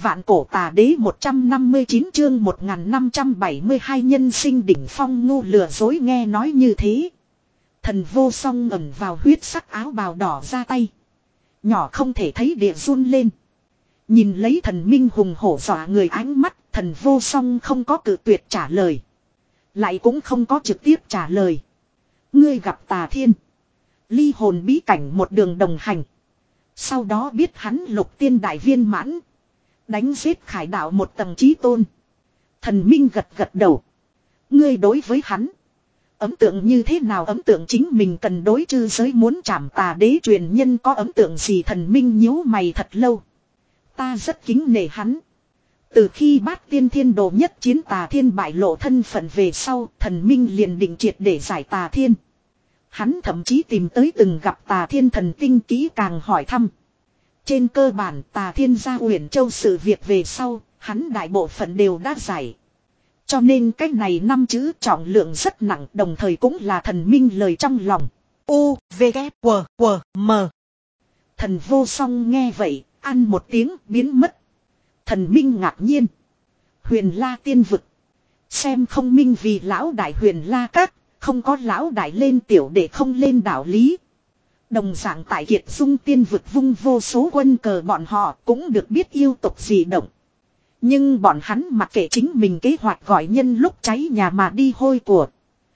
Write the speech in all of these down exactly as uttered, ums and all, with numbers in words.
Vạn cổ tà đế một trăm năm mươi chín chương một nghìn năm trăm bảy mươi hai nhân sinh đỉnh phong ngu lừa dối nghe nói như thế. Thần vô song ẩn vào huyết sắc áo bào đỏ ra tay. Nhỏ không thể thấy địa run lên. Nhìn lấy thần minh hùng hổ dọa người ánh mắt, thần vô song không có cự tuyệt trả lời. Lại cũng không có trực tiếp trả lời. Ngươi gặp Tà Thiên. Ly hồn bí cảnh một đường đồng hành. Sau đó biết hắn lục tiên đại viên mãn. Đánh giết khải đạo một tầng chí tôn. Thần minh gật gật đầu. Ngươi đối với hắn. Ấn tượng như thế nào? Ấn tượng chính mình cần đối chư giới muốn trảm tà đế truyền nhân có ấn tượng gì? Thần minh nhíu mày thật lâu. Ta rất kính nể hắn. Từ khi bát tiên thiên đồ nhất chiến Tà Thiên bại lộ thân phận về sau, thần minh liền định triệt để giải Tà Thiên. Hắn thậm chí tìm tới từng gặp Tà Thiên thần tinh kỹ càng hỏi thăm. Trên cơ bản Tà Thiên ra Uyển Châu sự việc về sau, hắn đại bộ phận đều đã giải. Cho nên cách này năm chữ trọng lượng rất nặng, đồng thời cũng là thần minh lời trong lòng. U, V, K, W, W, M. Thần vô song nghe vậy, ăn một tiếng biến mất. Thần minh ngạc nhiên. Huyền La tiên vực. Xem không minh vì lão đại Huyền La các, không có lão đại lên tiểu để không lên đạo lý. Đồng dạng tại Kiệt Dung tiên vực vung vô số quân cờ, bọn họ cũng được biết yêu tộc dị động. Nhưng bọn hắn mặc kệ chính mình kế hoạch gọi nhân lúc cháy nhà mà đi hôi của.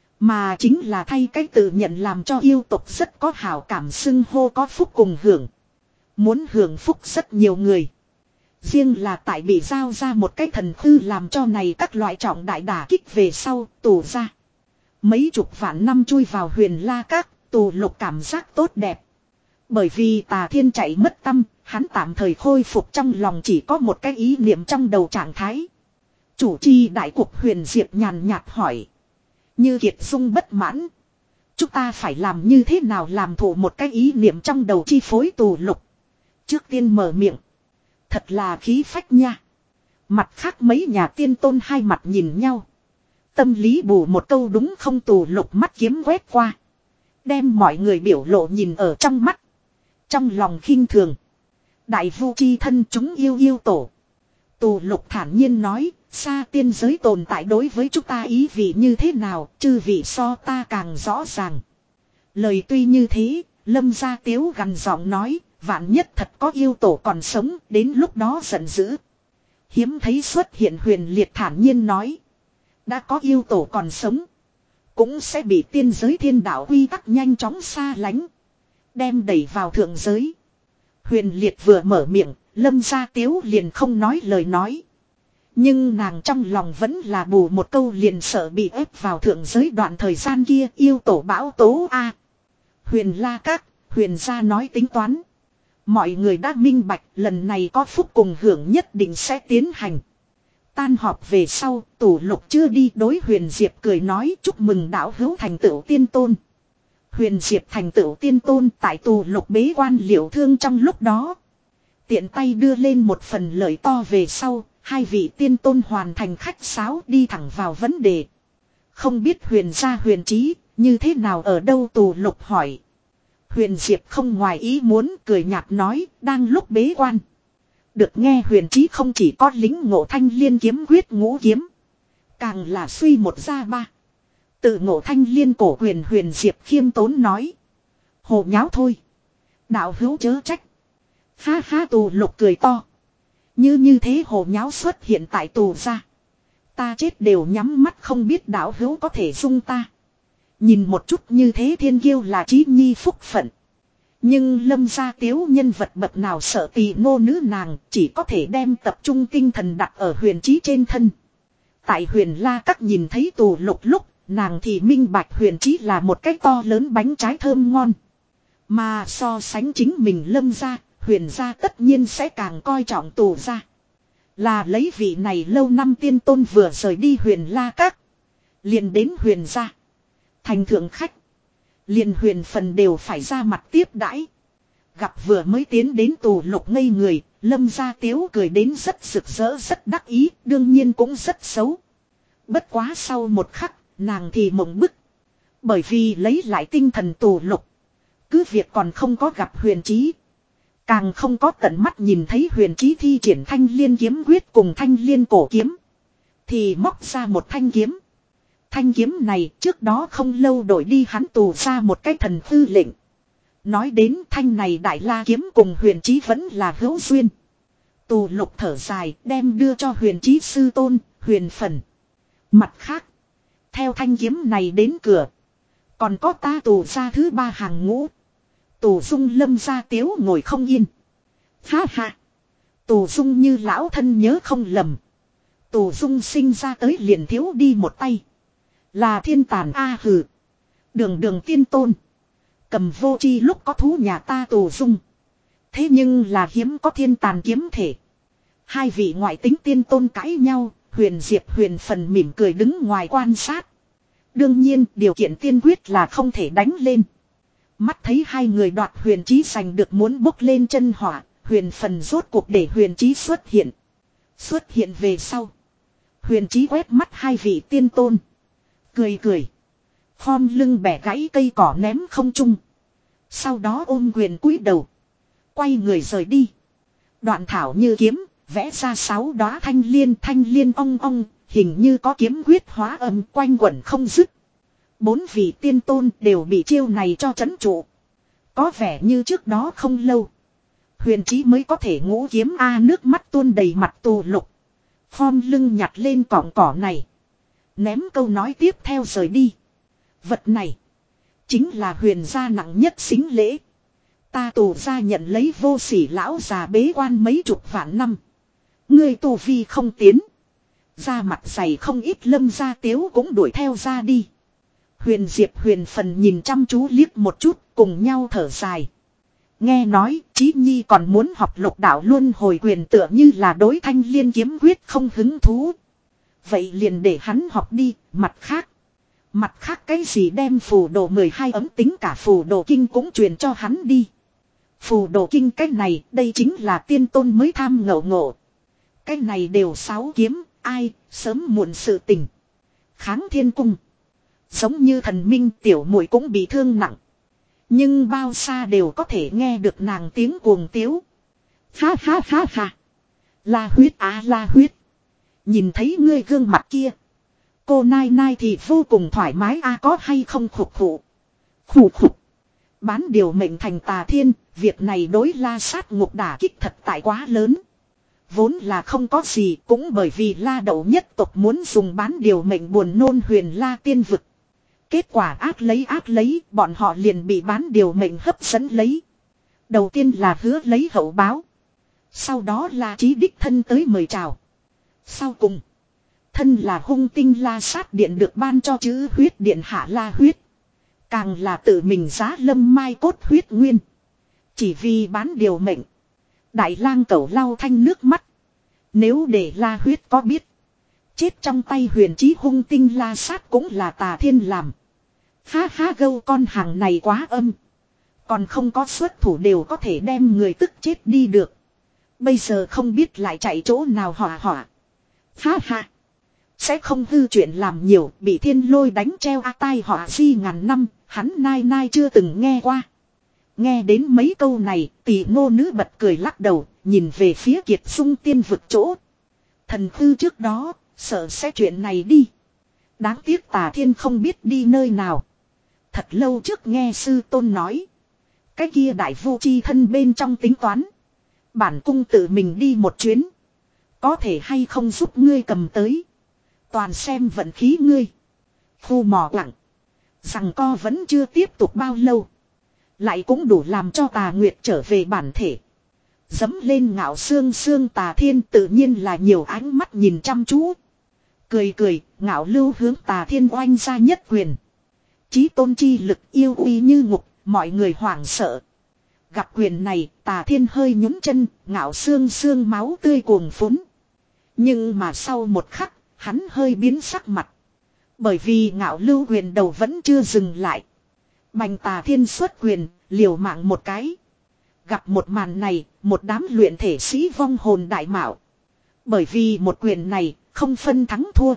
Mà chính là thay cái tự nhận làm cho yêu tộc rất có hảo cảm, xưng hô có phúc cùng hưởng. Muốn hưởng phúc rất nhiều người. Riêng là tại bị giao ra một cái thần thư làm cho này các loại trọng đại đả kích về sau tù ra. Mấy chục vạn năm chui vào Huyền La các, tù lục cảm giác tốt đẹp. Bởi vì Tà Thiên chạy mất tâm, hắn tạm thời khôi phục trong lòng chỉ có một cái ý niệm trong đầu trạng thái. Chủ trì đại cuộc Huyền Diệp nhàn nhạt hỏi. Như Kiệt Dung bất mãn. Chúng ta phải làm như thế nào làm thủ một cái ý niệm trong đầu chi phối tù lục. Trước tiên mở miệng. Thật là khí phách nha. Mặt khác mấy nhà tiên tôn hai mặt nhìn nhau. Tâm lý bù một câu đúng không? Tù lục mắt kiếm quét qua. Đem mọi người biểu lộ nhìn ở trong mắt. Trong lòng khinh thường. Đại vu chi thân chúng yêu yêu tổ. Tù lục thản nhiên nói. Xa tiên giới tồn tại đối với chúng ta ý vị như thế nào, chư vị so ta càng rõ ràng. Lời tuy như thế, Lâm Gia Tiếu gằn giọng nói. Vạn nhất thật có yêu tổ còn sống, đến lúc đó giận dữ. Hiếm thấy xuất hiện Huyền Liệt thản nhiên nói. Đã có yêu tổ còn sống, cũng sẽ bị tiên giới thiên đạo quy tắc nhanh chóng xa lánh. Đem đẩy vào thượng giới. Huyền Liệt vừa mở miệng, Lâm Gia Tiếu liền không nói lời nói. Nhưng nàng trong lòng vẫn là bù một câu, liền sợ bị ép vào thượng giới. Đoạn thời gian kia yêu tổ bão tố a. Huyền La Các, Huyền Gia nói tính toán. Mọi người đã minh bạch, lần này có phúc cùng hưởng nhất định sẽ tiến hành. Tan họp về sau, Tù Lục chưa đi, đối Huyền Diệp cười nói chúc mừng đạo hữu thành tựu tiên tôn. Huyền Diệp thành tựu tiên tôn tại Tù Lục bế quan liệu thương trong lúc đó. Tiện tay đưa lên một phần lời to về sau, hai vị tiên tôn hoàn thành khách sáo đi thẳng vào vấn đề. Không biết Huyền Gia Huyền Trí, như thế nào ở đâu? Tù Lục hỏi. Huyền Diệp không ngoài ý muốn, cười nhạt nói, đang lúc bế quan. Được nghe Huyền Trí không chỉ có lính ngộ thanh liên kiếm quyết ngũ kiếm, càng là suy một ra ba. Tự ngộ thanh liên cổ huyền. Huyền Diệp khiêm tốn nói. Hồ nháo thôi. Đạo hữu chớ trách. Ha ha. Tù Lục cười to. Như như thế hồ nháo xuất hiện tại tù ra, ta chết đều nhắm mắt. Không biết đạo hữu có thể dung ta. Nhìn một chút như thế thiên kiêu là trí nhi phúc phận. Nhưng Lâm Gia Tiếu nhân vật bậc nào sợ tỳ nô nữ nàng, chỉ có thể đem tập trung tinh thần đặt ở Huyền Trí trên thân. Tại Huyền La Các nhìn thấy Tù Lục lúc, nàng thì minh bạch Huyền Trí là một cái to lớn bánh trái thơm ngon. Mà so sánh chính mình Lâm Gia, Huyền Gia tất nhiên sẽ càng coi trọng Tù Gia. Là lấy vị này lâu năm tiên tôn vừa rời đi Huyền La Các, liền đến Huyền Gia. Thành thượng khách, liền Huyền phần đều phải ra mặt tiếp đãi. Gặp vừa mới tiến đến Tù Lục ngây người, Lâm Gia Tiếu cười đến rất rực rỡ rất đắc ý, đương nhiên cũng rất xấu. Bất quá sau một khắc, nàng thì mộng bức. Bởi vì lấy lại tinh thần Tù Lục, cứ việc còn không có gặp Huyền Trí, Càng không có tận mắt nhìn thấy huyền chí thi triển thanh liên kiếm quyết cùng thanh liên cổ kiếm. Thì móc ra một thanh kiếm. Thanh kiếm này trước đó không lâu đổi đi hắn tù ra một cái thần tư lệnh. Nói đến thanh này đại la kiếm cùng huyền chí vẫn là hữu duyên. Tù lục thở dài đem đưa cho huyền chí sư tôn, huyền phần. Mặt khác, theo thanh kiếm này đến cửa. Còn có ta tù ra thứ ba hàng ngũ. Tù dung lâm gia tiếu ngồi không yên. Ha ha. Tù dung như lão thân nhớ không lầm. Tù dung sinh ra tới liền thiếu đi một tay. Là thiên tàn a hừ. Đường đường tiên tôn. Cầm vô chi lúc có thú nhà ta tù dung. Thế nhưng là hiếm có thiên tàn kiếm thể. Hai vị ngoại tính tiên tôn cãi nhau. Huyền Diệp huyền phần mỉm cười đứng ngoài quan sát. Đương nhiên điều kiện tiên quyết là không thể đánh lên. Mắt thấy hai người đoạt huyền chí giành được muốn bốc lên chân hỏa. Huyền phần rốt cuộc để huyền chí xuất hiện. Xuất hiện về sau. Huyền chí quét mắt hai vị tiên tôn. Cười cười. Khom lưng bẻ gãy cây cỏ ném không trung. Sau đó ôm quyền cúi đầu. Quay người rời đi. Đoạn thảo như kiếm. Vẽ ra sáu đóa thanh liên thanh liên ong ong. Hình như có kiếm quyết hóa âm quanh quẩn không dứt. Bốn vị tiên tôn đều bị chiêu này cho trấn trụ. Có vẻ như trước đó không lâu. Huyền chí mới có thể ngũ kiếm A nước mắt tuôn đầy mặt tù lục. Khom lưng nhặt lên cọng cỏ này. Ném câu nói tiếp theo rời đi. Vật này. Chính là huyền gia nặng nhất xính lễ. Ta tù gia nhận lấy vô sỉ lão già bế quan mấy chục vạn năm. Ngươi tù vi không tiến. Da mặt dày không ít lâm gia tiếu cũng đuổi theo ra đi. Huyền Diệp huyền phần nhìn chăm chú liếc một chút cùng nhau thở dài. Nghe nói Chí Nhi còn muốn học lục đạo luân hồi quyền tựa như là đối thanh liên kiếm quyết không hứng thú. Vậy liền để hắn học đi, mặt khác. Mặt khác cái gì đem phù đồ mười hai ấm tính cả phù đồ kinh cũng truyền cho hắn đi. Phù đồ kinh cái này đây chính là tiên tôn mới tham ngộ ngộ. Cái này đều sáu kiếm, ai, sớm muộn sự tình. Kháng thiên cung. Giống như thần minh tiểu muội cũng bị thương nặng. Nhưng bao xa đều có thể nghe được nàng tiếng cuồng tiếu. Ha ha ha ha. La huyết á la huyết. Nhìn thấy ngươi gương mặt kia. Cô nai nai thì vô cùng thoải mái a có hay không khục khụ. Khủ khục. Bán điều mệnh thành tà thiên. Việc này đối la sát ngục đả kích thật tại quá lớn. Vốn là không có gì cũng bởi vì la đậu nhất tộc muốn dùng bán điều mệnh buồn nôn huyền la tiên vực. Kết quả ác lấy ác lấy bọn họ liền bị bán điều mệnh hấp dẫn lấy. Đầu tiên là hứa lấy hậu báo. Sau đó là chí đích thân tới mời chào. Sau cùng. Thân là hung tinh la sát điện được ban cho chữ huyết điện hạ la huyết. Càng là tự mình giá lâm mai cốt huyết nguyên. Chỉ vì bán điều mệnh. Đại lang cẩu lau thanh nước mắt. Nếu để la huyết có biết. Chết trong tay huyền chí hung tinh la sát cũng là tà thiên làm. Ha ha gâu con hàng này quá âm. Còn không có xuất thủ đều có thể đem người tức chết đi được. Bây giờ không biết lại chạy chỗ nào hỏa hỏa. Ha ha. Sẽ không hư chuyện làm nhiều. Bị thiên lôi đánh treo a tai họa di ngàn năm. Hắn nai nai chưa từng nghe qua. Nghe đến mấy câu này. Tỷ ngô nữ bật cười lắc đầu. Nhìn về phía kiệt sung tiên vực chỗ. Thần thư trước đó. Sợ sẽ chuyện này đi. Đáng tiếc tà thiên không biết đi nơi nào. Thật lâu trước nghe sư tôn nói. Cái kia đại vô chi thân bên trong tính toán. Bản cung tự mình đi một chuyến. Có thể hay không giúp ngươi cầm tới. Toàn xem vận khí ngươi. Khu mò lặng. Rằng co vẫn chưa tiếp tục bao lâu. Lại cũng đủ làm cho tà nguyệt trở về bản thể. Dấm lên ngạo xương xương tà thiên tự nhiên là nhiều ánh mắt nhìn chăm chú. Cười cười, ngạo lưu hướng tà thiên oanh ra nhất quyền. Chí tôn chi lực yêu uy như ngục, mọi người hoảng sợ. Gặp quyền này, tà thiên hơi nhún chân, ngạo xương xương máu tươi cuồng phún. Nhưng mà sau một khắc, hắn hơi biến sắc mặt. Bởi vì ngạo lưu quyền đầu vẫn chưa dừng lại. Bành tà thiên xuất quyền, liều mạng một cái. Gặp một màn này, một đám luyện thể sĩ vong hồn đại mạo. Bởi vì một quyền này, không phân thắng thua.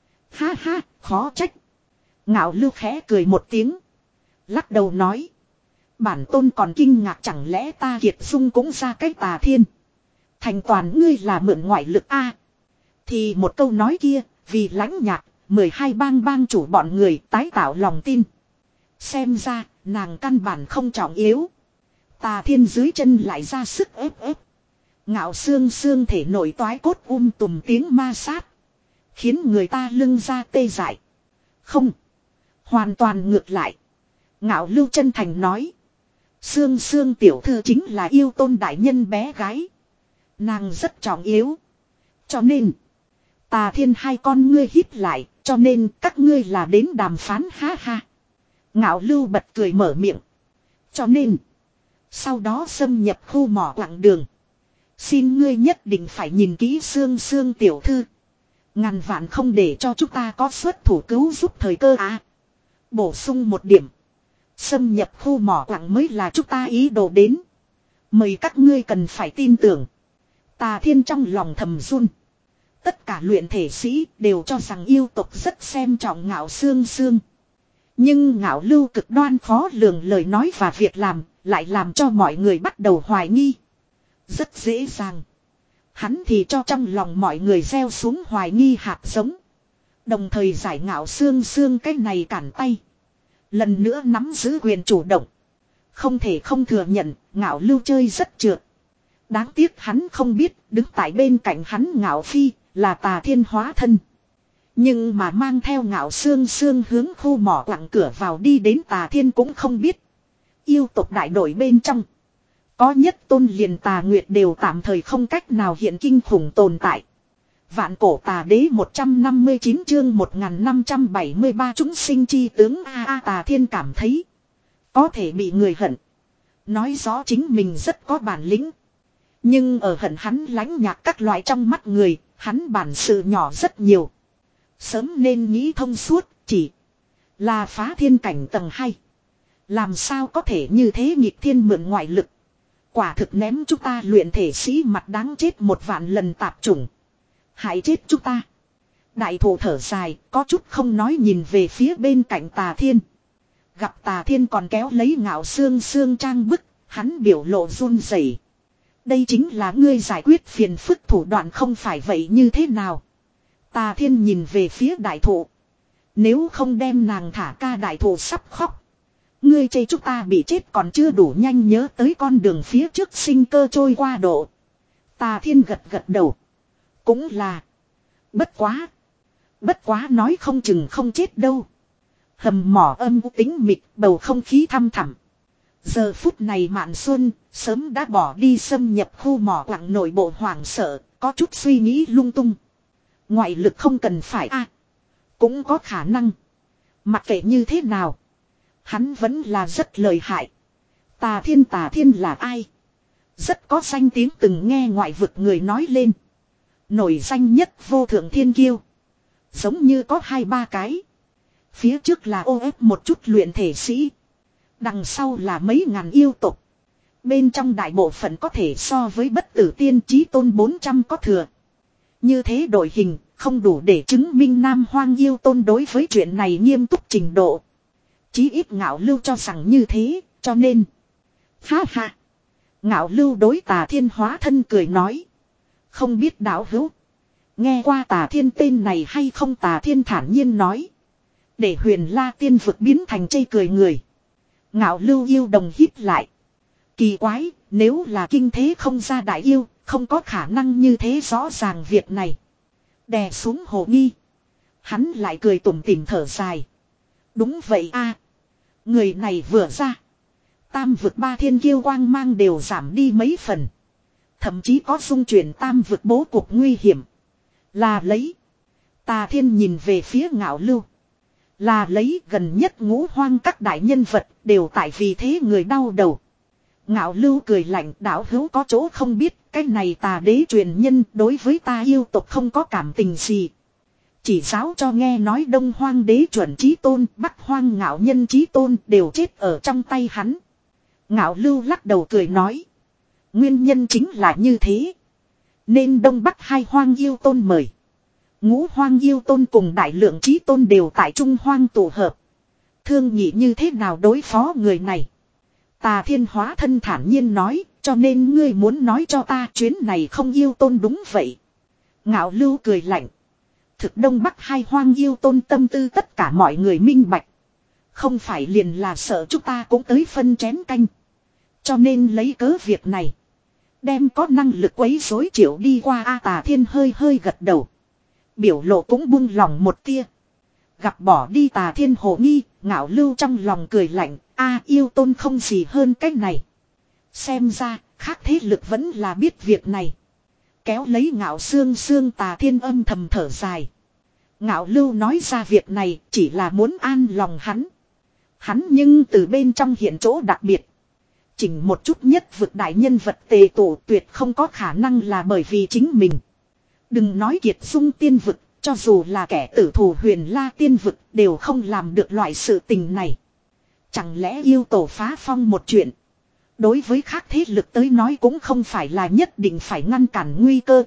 Ha ha, khó trách. Ngạo lưu khẽ cười một tiếng. Lắc đầu nói. Bản tôn còn kinh ngạc chẳng lẽ ta Kiệt Dung cũng ra cách Tà Thiên. Thành toàn ngươi là mượn ngoại lực a. Thì một câu nói kia, vì lãnh nhạc, mười hai bang bang chủ bọn người tái tạo lòng tin. Xem ra, nàng căn bản không trọng yếu. Tà Thiên dưới chân lại ra sức ép ép. Ngạo xương xương thể nổi toái cốt um tùm tiếng ma sát. Khiến người ta lưng ra tê dại. Không. Hoàn toàn ngược lại. Ngạo Lưu chân thành nói. Xương xương tiểu thư chính là yêu tôn đại nhân bé gái. Nàng rất trọng yếu. Cho nên. Tà Thiên hai con ngươi hít lại. Cho nên các ngươi là đến đàm phán ha ha. Ngạo Lưu bật cười mở miệng. Cho nên. Sau đó xâm nhập khu mỏ quặng đường. Xin ngươi nhất định phải nhìn kỹ xương xương tiểu thư. Ngàn vạn không để cho chúng ta có xuất thủ cứu giúp thời cơ à. Bổ sung một điểm. Xâm nhập khu mỏ quặng mới là chúng ta ý đồ đến. Mời các ngươi cần phải tin tưởng. Tà Thiên trong lòng thầm run. Tất cả luyện thể sĩ đều cho rằng yêu tộc rất xem trọng Ngạo xương xương. Nhưng Ngạo Lưu cực đoan khó lường lời nói và việc làm lại làm cho mọi người bắt đầu hoài nghi. Rất dễ dàng. Hắn thì cho trong lòng mọi người gieo xuống hoài nghi hạt giống. Đồng thời giải Ngạo xương xương cái này cản tay. Lần nữa nắm giữ quyền chủ động. Không thể không thừa nhận, Ngạo Lưu chơi rất trượt. Đáng tiếc hắn không biết, đứng tại bên cạnh hắn Ngạo Phi, là Tà Thiên hóa thân. Nhưng mà mang theo Ngạo xương xương hướng khu mỏ quặng cửa vào đi đến Tà Thiên cũng không biết. Yêu tộc đại đội bên trong. Có nhất tôn liền Tà Nguyệt đều tạm thời không cách nào hiện kinh khủng tồn tại. Vạn cổ tà đế một trăm năm mươi chín chương một nghìn năm trăm bảy mươi ba chúng sinh chi tướng A A Tà Thiên cảm thấy. Có thể bị người hận. Nói rõ chính mình rất có bản lĩnh. Nhưng ở hận hắn lãnh nhạc các loại trong mắt người, hắn bản sự nhỏ rất nhiều. Sớm nên nghĩ thông suốt, chỉ là phá thiên cảnh tầng hai. Làm sao có thể như thế nghịch thiên mượn ngoại lực. Quả thực ném chúng ta luyện thể sĩ mặt đáng chết một vạn lần tạp chủng. Hại chết chúng ta. Đại thủ thở dài, có chút không nói nhìn về phía bên cạnh Tà Thiên. Gặp Tà Thiên còn kéo lấy Ngạo xương xương trang bức, hắn biểu lộ run rẩy. Đây chính là ngươi giải quyết phiền phức thủ đoạn không phải vậy như thế nào. Tà Thiên nhìn về phía đại thụ. Nếu không đem nàng thả ca đại thụ sắp khóc. Ngươi chê chúng ta bị chết còn chưa đủ nhanh nhớ tới con đường phía trước sinh cơ trôi qua độ. Tà Thiên gật gật đầu. Cũng là. Bất quá. Bất quá nói không chừng không chết đâu. Hầm mỏ âm u tính mịt bầu không khí thăm thẳm. Giờ phút này Mạn Xuân sớm đã bỏ đi xâm nhập khu mỏ quặng nội bộ hoảng sợ. Có chút suy nghĩ lung tung. Ngoại lực không cần phải a à, cũng có khả năng. Mặc kệ như thế nào. Hắn vẫn là rất lợi hại. Tà Thiên Tà Thiên là ai? Rất có danh tiếng từng nghe ngoại vực người nói lên. Nổi danh nhất vô thượng thiên kiêu. Giống như có hai ba cái. Phía trước là ô ép một chút luyện thể sĩ. Đằng sau là mấy ngàn yêu tục. Bên trong đại bộ phận có thể so với bất tử tiên chí tôn bốn trăm có thừa. Như thế đội hình không đủ để chứng minh Nam Hoang yêu tôn đối với chuyện này nghiêm túc trình độ. Chí ít Ngạo Lưu cho rằng như thế, cho nên. Ha ha. Ngạo Lưu đối Tà Thiên hóa thân cười nói. Không biết đạo hữu. Nghe qua Tà Thiên tên này hay không? Tà Thiên thản nhiên nói. Để Huyền La tiên vực biến thành chây cười người. Ngạo Lưu yêu đồng hít lại. Kỳ quái, nếu là kinh thế không ra đại yêu, không có khả năng như thế rõ ràng việc này. Đè xuống hồ nghi. Hắn lại cười tủm tỉm thở dài. Đúng vậy a, người này vừa ra. Tam vực ba thiên kiêu quang mang đều giảm đi mấy phần. Thậm chí có dung chuyển tam vực bố cục nguy hiểm. Là lấy. Tà Thiên nhìn về phía Ngạo Lưu. Là lấy gần nhất ngũ hoang các đại nhân vật đều tại vì thế người đau đầu. Ngạo Lưu cười lạnh, đạo hữu có chỗ không biết, cái này Tà đế truyền nhân đối với ta yêu tộc không có cảm tình gì. Chỉ giáo cho nghe nói Đông Hoang đế chuẩn chí tôn, Bắc Hoang ngạo nhân chí tôn đều chết ở trong tay hắn. Ngạo Lưu lắc đầu cười nói. Nguyên nhân chính là như thế. Nên Đông Bắc hai hoang yêu tôn mời. Ngũ hoang yêu tôn cùng đại lượng chí tôn đều tại Trung Hoang tụ hợp. Thương nhị như thế nào đối phó người này. Tà Thiên hóa thân thản nhiên nói, cho nên ngươi muốn nói cho ta chuyến này không yêu tôn đúng vậy. Ngạo Lưu cười lạnh. Thực Đông Bắc hai hoang yêu tôn tâm tư tất cả mọi người minh bạch. Không phải liền là sợ chúng ta cũng tới phân chén canh. Cho nên lấy cớ việc này. Đem có năng lực quấy rối triệu đi qua A. Tà Thiên hơi hơi gật đầu. Biểu lộ cũng buông lòng một tia. Gặp bỏ đi Tà Thiên hồ nghi, Ngạo Lưu trong lòng cười lạnh. A yêu tôn không gì hơn cách này. Xem ra, khác thế lực vẫn là biết việc này. Kéo lấy Ngạo Xương Xương Tà Thiên âm thầm thở dài. Ngạo Lưu nói ra việc này chỉ là muốn an lòng hắn. Hắn nhưng từ bên trong hiện chỗ đặc biệt. Chỉnh một chút nhất vực đại nhân vật tề tổ tuyệt không có khả năng là bởi vì chính mình. Đừng nói kiệt dung tiên vực, cho dù là kẻ tử thủ huyền la tiên vực đều không làm được loại sự tình này. Chẳng lẽ yêu tổ phá phong một chuyện. Đối với khác thế lực tới nói cũng không phải là nhất định phải ngăn cản nguy cơ.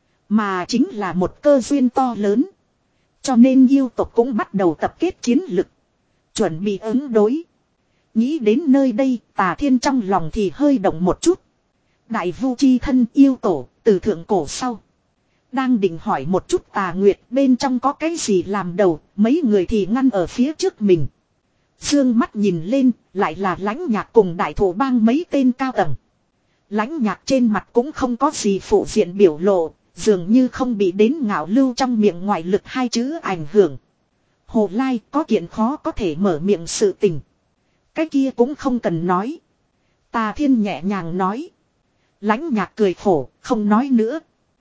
Mà chính là một cơ duyên to lớn. Cho nên yêu tộc cũng bắt đầu tập kết chiến lực. Chuẩn bị ứng đối. Nghĩ đến nơi đây Tà Thiên trong lòng thì hơi động một chút. Đại vu chi thân yêu tổ từ thượng cổ sau. Đang định hỏi một chút Tà Nguyệt bên trong có cái gì làm đầu. Mấy người thì ngăn ở phía trước mình. Dương mắt nhìn lên lại là Lãnh Nhạc cùng đại thổ bang mấy tên cao tầng. Lãnh Nhạc trên mặt cũng không có gì phụ diện biểu lộ. Dường như không bị đến Ngạo Lưu trong miệng ngoại lực hai chữ ảnh hưởng. Hồ Lai có kiện khó có thể mở miệng sự tình. Cái kia cũng không cần nói. Tà Thiên nhẹ nhàng nói. Lãnh Nhạc cười khổ, không nói nữa.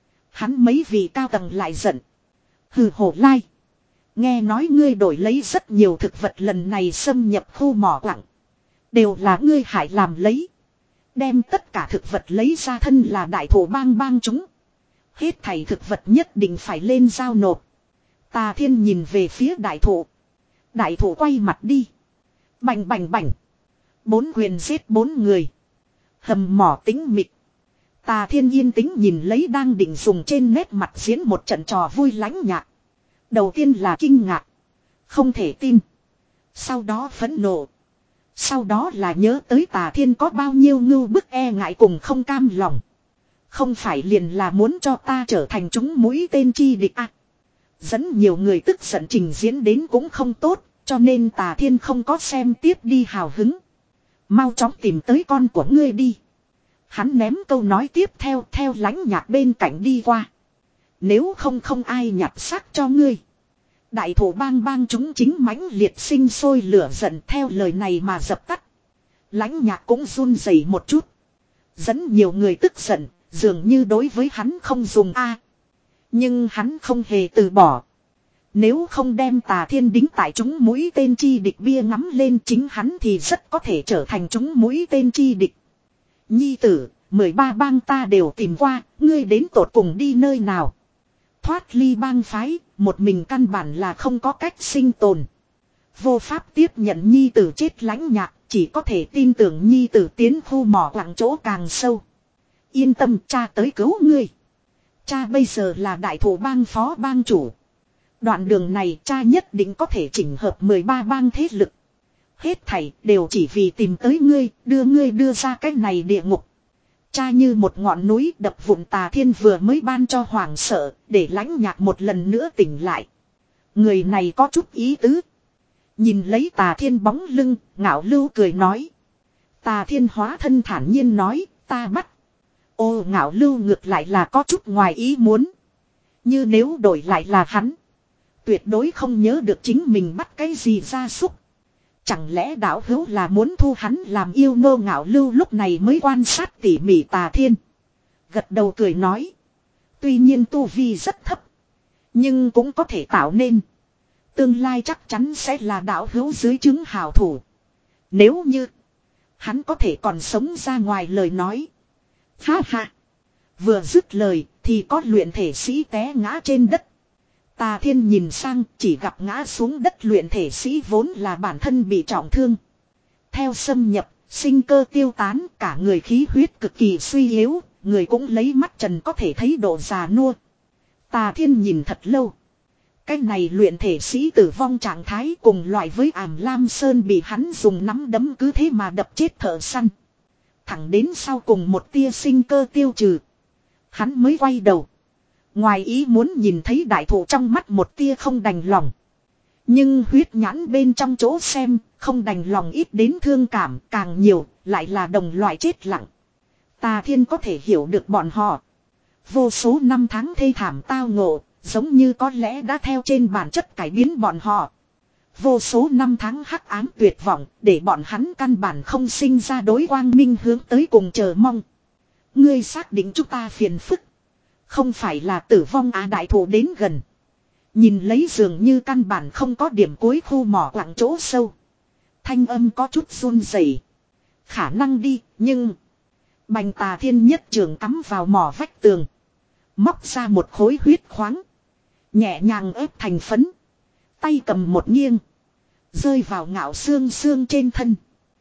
Hắn mấy vị cao tầng lại giận. Hừ Hồ Lai. Nghe nói ngươi đổi lấy rất nhiều thực vật lần này xâm nhập khu mỏ quặng. Đều là ngươi hại làm lấy. Đem tất cả thực vật lấy ra thân là đại thổ bang bang chúng. Hết thảy thực vật nhất định phải lên giao nộp. Tà Thiên nhìn về phía đại thổ. Đại thổ quay mặt đi. Bành bành bành. Bốn quyền giết bốn người. Hầm mỏ tính mịt. Tà Thiên yên tĩnh nhìn lấy đang định dùng trên nét mặt diễn một trận trò vui Lãnh Nhạc. Đầu tiên là kinh ngạc. Không thể tin. Sau đó phẫn nộ. Sau đó là nhớ tới Tà Thiên có bao nhiêu ngưu bức e ngại cùng không cam lòng. Không phải liền là muốn cho ta trở thành chúng mũi tên chi địch à. Dẫn nhiều người tức giận trình diễn đến cũng không tốt. Cho nên Tà Thiên không có xem tiếp đi hào hứng. Mau chóng tìm tới con của ngươi đi. Hắn ném câu nói tiếp theo theo Lãnh Nhạc bên cạnh đi qua. Nếu không không ai nhặt xác cho ngươi. Đại thổ bang bang chúng chính mãnh liệt sinh sôi lửa giận theo lời này mà dập tắt. Lãnh Nhạc cũng run rẩy một chút. Dẫn nhiều người tức giận, dường như đối với hắn không dùng a. Nhưng hắn không hề từ bỏ. Nếu không đem Tà Thiên đính tại chúng mũi tên chi địch bia ngắm lên chính hắn thì rất có thể trở thành chúng mũi tên chi địch. Nhi tử, mười ba bang ta đều tìm qua, ngươi đến tột cùng đi nơi nào. Thoát ly bang phái, một mình căn bản là không có cách sinh tồn. Vô pháp tiếp nhận nhi tử chết Lãnh Nhạc, chỉ có thể tin tưởng nhi tử tiến khu mỏ quặng chỗ càng sâu. Yên tâm, cha tới cứu ngươi. Cha bây giờ là đại thổ bang phó bang chủ. Đoạn đường này cha nhất định có thể chỉnh hợp mười ba bang thế lực. Hết thảy đều chỉ vì tìm tới ngươi, đưa ngươi đưa ra cái này địa ngục. Cha như một ngọn núi đập vụn. Tà Thiên vừa mới ban cho hoàng sợ, để Lãnh Nhạc một lần nữa tỉnh lại. Người này có chút ý tứ. Nhìn lấy Tà Thiên bóng lưng, Ngạo Lưu cười nói. Tà Thiên hóa thân thản nhiên nói, ta bắt. Ô Ngạo Lưu ngược lại là có chút ngoài ý muốn. Như nếu đổi lại là hắn. Tuyệt đối không nhớ được chính mình bắt cái gì ra súc. Chẳng lẽ đạo hữu là muốn thu hắn làm yêu nô. Ngạo Lưu lúc này mới quan sát tỉ mỉ Tà Thiên. Gật đầu cười nói. Tuy nhiên tu vi rất thấp. Nhưng cũng có thể tạo nên. Tương lai chắc chắn sẽ là đạo hữu dưới chứng hào thủ. Nếu như hắn có thể còn sống ra ngoài lời nói. Ha ha. Vừa dứt lời thì có luyện thể sĩ té ngã trên đất. Tà Thiên nhìn sang chỉ gặp ngã xuống đất luyện thể sĩ vốn là bản thân bị trọng thương. Theo xâm nhập, sinh cơ tiêu tán, cả người khí huyết cực kỳ suy yếu, người cũng lấy mắt trần có thể thấy độ già nua. Tà Thiên nhìn thật lâu. Cái này luyện thể sĩ tử vong trạng thái cùng loại với ảm lam sơn bị hắn dùng nắm đấm cứ thế mà đập chết thợ săn. Thẳng đến sau cùng một tia sinh cơ tiêu trừ. Hắn mới quay đầu. Ngoài ý muốn nhìn thấy đại thụ trong mắt một tia không đành lòng. Nhưng huyết nhãn bên trong chỗ xem, không đành lòng ít đến thương cảm, càng nhiều, lại là đồng loại chết lặng. Tà Thiên có thể hiểu được bọn họ. Vô số năm tháng thê thảm tao ngộ, giống như có lẽ đã theo trên bản chất cải biến bọn họ. Vô số năm tháng hắc ám tuyệt vọng, để bọn hắn căn bản không sinh ra đối quang minh hướng tới cùng chờ mong. Ngươi xác định chúng ta phiền phức. Không phải là tử vong à, đại thụ đến gần. Nhìn lấy dường như căn bản không có điểm cuối khu mỏ quặng chỗ sâu. Thanh âm có chút run rẩy. Khả năng đi, nhưng... Bành Tà Thiên nhất trường cắm vào mỏ vách tường. Móc ra một khối huyết khoáng. Nhẹ nhàng ép thành phấn. Tay cầm một nghiêng. Rơi vào ngạo xương xương trên thân.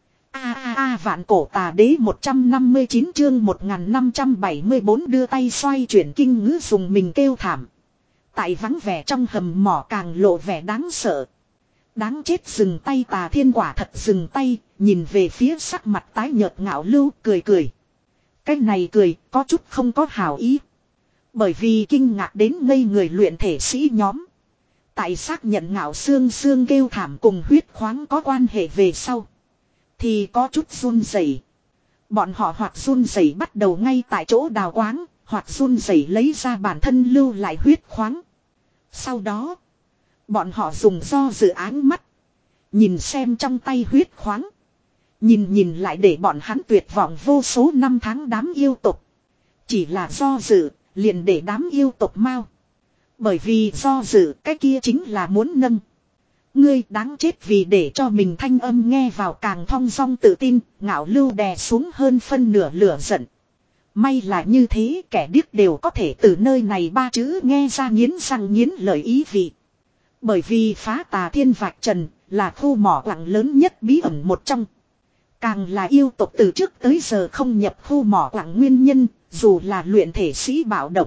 A a a vạn cổ tà đế một trăm năm mươi chín chương một nghìn năm trăm bảy mươi bốn đưa tay xoay chuyển kinh ngữ dùng mình kêu thảm. Tại vắng vẻ trong hầm mỏ càng lộ vẻ đáng sợ. Đáng chết dừng tay. Tà Thiên quả thật dừng tay, nhìn về phía sắc mặt tái nhợt Ngạo Lưu cười cười. Cái này cười có chút không có hảo ý. Bởi vì kinh ngạc đến ngây người luyện thể sĩ nhóm. Tại xác nhận Ngạo xương xương kêu thảm cùng huyết khoáng có quan hệ về sau. Thì có chút run rẩy. Bọn họ hoặc run rẩy bắt đầu ngay tại chỗ đào quáng, hoặc run rẩy lấy ra bản thân lưu lại huyết khoáng. Sau đó, bọn họ dùng do dự áng mắt. Nhìn xem trong tay huyết khoáng. Nhìn nhìn lại để bọn hắn tuyệt vọng vô số năm tháng đám yêu tục. Chỉ là do dự, liền để đám yêu tục mau. Bởi vì do dự cái kia chính là muốn nâng. Ngươi đáng chết. Vì để cho mình thanh âm nghe vào càng thong dong tự tin, Ngạo Lưu đè xuống hơn phân nửa lửa giận. May là như thế, kẻ điếc đều có thể từ nơi này ba chữ nghe ra nghiến răng nghiến lợi ý vị. Bởi vì phá Tà Thiên vạch trần là khu mỏ quặng lớn nhất bí ẩn một trong. Càng là yêu tộc từ trước tới giờ không nhập khu mỏ quặng nguyên nhân, dù là luyện thể sĩ bạo động.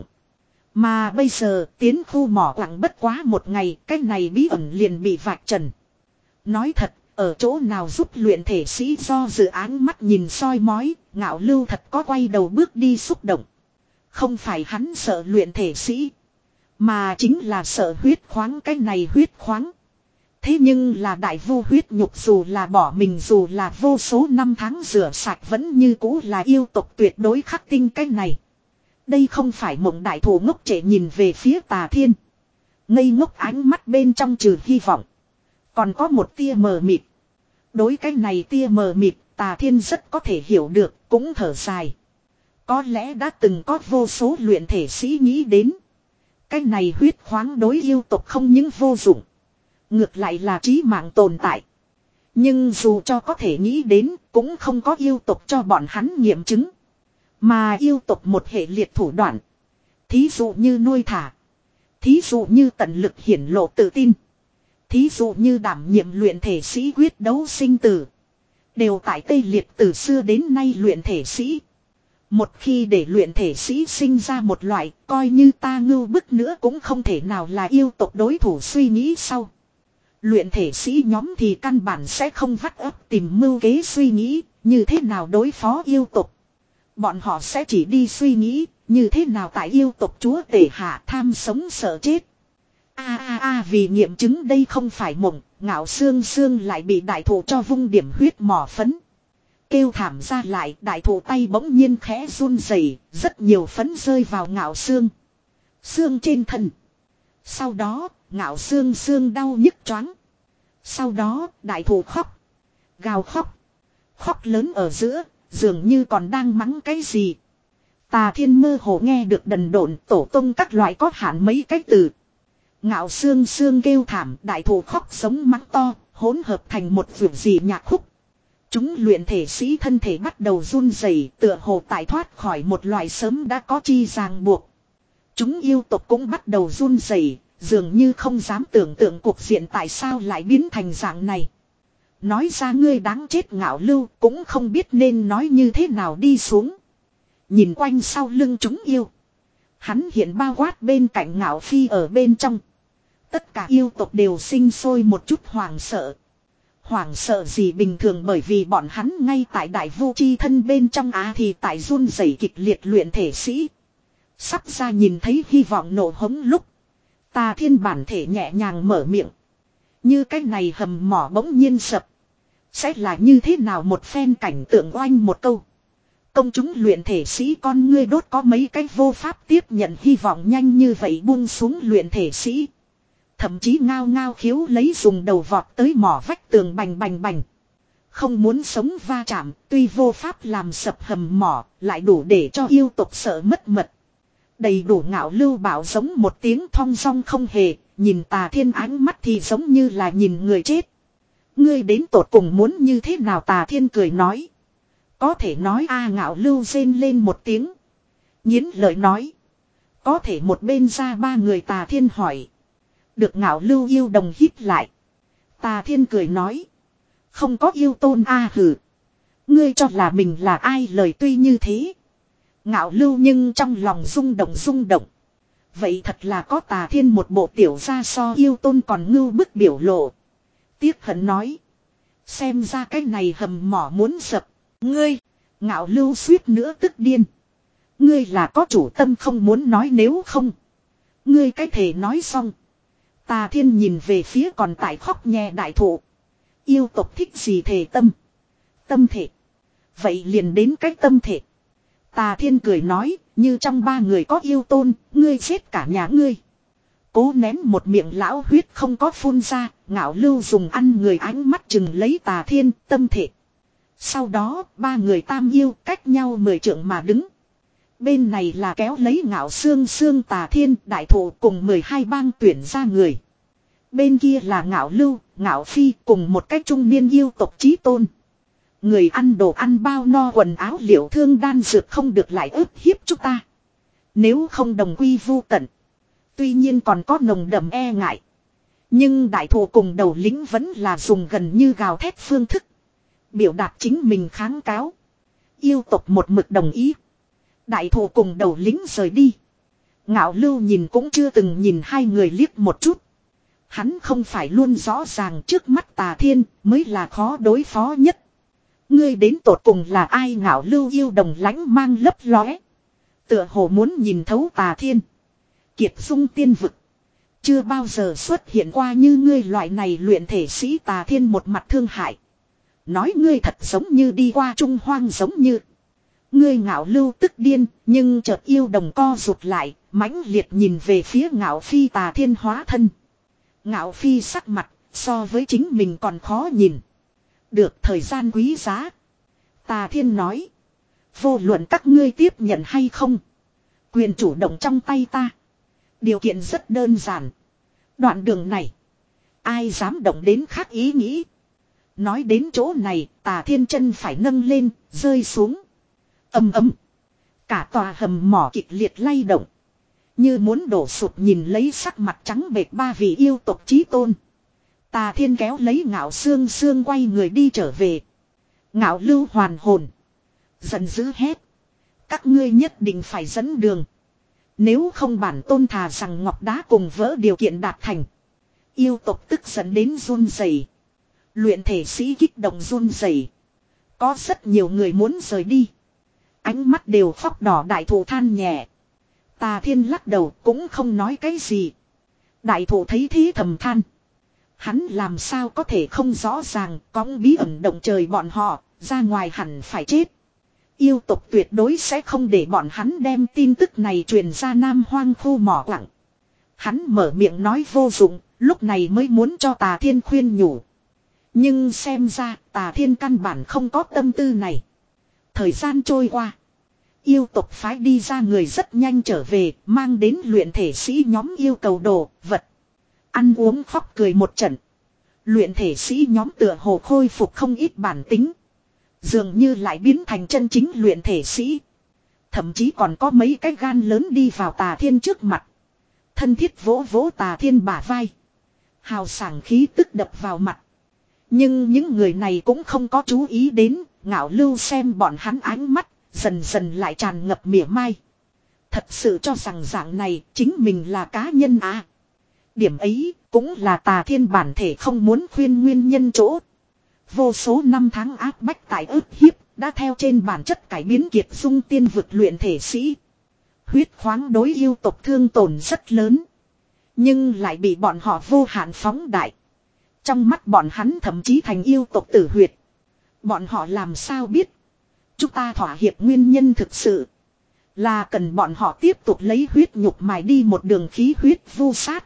Mà bây giờ tiến khu mỏ quặng bất quá một ngày, cái này bí ẩn liền bị vạch trần. Nói thật, ở chỗ nào giúp luyện thể sĩ do dự án mắt nhìn soi mói, Ngạo Lưu thật có quay đầu bước đi xúc động. Không phải hắn sợ luyện thể sĩ, mà chính là sợ huyết khoáng. Cái này huyết khoáng. Thế nhưng là đại vu huyết nhục, dù là bỏ mình, dù là vô số năm tháng rửa sạch, vẫn như cũ là yêu tộc tuyệt đối khắc tinh. Cái này, đây không phải mộng. Đại thủ ngốc trệ nhìn về phía Tà Thiên. Ngây ngốc ánh mắt bên trong trừ hy vọng, còn có một tia mờ mịt. Đối cái này tia mờ mịt, Tà Thiên rất có thể hiểu được, cũng thở dài. Có lẽ đã từng có vô số luyện thể sĩ nghĩ đến. Cái này huyết khoáng đối yêu tộc không những vô dụng, ngược lại là chí mạng tồn tại. Nhưng dù cho có thể nghĩ đến, cũng không có yêu tộc cho bọn hắn nghiệm chứng. Mà yêu tộc một hệ liệt thủ đoạn. Thí dụ như nuôi thả. Thí dụ như tận lực hiển lộ tự tin. Thí dụ như đảm nhiệm luyện thể sĩ quyết đấu sinh tử. Đều tại tê liệt từ xưa đến nay luyện thể sĩ. Một khi để luyện thể sĩ sinh ra một loại, coi như ta ngưu bức nữa cũng không thể nào là yêu tộc đối thủ suy nghĩ sau. Luyện thể sĩ nhóm thì căn bản sẽ không vắt ấp tìm mưu kế suy nghĩ, như thế nào đối phó yêu tộc. Bọn họ sẽ chỉ đi suy nghĩ, như thế nào tại yêu tộc chúa tể hạ tham sống sợ chết. A a a vì nghiệm chứng đây không phải mộng, Ngạo xương xương lại bị đại thụ cho vung điểm huyết mỏ phấn. Kêu thảm ra lại, đại thụ tay bỗng nhiên khẽ run rẩy, rất nhiều phấn rơi vào Ngạo xương xương trên thân. Sau đó, Ngạo xương xương đau nhức choáng. Sau đó, đại thụ khóc. Gào khóc. Khóc lớn ở giữa, dường như còn đang mắng cái gì. Tà Thiên mơ hồ nghe được đần độn tổ tông các loại có hạn mấy cái từ. Ngạo xương xương kêu thảm, đại thụ khóc giống mắng to, hỗn hợp thành một vượt gì nhạc khúc. Chúng luyện thể sĩ thân thể bắt đầu run rẩy, tựa hồ tại thoát khỏi một loại sớm đã có chi ràng buộc. Chúng yêu tộc cũng bắt đầu run rẩy, dường như không dám tưởng tượng cuộc diện tại sao lại biến thành dạng này. Nói ra ngươi đáng chết. Ngạo Lưu cũng không biết nên nói như thế nào đi xuống. Nhìn quanh sau lưng chúng yêu. Hắn hiện bao quát bên cạnh Ngạo Phi ở bên trong. Tất cả yêu tộc đều sinh sôi một chút hoảng sợ. Hoảng sợ gì bình thường, bởi vì bọn hắn ngay tại đại vô chi thân bên trong á thì tại run rẩy kịch liệt luyện thể sĩ. Sắp ra nhìn thấy hy vọng nổ hống lúc. Tà Thiên bản thể nhẹ nhàng mở miệng. Như cái này hầm mỏ bỗng nhiên sập. Sẽ là như thế nào một phen cảnh tượng, oanh một câu. Công chúng luyện thể sĩ con ngươi đốt, có mấy cái vô pháp tiếp nhận hy vọng nhanh như vậy buông xuống luyện thể sĩ. Thậm chí ngao ngao khiếu lấy dùng đầu vọt tới mỏ vách tường bành bành bành. Không muốn sống va chạm, tuy vô pháp làm sập hầm mỏ, lại đủ để cho yêu tộc sợ mất mật. Đầy đủ Ngạo Lưu bảo giống một tiếng thong dong không hề, nhìn Tà Thiên ánh mắt thì giống như là nhìn người chết. Ngươi đến tột cùng muốn như thế nào? Tà Thiên cười nói. Có thể nói a Ngạo Lưu rên lên một tiếng. Nghiến lời nói. Có thể một bên ra ba người? Tà Thiên hỏi. Được Ngạo Lưu yêu đồng hít lại. Tà Thiên cười nói. Không có yêu tôn a hử. Ngươi cho là mình là ai? Lời tuy như thế. Ngạo Lưu nhưng trong lòng rung động rung động. Vậy thật là có Tà Thiên một bộ tiểu gia so yêu tôn còn ngưu bức biểu lộ. Tiếc hận nói. Xem ra cái này hầm mỏ muốn sập. Ngươi. Ngạo Lưu suýt nữa tức điên. Ngươi là có chủ tâm không muốn nói, nếu không. Ngươi cái thể nói xong. Tà Thiên nhìn về phía còn tại khóc nhè đại thụ. Yêu tộc thích gì thể tâm? Tâm thể. Vậy liền đến cái tâm thể. Tà Thiên cười nói, như trong ba người có yêu tôn, ngươi giết cả nhà ngươi. Cố nén một miệng lão huyết không có phun ra, Ngạo Lưu dùng ăn người ánh mắt chừng lấy Tà Thiên, tâm thể. Sau đó, ba người tam yêu cách nhau mười trượng mà đứng. Bên này là kéo lấy Ngạo Xương Xương Tà Thiên, đại thụ cùng mười hai bang tuyển ra người. Bên kia là Ngạo Lưu, Ngạo Phi cùng một cách trung niên yêu tộc chí tôn. Người ăn đồ ăn bao no, quần áo liệu thương đan dược không được lại ức hiếp chúng ta. Nếu không đồng quy vu tận. Tuy nhiên còn có nồng đậm e ngại. Nhưng đại thụ cùng đầu lĩnh vẫn là dùng gần như gào thét phương thức. Biểu đạt chính mình kháng cáo. Yêu tộc một mực đồng ý. Đại thụ cùng đầu lĩnh rời đi. Ngạo Lưu nhìn cũng chưa từng nhìn hai người liếc một chút. Hắn không phải luôn rõ ràng trước mắt Tà Thiên mới là khó đối phó nhất. Ngươi đến tột cùng là ai? Ngạo Lưu yêu đồng lãnh mang lấp lóe. Tựa hồ muốn nhìn thấu Tà Thiên. Kiệt dung tiên vực. Chưa bao giờ xuất hiện qua như ngươi loại này luyện thể sĩ. Tà Thiên một mặt thương hại. Nói ngươi thật giống như đi qua Trung Hoang giống như. Ngươi Ngạo Lưu tức điên, nhưng chợt yêu đồng co rụt lại, mãnh liệt nhìn về phía Ngạo Phi. Tà Thiên hóa thân. Ngạo Phi sắc mặt, so với chính mình còn khó nhìn. Được thời gian quý giá. Tà Thiên nói. Vô luận các ngươi tiếp nhận hay không. Quyền chủ động trong tay ta. Điều kiện rất đơn giản. Đoạn đường này. Ai dám động đến khác ý nghĩ. Nói đến chỗ này, Tà Thiên chân phải nâng lên, rơi xuống. Ầm ầm. Cả tòa hầm mỏ kịch liệt lay động. Như muốn đổ sụp, nhìn lấy sắc mặt trắng bệch ba vị yêu tộc chí tôn. Tà Thiên kéo lấy Ngạo Xương Xương quay người đi trở về. Ngạo Lưu hoàn hồn. Giận dữ hét. Các ngươi nhất định phải dẫn đường. Nếu không bản tôn thà rằng ngọc đá cùng vỡ điều kiện đạt thành. Yêu tộc tức giận đến run rẩy. Luyện thể sĩ kích động run rẩy. Có rất nhiều người muốn rời đi. Ánh mắt đều phóc đỏ. Đại thụ than nhẹ. Tà Thiên lắc đầu cũng không nói cái gì. Đại thụ thấy thế thầm than. Hắn làm sao có thể không rõ ràng, cõng bí ẩn động trời bọn họ, ra ngoài hẳn phải chết. Yêu tộc tuyệt đối sẽ không để bọn hắn đem tin tức này truyền ra Nam Hoang khu mỏ quặng. Hắn mở miệng nói vô dụng, lúc này mới muốn cho Tà Thiên khuyên nhủ. Nhưng xem ra Tà Thiên căn bản không có tâm tư này. Thời gian trôi qua. Yêu tộc phái đi ra người rất nhanh trở về, mang đến luyện thể sĩ nhóm yêu cầu đồ, vật. Ăn uống khóc cười một trận. Luyện thể sĩ nhóm tựa hồ khôi phục không ít bản tính. Dường như lại biến thành chân chính luyện thể sĩ. Thậm chí còn có mấy cái gan lớn đi vào Tà Thiên trước mặt. Thân thiết vỗ vỗ Tà Thiên bả vai. Hào sảng khí tức đập vào mặt. Nhưng những người này cũng không có chú ý đến, Ngạo Lưu xem bọn hắn ánh mắt, dần dần lại tràn ngập mỉa mai. Thật sự cho rằng dạng này chính mình là cá nhân à. Điểm ấy cũng là Tà Thiên bản thể không muốn khuyên nguyên nhân chỗ. Vô số năm tháng áp bách tại ức hiếp đã theo trên bản chất cải biến kiệt dung tiên vực luyện thể sĩ. Huyết khoáng đối yêu tộc thương tổn rất lớn. Nhưng lại bị bọn họ vô hạn phóng đại. Trong mắt bọn hắn thậm chí thành yêu tộc tử huyệt. Bọn họ làm sao biết. Chúng ta thỏa hiệp nguyên nhân thực sự. Là cần bọn họ tiếp tục lấy huyết nhục mài đi một đường khí huyết vu sát.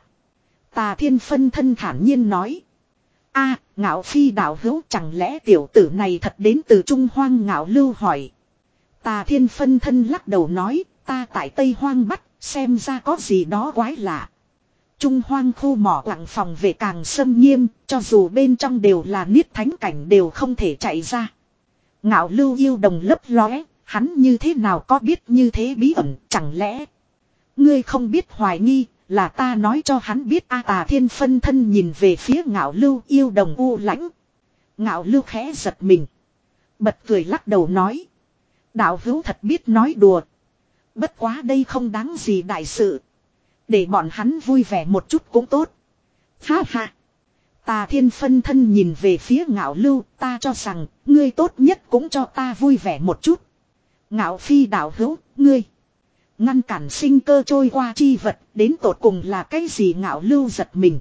Tà Thiên phân thân thản nhiên nói. A, Ngạo Phi đạo hữu, chẳng lẽ tiểu tử này thật đến từ Trung Hoang? Ngạo Lưu hỏi. Tà Thiên phân thân lắc đầu nói, ta tại Tây Hoang Bắc, xem ra có gì đó quái lạ. Trung Hoang khu mỏ quặng phòng vệ càng xâm nghiêm, cho dù bên trong đều là niết thánh cảnh đều không thể chạy ra. Ngạo Lưu yêu đồng lấp lóe, hắn như thế nào có biết như thế bí ẩn, chẳng lẽ ngươi không biết hoài nghi, là ta nói cho hắn biết. A, Tà Thiên phân thân nhìn về phía Ngạo Lưu yêu đồng u lãnh. Ngạo Lưu khẽ giật mình. Bật cười lắc đầu nói. Đạo hữu thật biết nói đùa. Bất quá đây không đáng gì đại sự. Để bọn hắn vui vẻ một chút cũng tốt. Ha ha. Tà Thiên phân thân nhìn về phía Ngạo Lưu, ta cho rằng ngươi tốt nhất cũng cho ta vui vẻ một chút. Ngạo Phi đạo hữu, ngươi ngăn cản sinh cơ trôi qua chi vật, đến tột cùng là cái gì? Ngạo Lưu giật mình.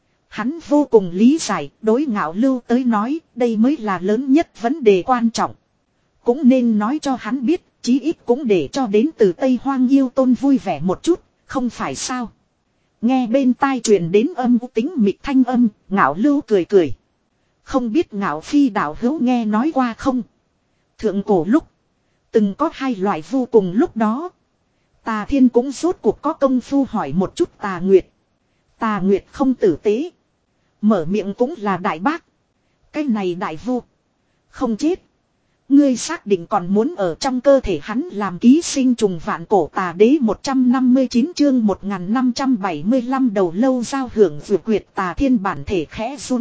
Hắn vô cùng lý giải, đối Ngạo Lưu tới nói, đây mới là lớn nhất vấn đề quan trọng. Cũng nên nói cho hắn biết, chí ít cũng để cho đến từ Tây Hoang yêu tôn vui vẻ một chút, không phải sao? Nghe bên tai truyền đến âm u tính mịt thanh âm, Ngạo Lưu cười cười. Không biết Ngạo Phi đạo hữu nghe nói qua không? Thượng cổ lúc từng có hai loại vu cùng lúc đó. Tà Thiên cũng rốt cuộc có công phu hỏi một chút Tà Nguyệt. Tà Nguyệt không tử tế. Mở miệng cũng là đại bác. Cái này đại vu không chết. Ngươi xác định còn muốn ở trong cơ thể hắn làm ký sinh trùng? Vạn cổ tà đế một trăm năm mươi chín chương một nghìn năm trăm bảy mươi lăm đầu lâu giao hưởng vượt quyệt. Tà Thiên bản thể khẽ run.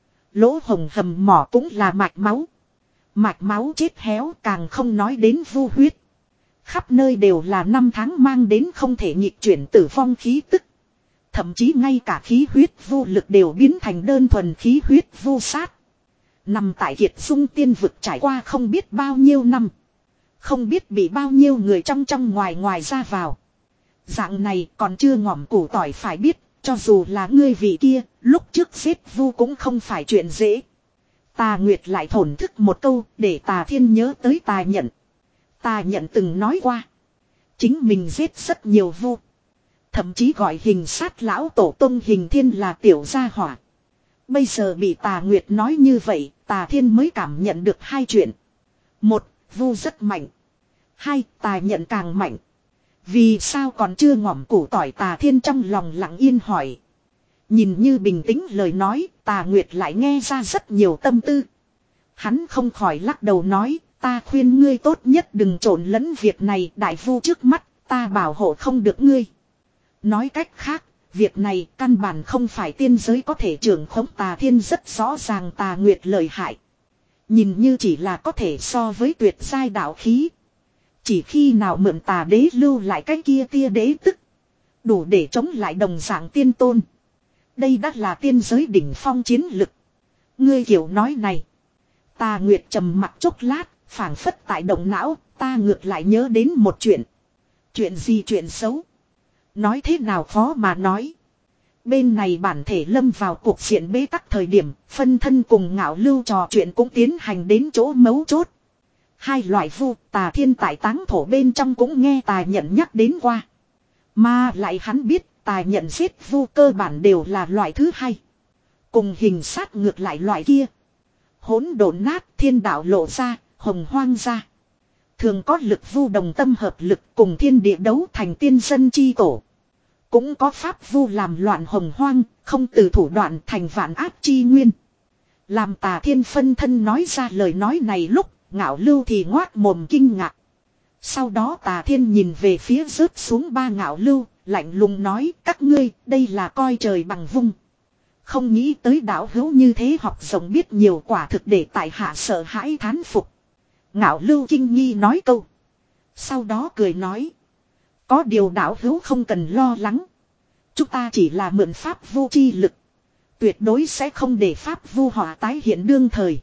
Lỗ hồng hầm mỏ cũng là mạch máu. Mạch máu chết héo, càng không nói đến vu huyết. Khắp nơi đều là năm tháng mang đến không thể nhịp chuyển tử vong khí tức. Thậm chí ngay cả khí huyết vô lực đều biến thành đơn thuần khí huyết vô sát. Nằm tại kiệt dung tiên vực trải qua không biết bao nhiêu năm. Không biết bị bao nhiêu người trong trong ngoài ngoài ra vào. Dạng này còn chưa ngỏm củ tỏi, phải biết, cho dù là ngươi vị kia, lúc trước giết vu cũng không phải chuyện dễ. Tà Nguyệt lại thổn thức một câu, để Tà Thiên nhớ tới Tà Nhận. Tà Nhận từng nói qua. Chính mình giết rất nhiều vu. Thậm chí gọi hình sát lão tổ tông Hình Thiên là tiểu gia hỏa. Bây giờ bị Tà Nguyệt nói như vậy, Tà Thiên mới cảm nhận được hai chuyện. Một, vu rất mạnh. Hai, Tà Nhận càng mạnh. Vì sao còn chưa ngỏm củ tỏi? Tà Thiên trong lòng lặng yên hỏi. Nhìn như bình tĩnh lời nói, Tà Nguyệt lại nghe ra rất nhiều tâm tư. Hắn không khỏi lắc đầu nói, ta khuyên ngươi tốt nhất đừng trộn lẫn việc này, đại vu trước mắt, ta bảo hộ không được ngươi. Nói cách khác, việc này căn bản không phải tiên giới có thể trưởng khống. Tà Thiên rất rõ ràng Tà Nguyệt lợi hại. Nhìn như chỉ là có thể so với tuyệt giai đạo khí. Chỉ khi nào mượn Tà đế lưu lại cái kia tia đế tức, đủ để chống lại đồng dạng tiên tôn. Đây đã là tiên giới đỉnh phong chiến lực. Ngươi kiểu nói này. Tà Nguyệt trầm mặt chốc lát, phảng phất tại động não, ta ngược lại nhớ đến một chuyện. Chuyện gì? Chuyện xấu? Nói thế nào khó mà nói. Bên này bản thể lâm vào cuộc diện bế tắc thời điểm, phân thân cùng Ngạo Lưu trò chuyện cũng tiến hành đến chỗ mấu chốt. Hai loại vu, Tà Thiên tại táng thổ bên trong cũng nghe Tà Nhận nhắc đến qua. Mà lại hắn biết, Tà Nhận giết vu cơ bản đều là loại thứ hai. Cùng hình sát ngược lại loại kia. Hỗn độn nát, thiên đạo lộ ra, hồng hoang ra. Thường có lực vu đồng tâm hợp lực cùng thiên địa đấu thành tiên dân chi tổ. Cũng có pháp vu làm loạn hồng hoang, không từ thủ đoạn thành vạn ác chi nguyên. Làm Tà Thiên phân thân nói ra lời nói này lúc, Ngạo Lưu thì ngoác mồm kinh ngạc. Sau đó Tà Thiên nhìn về phía rớt xuống ba Ngạo Lưu, lạnh lùng nói, các ngươi, đây là coi trời bằng vung. Không nghĩ tới đạo hữu như thế học rộng biết nhiều, quả thực để tại hạ sợ hãi thán phục. Ngạo Lưu kinh nghi nói câu. Sau đó cười nói. Có điều đạo hữu không cần lo lắng. Chúng ta chỉ là mượn pháp vu chi lực. Tuyệt đối sẽ không để pháp vu họa tái hiện đương thời.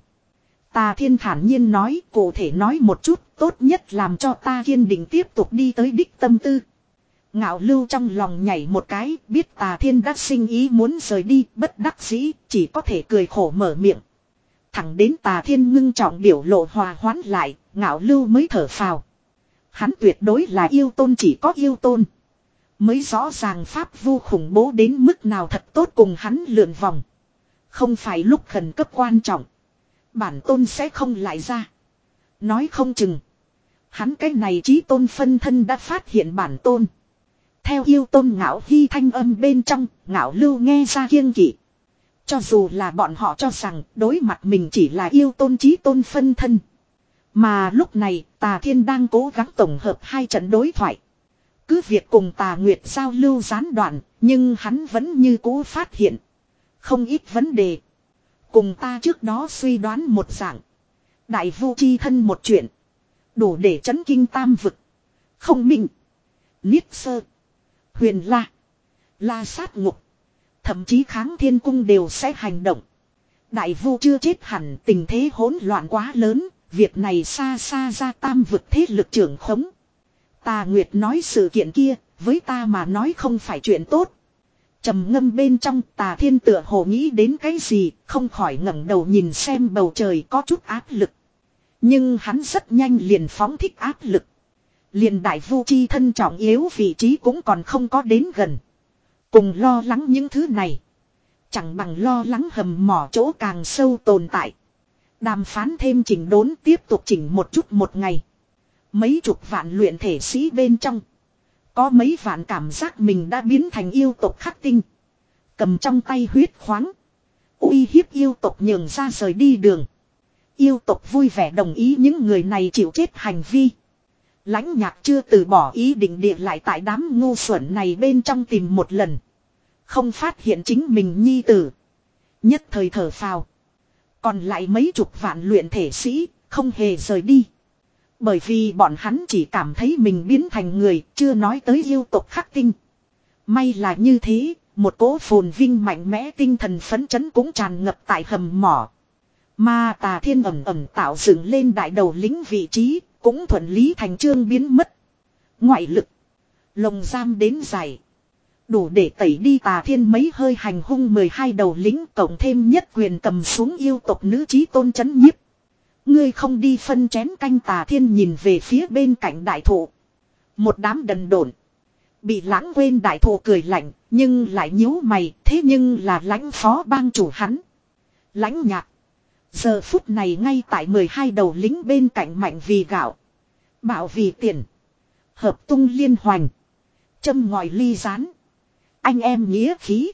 Tà Thiên thản nhiên nói, cụ thể nói một chút, tốt nhất làm cho ta kiên định tiếp tục đi tới đích tâm tư. Ngạo Lưu trong lòng nhảy một cái, biết Tà Thiên đã sinh ý muốn rời đi, bất đắc dĩ, chỉ có thể cười khổ mở miệng. Thẳng đến Tà Thiên ngưng trọng biểu lộ hòa hoãn lại, Ngạo Lưu mới thở phào. Hắn tuyệt đối là yêu tôn, chỉ có yêu tôn mới rõ ràng pháp vu khủng bố đến mức nào, thật tốt cùng hắn lượn vòng. Không phải lúc khẩn cấp quan trọng, bản tôn sẽ không lại ra. Nói không chừng hắn cái này chí tôn phân thân đã phát hiện bản tôn. Theo yêu tôn Ngạo Hy thanh âm bên trong, Ngạo Lưu nghe ra kiêng kỵ. Cho dù là bọn họ cho rằng đối mặt mình chỉ là yêu tôn chí tôn phân thân. Mà lúc này Tà Thiên đang cố gắng tổng hợp hai trận đối thoại. Cứ việc cùng Tà Nguyệt giao lưu gián đoạn, nhưng hắn vẫn như cố phát hiện không ít vấn đề. Cùng ta trước đó suy đoán một dạng. Đại vu chi thân một chuyện, đủ để chấn kinh tam vực. Không minh, Niết Sơ, Huyền La, La Sát Ngục, thậm chí Kháng Thiên Cung đều sẽ hành động. Đại vu chưa chết hẳn, tình thế hỗn loạn quá lớn, việc này xa xa ra tam vực thế lực trưởng khống. Tà Nguyệt nói sự kiện kia, với ta mà nói không phải chuyện tốt. Trầm ngâm bên trong, Tà Thiên tựa hồ nghĩ đến cái gì, không khỏi ngẩng đầu nhìn xem bầu trời có chút áp lực. Nhưng hắn rất nhanh liền phóng thích áp lực. Liền đại vu chi thân trọng yếu vị trí cũng còn không có đến gần. Cùng lo lắng những thứ này, chẳng bằng lo lắng hầm mỏ chỗ càng sâu tồn tại. Đàm phán thêm chỉnh đốn, tiếp tục chỉnh một chút một ngày. Mấy chục vạn luyện thể sĩ bên trong, có mấy vạn cảm giác mình đã biến thành yêu tộc khắc tinh. Cầm trong tay huyết khoáng, uy hiếp yêu tộc nhường ra rời đi đường. Yêu tộc vui vẻ đồng ý những người này chịu chết hành vi. Lãnh Nhạc chưa từ bỏ ý định địa lại tại đám ngu xuẩn này bên trong tìm một lần. Không phát hiện chính mình nhi tử. Nhất thời thở phào. Còn lại mấy chục vạn luyện thể sĩ không hề rời đi. Bởi vì bọn hắn chỉ cảm thấy mình biến thành người, chưa nói tới yêu tộc khắc tinh. May là như thế, một cỗ phồn vinh mạnh mẽ tinh thần phấn chấn cũng tràn ngập tại hầm mỏ. Mà Tà Thiên ẩm ẩm tạo dựng lên đại đầu lính vị trí, cũng thuận lý thành chương biến mất. Ngoại lực, lồng giam đến dài, đủ để tẩy đi Tà Thiên mấy hơi hành hung mười hai đầu lính, cộng thêm nhất quyền cầm xuống yêu tộc nữ chí tôn chấn nhiếp. Ngươi không đi phân chén canh. Tà Thiên nhìn về phía bên cạnh đại thụ. Một đám đần độn, bị lãng quên đại thụ cười lạnh, nhưng lại nhíu mày, thế nhưng là lãnh phó bang chủ hắn. Lãnh Nhạc giờ phút này ngay tại mười hai đầu lính bên cạnh mạnh vì gạo, bạo vì tiền, hợp tung liên hoành, châm ngòi ly rán, anh em nghĩa khí.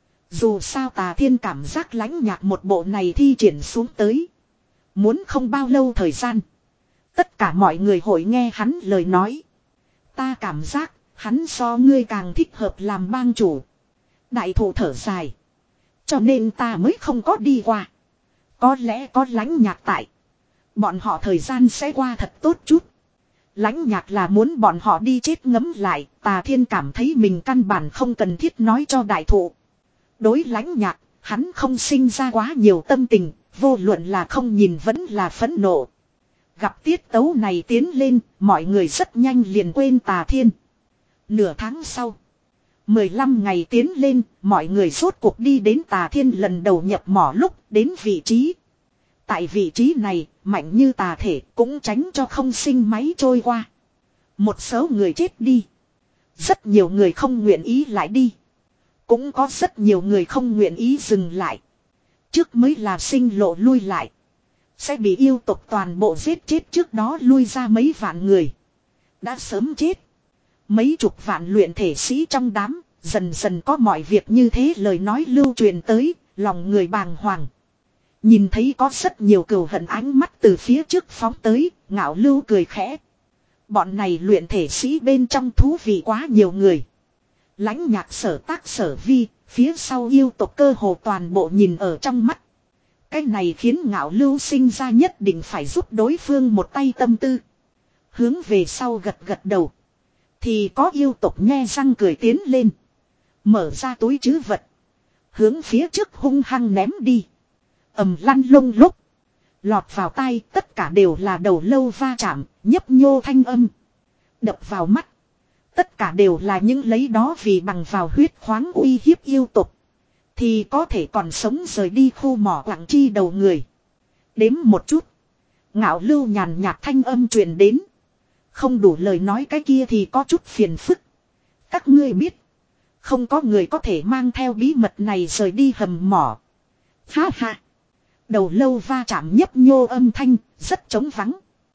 Dù sao Tà Thiên cảm giác Lãnh Nhạc một bộ này thi triển xuống tới, muốn không bao lâu thời gian, tất cả mọi người hội nghe hắn lời nói. Ta cảm giác hắn so ngươi càng thích hợp làm bang chủ. Đại thụ thở dài, cho nên ta mới không có đi qua. Có lẽ có Lãnh Nhạc tại, bọn họ thời gian sẽ qua thật tốt chút. Lãnh Nhạc là muốn bọn họ đi chết ngấm lại. Tà Thiên cảm thấy mình căn bản không cần thiết nói cho đại thụ. Đối Lãnh Nhạc, hắn không sinh ra quá nhiều tâm tình, vô luận là không nhìn vẫn là phẫn nộ. Gặp tiết tấu này tiến lên, mọi người rất nhanh liền quên Tà Thiên. Nửa tháng sau, mười lăm ngày tiến lên, mọi người rốt cuộc đi đến Tà Thiên lần đầu nhập mỏ lúc đến vị trí. Tại vị trí này, mạnh như tà thể cũng tránh cho không sinh máy trôi qua. Một số người chết đi, rất nhiều người không nguyện ý lại đi. Cũng có rất nhiều người không nguyện ý dừng lại. Trước mới là sinh lộ lui lại, sẽ bị yêu tộc toàn bộ giết chết. Trước đó lui ra mấy vạn người, đã sớm chết. Mấy chục vạn luyện thể sĩ trong đám, dần dần có mọi việc như thế lời nói lưu truyền tới, lòng người bàng hoàng. Nhìn thấy có rất nhiều cừu hận ánh mắt từ phía trước phóng tới, Ngạo Lưu cười khẽ. Bọn này luyện thể sĩ bên trong thú vị quá nhiều người. Lãnh Nhạc sở tác sở vi, phía sau yêu tộc cơ hồ toàn bộ nhìn ở trong mắt. Cái này khiến Ngạo Lưu sinh ra nhất định phải giúp đối phương một tay tâm tư. Hướng về sau gật gật đầu, thì có yêu tộc nhe răng cười tiến lên. Mở ra túi trữ vật. Hướng phía trước hung hăng ném đi. Ầm lăn lông lúc. Lọt vào tai tất cả đều là đầu lâu va chạm, nhấp nhô thanh âm. Đập vào mắt. Tất cả đều là những lấy đó vì bằng vào huyết khoáng uy hiếp yêu tục. Thì có thể còn sống rời đi khu mỏ quặng chi đầu người. Đếm một chút. Ngạo Lưu nhàn nhạt thanh âm truyền đến. Không đủ lời nói cái kia thì có chút phiền phức. Các ngươi biết. Không có người có thể mang theo bí mật này rời đi hầm mỏ. Ha ha. Đầu lâu va chạm nhấp nhô âm thanh, rất trống vắng.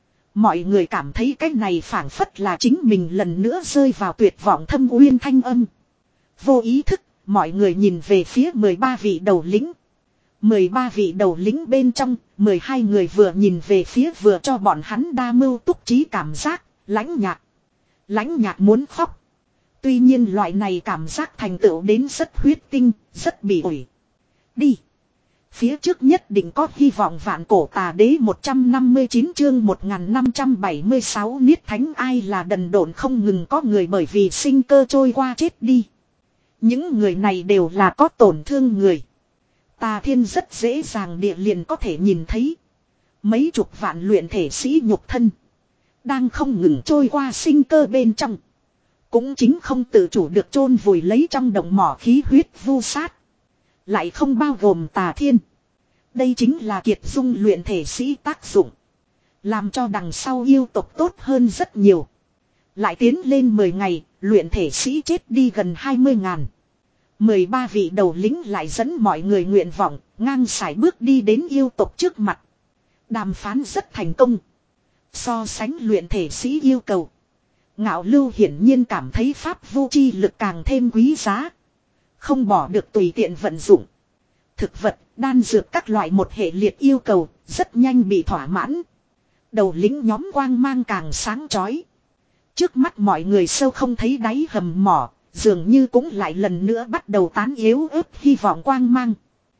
Mọi người cảm thấy cái này phảng phất là chính mình lần nữa rơi vào tuyệt vọng thâm uyên thanh âm. Vô ý thức, mọi người nhìn về phía mười ba vị đầu lĩnh. mười ba vị đầu lĩnh bên trong, mười hai người vừa nhìn về phía vừa cho bọn hắn đa mưu túc trí cảm giác, lãnh nhạt. Lãnh nhạt muốn khóc. Tuy nhiên loại này cảm giác thành tựu đến rất huyết tinh, rất bị ủi. Đi. Phía trước nhất định có hy vọng vạn cổ tà đế một trăm năm mươi chín chương một nghìn năm trăm bảy mươi sáu niết thánh ai là đần độn không ngừng có người bởi vì sinh cơ trôi qua chết đi. Những người này đều là có tổn thương người. Tà Thiên rất dễ dàng địa liền có thể nhìn thấy. Mấy chục vạn luyện thể sĩ nhục thân. Đang không ngừng trôi qua sinh cơ bên trong. Cũng chính không tự chủ được chôn vùi lấy trong đồng mỏ khí huyết vu sát. Lại không bao gồm Tà Thiên. Đây chính là kiệt dung luyện thể sĩ tác dụng. Làm cho đằng sau yêu tộc tốt hơn rất nhiều. Lại tiến lên mười ngày, luyện thể sĩ chết đi gần hai mươi ngàn. mười ba vị đầu lĩnh lại dẫn mọi người nguyện vọng, ngang sải bước đi đến yêu tộc trước mặt. Đàm phán rất thành công. So sánh luyện thể sĩ yêu cầu. Ngạo Lưu hiển nhiên cảm thấy pháp vô chi lực càng thêm quý giá. Không bỏ được tùy tiện vận dụng. Thực vật, đan dược các loại một hệ liệt yêu cầu, rất nhanh bị thỏa mãn. Đầu lĩnh nhóm quang mang càng sáng chói. Trước mắt mọi người sâu không thấy đáy hầm mỏ, dường như cũng lại lần nữa bắt đầu tán yếu ớt hy vọng quang mang.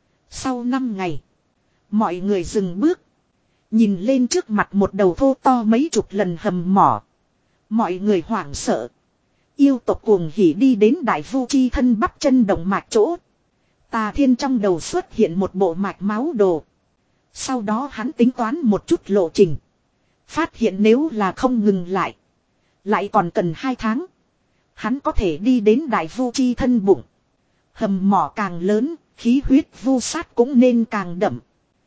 Sau năm ngày, mọi người dừng bước. Nhìn lên trước mặt một đầu thô to mấy chục lần hầm mỏ. Mọi người hoảng sợ. Yêu tộc cuồng hỉ đi đến đại vu chi thân bắp chân động mạch chỗ. Tà Thiên trong đầu xuất hiện một bộ mạch máu đồ. Sau đó hắn tính toán một chút lộ trình. Phát hiện nếu là không ngừng lại. Lại còn cần hai tháng. Hắn có thể đi đến đại vu chi thân bụng. Hầm mỏ càng lớn, khí huyết vu sát cũng nên càng đậm.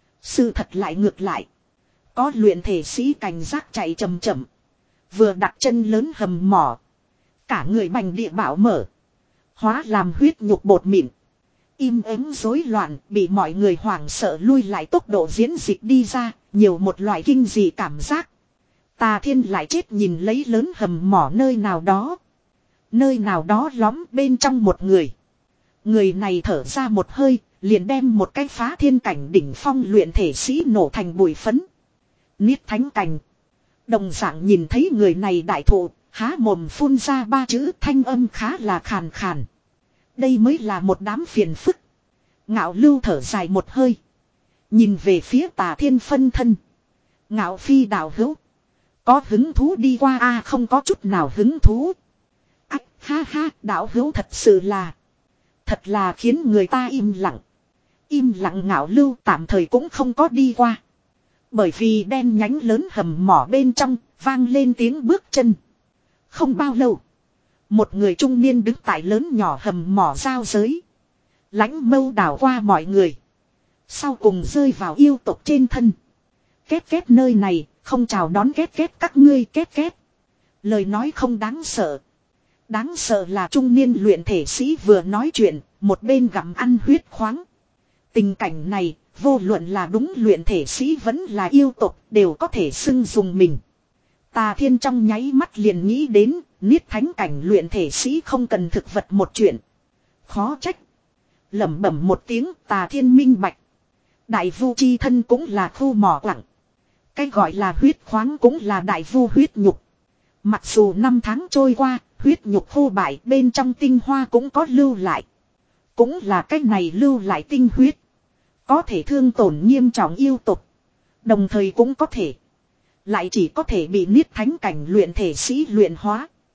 Sự thật lại ngược lại. Có luyện thể sĩ cảnh giác chạy chậm chậm. Vừa đặt chân lớn hầm mỏ. Cả người bành địa bảo mở. Hóa làm huyết nhục bột mịn. Im ắng rối loạn, bị mọi người hoảng sợ lui lại tốc độ diễn dịch đi ra, nhiều một loại kinh dị cảm giác. Tà Thiên lại chết nhìn lấy lớn hầm mỏ nơi nào đó. Nơi nào đó lõm bên trong một người. Người này thở ra một hơi, liền đem một cái phá thiên cảnh đỉnh phong luyện thể sĩ nổ thành bụi phấn. Niết thánh cảnh. Đồng dạng nhìn thấy người này đại thụ, há mồm phun ra ba chữ thanh âm khá là khàn khàn. Đây mới là một đám phiền phức. Ngạo Lưu thở dài một hơi. Nhìn về phía Tà Thiên phân thân. Ngạo Phi đạo hữu. Có hứng thú đi qua a à, không có chút nào hứng thú. Ách ha ha đạo hữu thật sự là. Thật là khiến người ta im lặng. Im lặng Ngạo Lưu tạm thời cũng không có đi qua. Bởi vì đen nhánh lớn hầm mỏ bên trong vang lên tiếng bước chân. Không bao lâu. Một người trung niên đứng tại lớn nhỏ hầm mỏ giao giới. Lãnh mâu đảo qua mọi người. Sau cùng rơi vào yêu tộc trên thân. Két két nơi này, không chào đón két két các ngươi két két. Lời nói không đáng sợ. Đáng sợ là trung niên luyện thể sĩ vừa nói chuyện, một bên gặm ăn huyết khoáng. Tình cảnh này, vô luận là đúng luyện thể sĩ vẫn là yêu tộc, đều có thể xưng dùng mình. Tà Thiên trong nháy mắt liền nghĩ đến, niết thánh cảnh luyện thể sĩ không cần thực vật một chuyện. Khó trách. Lẩm bẩm một tiếng Tà Thiên minh bạch. Đại vu chi thân cũng là khu mỏ quặng. Cái gọi là huyết khoáng cũng là đại vu huyết nhục. Mặc dù năm tháng trôi qua, huyết nhục khô bại bên trong tinh hoa cũng có lưu lại. Cũng là cái này lưu lại tinh huyết. Có thể thương tổn nghiêm trọng yêu tục. Đồng thời cũng có thể. Lại chỉ có thể bị niết thánh cảnh luyện thể sĩ luyện hóa.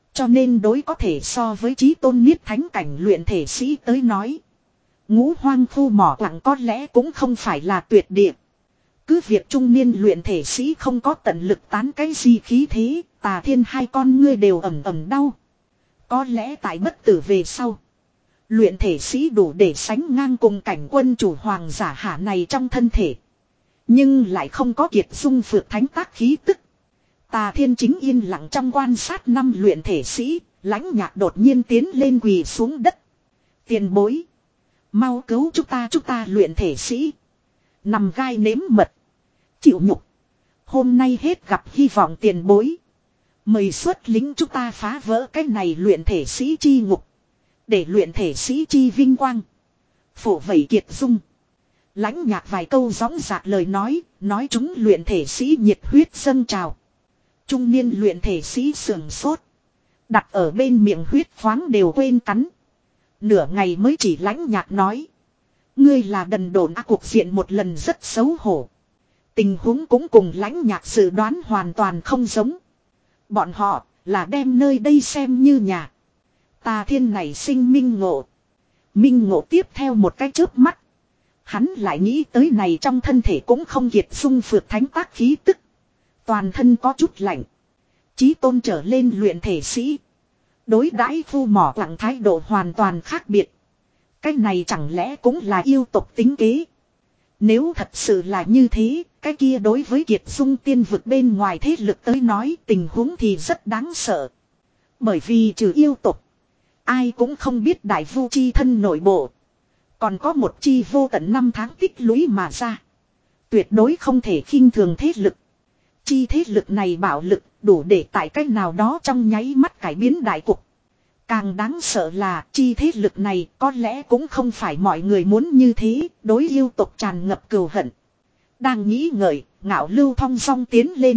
Cho nên đối có thể so với chí tôn niết thánh cảnh luyện thể sĩ tới nói. Ngũ hoang khu mỏ quặng có lẽ cũng không phải là tuyệt địa. Cứ việc trung niên luyện thể sĩ không có tận lực tán cái gì khí thế, Tà Thiên hai con ngươi đều ẩm ẩm đau. Có lẽ tại bất tử về sau. Luyện thể sĩ đủ để sánh ngang cùng cảnh quân chủ hoàng giả hạ này trong thân thể. Nhưng lại không có kiệt dung phược thánh tác khí tức. Tà Thiên chính yên lặng trong quan sát năm luyện thể sĩ, Lãnh Nhạc đột nhiên tiến lên quỳ xuống đất. Tiền bối. Mau cứu chúng ta chúng ta luyện thể sĩ. Nằm gai nếm mật. Chịu nhục. Hôm nay hết gặp hy vọng tiền bối. Mời xuất lính chúng ta phá vỡ cái này luyện thể sĩ chi ngục. Để luyện thể sĩ chi vinh quang. Phổ vẩy kiệt dung. Lãnh Nhạc vài câu gióng giạc lời nói. Nói chúng luyện thể sĩ nhiệt huyết dâng trào. Trung niên luyện thể sĩ sườn sốt. Đặt ở bên miệng huyết khoáng đều quên cắn. Nửa ngày mới chỉ Lãnh Nhạc nói. Ngươi là đần độn á, cuộc diện một lần rất xấu hổ. Tình huống cũng cùng Lãnh Nhạc dự đoán hoàn toàn không giống. Bọn họ là đem nơi đây xem như nhà. Tà Thiên này sinh minh ngộ. Minh ngộ tiếp theo một cái chớp mắt. Hắn lại nghĩ tới này trong thân thể cũng không kiệt dung phược thánh tác khí tức. Toàn thân có chút lạnh. Chí tôn trở lên luyện thể sĩ. Đối đãi phu mỏ quặng thái độ hoàn toàn khác biệt. Cái này chẳng lẽ cũng là yêu tộc tính kế. Nếu thật sự là như thế, cái kia đối với kiệt dung tiên vực bên ngoài thế lực tới nói tình huống thì rất đáng sợ. Bởi vì trừ yêu tộc, ai cũng không biết đại vu chi thân nội bộ. Còn có một chi vô tận năm tháng tích lũy mà ra. Tuyệt đối không thể khinh thường thế lực. Chi thế lực này bạo lực đủ để tại cách nào đó trong nháy mắt cải biến đại cục. Càng đáng sợ là chi thế lực này có lẽ cũng không phải mọi người muốn như thế, đối yêu tộc tràn ngập cừu hận. Đang nghĩ ngợi, Ngạo Lưu thong dong tiến lên.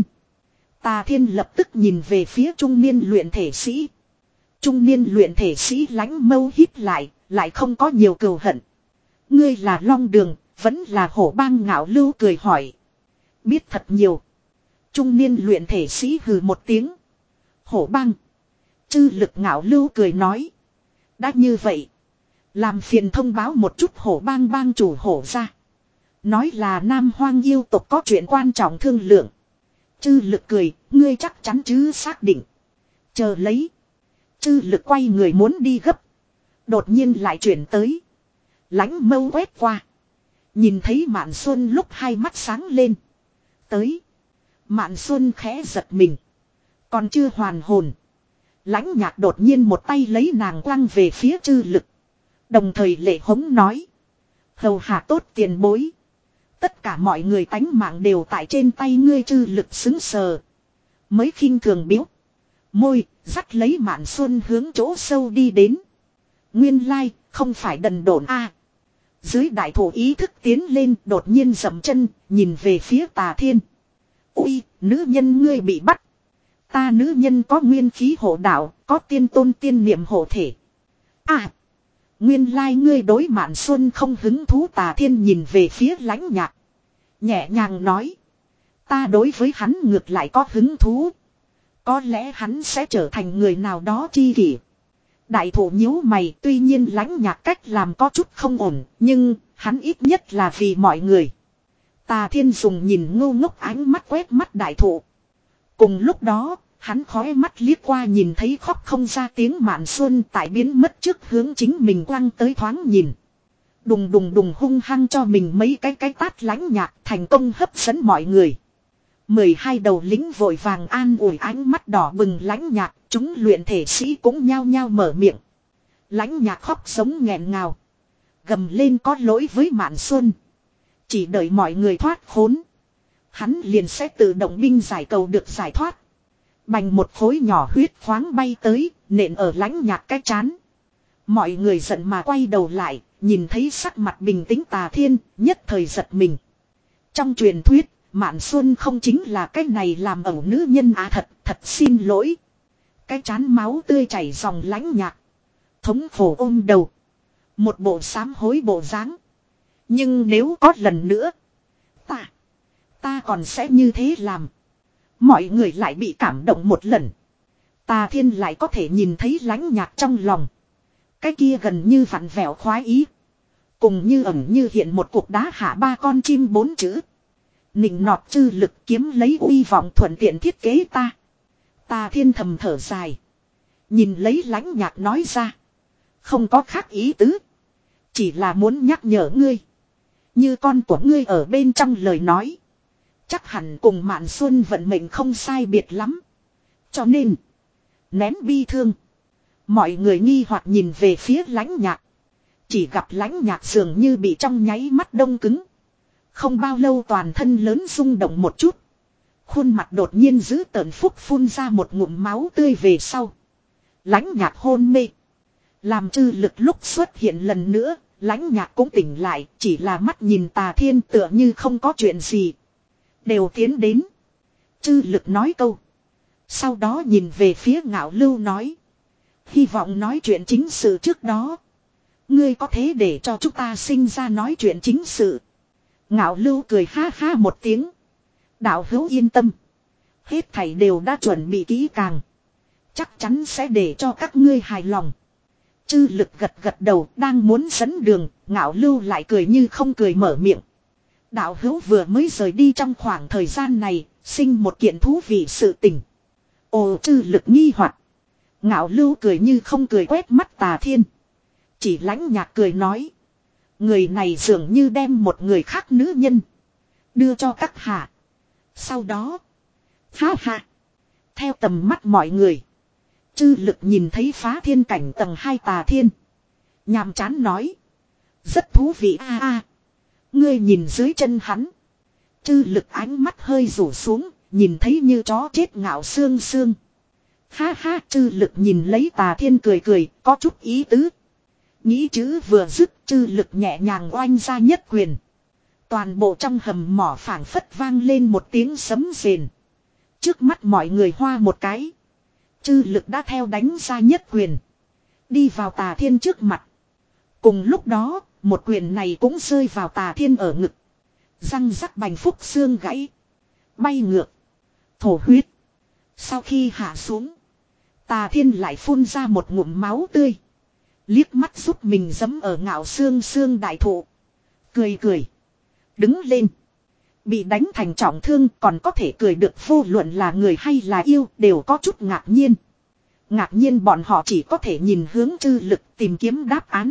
Tà Thiên lập tức nhìn về phía trung niên luyện thể sĩ. Trung niên luyện thể sĩ lánh mâu hít lại, lại không có nhiều cừu hận. Ngươi là Long Đường, vẫn là Hổ Bang? Ngạo Lưu cười hỏi. Biết thật nhiều. Trung niên luyện thể sĩ hừ một tiếng. Hổ Bang. Chư Lực? Ngạo Lưu cười nói. Đã như vậy, làm phiền thông báo một chút Hổ Bang bang chủ Hổ ra. Nói là Nam Hoang yêu tộc có chuyện quan trọng thương lượng. Chư Lực cười, ngươi chắc chắn chứ? Xác định. Chờ lấy. Chư Lực quay người muốn đi gấp. Đột nhiên lại chuyển tới. Lánh mâu quét qua. Nhìn thấy Mạn Xuân lúc hai mắt sáng lên. Tới. Mạn Xuân khẽ giật mình. Còn chưa hoàn hồn. Lãnh Nhạc đột nhiên một tay lấy nàng quăng về phía Chư Lực. Đồng thời lệ hống nói. Hầu hạ tốt tiền bối. Tất cả mọi người tánh mạng đều tại trên tay ngươi. Chư Lực xứng sờ. Mới khinh thường biếu. Môi, dắt lấy Mạn Xuân hướng chỗ sâu đi đến. Nguyên lai, không phải đần độn a. Dưới đại thổ ý thức tiến lên, đột nhiên dậm chân, nhìn về phía Tà Thiên. Ui, nữ nhân ngươi bị bắt. Ta nữ nhân có nguyên khí hộ đạo, có tiên tôn tiên niệm hộ thể. À, nguyên lai ngươi đối Mạn Xuân không hứng thú. Tà Thiên nhìn về phía Lãnh Nhạc. Nhẹ nhàng nói. Ta đối với hắn ngược lại có hứng thú. Có lẽ hắn sẽ trở thành người nào đó chi kỷ. Đại thổ nhíu mày, tuy nhiên Lãnh Nhạc cách làm có chút không ổn, nhưng hắn ít nhất là vì mọi người. Tà Thiên dùng nhìn ngu ngốc ánh mắt quét mắt đại thổ. Cùng lúc đó, hắn khói mắt liếc qua nhìn thấy khóc không ra tiếng Mạn Xuân tại biến mất trước hướng chính mình quăng tới thoáng nhìn. Đùng đùng đùng hung hăng cho mình mấy cái cái tát. Lãnh Nhạc thành công hấp dẫn mọi người. Mười hai đầu lính vội vàng an ủi ánh mắt đỏ bừng Lãnh Nhạc, chúng luyện thể sĩ cũng nhao nhao mở miệng. Lãnh Nhạc khóc sống nghẹn ngào. Gầm lên có lỗi với Mạn Xuân. Chỉ đợi mọi người thoát khốn. Hắn liền sẽ tự động binh giải cầu được giải thoát. Bành một khối nhỏ huyết khoáng bay tới, nện ở Lãnh Nhạc cái chán. Mọi người giận mà quay đầu lại, nhìn thấy sắc mặt bình tĩnh Tà Thiên, nhất thời giật mình. Trong truyền thuyết, Mạn Xuân không chính là cái này làm ẩu nữ nhân à? Thật, thật xin lỗi. Cái chán máu tươi chảy dòng Lãnh Nhạc. Thống khổ ôm đầu. Một bộ sám hối bộ dáng. Nhưng nếu có lần nữa, ta, ta còn sẽ như thế làm. Mọi người lại bị cảm động một lần. Tà Thiên lại có thể nhìn thấy Lãnh Nhạc trong lòng. Cái kia gần như vặn vẹo khoái ý. Cùng như ẩn như hiện một cục đá hạ ba con chim bốn chữ. Nịnh nọt chư lực kiếm lấy uy vọng thuận tiện thiết kế ta. Tà Thiên thầm thở dài. Nhìn lấy Lãnh Nhạc nói ra. Không có khác ý tứ. Chỉ là muốn nhắc nhở ngươi. Như con của ngươi ở bên trong lời nói. Chắc hẳn cùng Mạn Xuân vận mệnh không sai biệt lắm. Cho nên. Nén bi thương. Mọi người nghi hoặc nhìn về phía Lãnh Nhạc. Chỉ gặp Lãnh Nhạc dường như bị trong nháy mắt đông cứng. Không bao lâu toàn thân lớn rung động một chút. Khuôn mặt đột nhiên giữ tợn phúc phun ra một ngụm máu tươi về sau. Lãnh Nhạc hôn mê. Làm chư lực lúc xuất hiện lần nữa. Lãnh Nhạc cũng tỉnh lại. Chỉ là mắt nhìn Tà Thiên tựa như không có chuyện gì. Đều tiến đến. Chư lực nói câu. Sau đó nhìn về phía Ngạo Lưu nói. Hy vọng nói chuyện chính sự trước đó. Ngươi có thế để cho chúng ta sinh ra nói chuyện chính sự. Ngạo Lưu cười ha ha một tiếng. Đạo hữu yên tâm. Hết thảy đều đã chuẩn bị kỹ càng. Chắc chắn sẽ để cho các ngươi hài lòng. Chư lực gật gật đầu đang muốn dẫn đường. Ngạo Lưu lại cười như không cười mở miệng. Đạo hữu vừa mới rời đi trong khoảng thời gian này. Sinh một kiện thú vị sự tình. Ồ, chư lực nghi hoặc. Ngạo Lưu cười như không cười quét mắt Tà Thiên. Chỉ Lãnh Nhạc cười nói. Người này dường như đem một người khác nữ nhân. Đưa cho các hạ. Sau đó. Ha ha. Theo tầm mắt mọi người. Chư lực nhìn thấy phá thiên cảnh tầng hai Tà Thiên. Nhàm chán nói. Rất thú vị a a. Ngươi nhìn dưới chân hắn. Chư lực ánh mắt hơi rủ xuống. Nhìn thấy như chó chết Ngạo Xương Xương. Ha ha, chư lực nhìn lấy Tà Thiên cười cười, có chút ý tứ. Nghĩ chữ vừa dứt, chư lực nhẹ nhàng oanh ra nhất quyền. Toàn bộ trong hầm mỏ phảng phất vang lên một tiếng sấm rền. Trước mắt mọi người hoa một cái. Chư lực đã theo đánh ra nhất quyền. Đi vào Tà Thiên trước mặt. Cùng lúc đó, một quyền này cũng rơi vào Tà Thiên ở ngực. Răng rắc bành phúc xương gãy. Bay ngược. Thổ huyết. Sau khi hạ xuống. Tà Thiên lại phun ra một ngụm máu tươi. Liếc mắt giúp mình giẫm ở Ngạo Xương Xương đại thụ. Cười cười. Đứng lên. Bị đánh thành trọng thương còn có thể cười được vô luận là người hay là yêu đều có chút ngạc nhiên. Ngạc nhiên bọn họ chỉ có thể nhìn hướng chư lực tìm kiếm đáp án.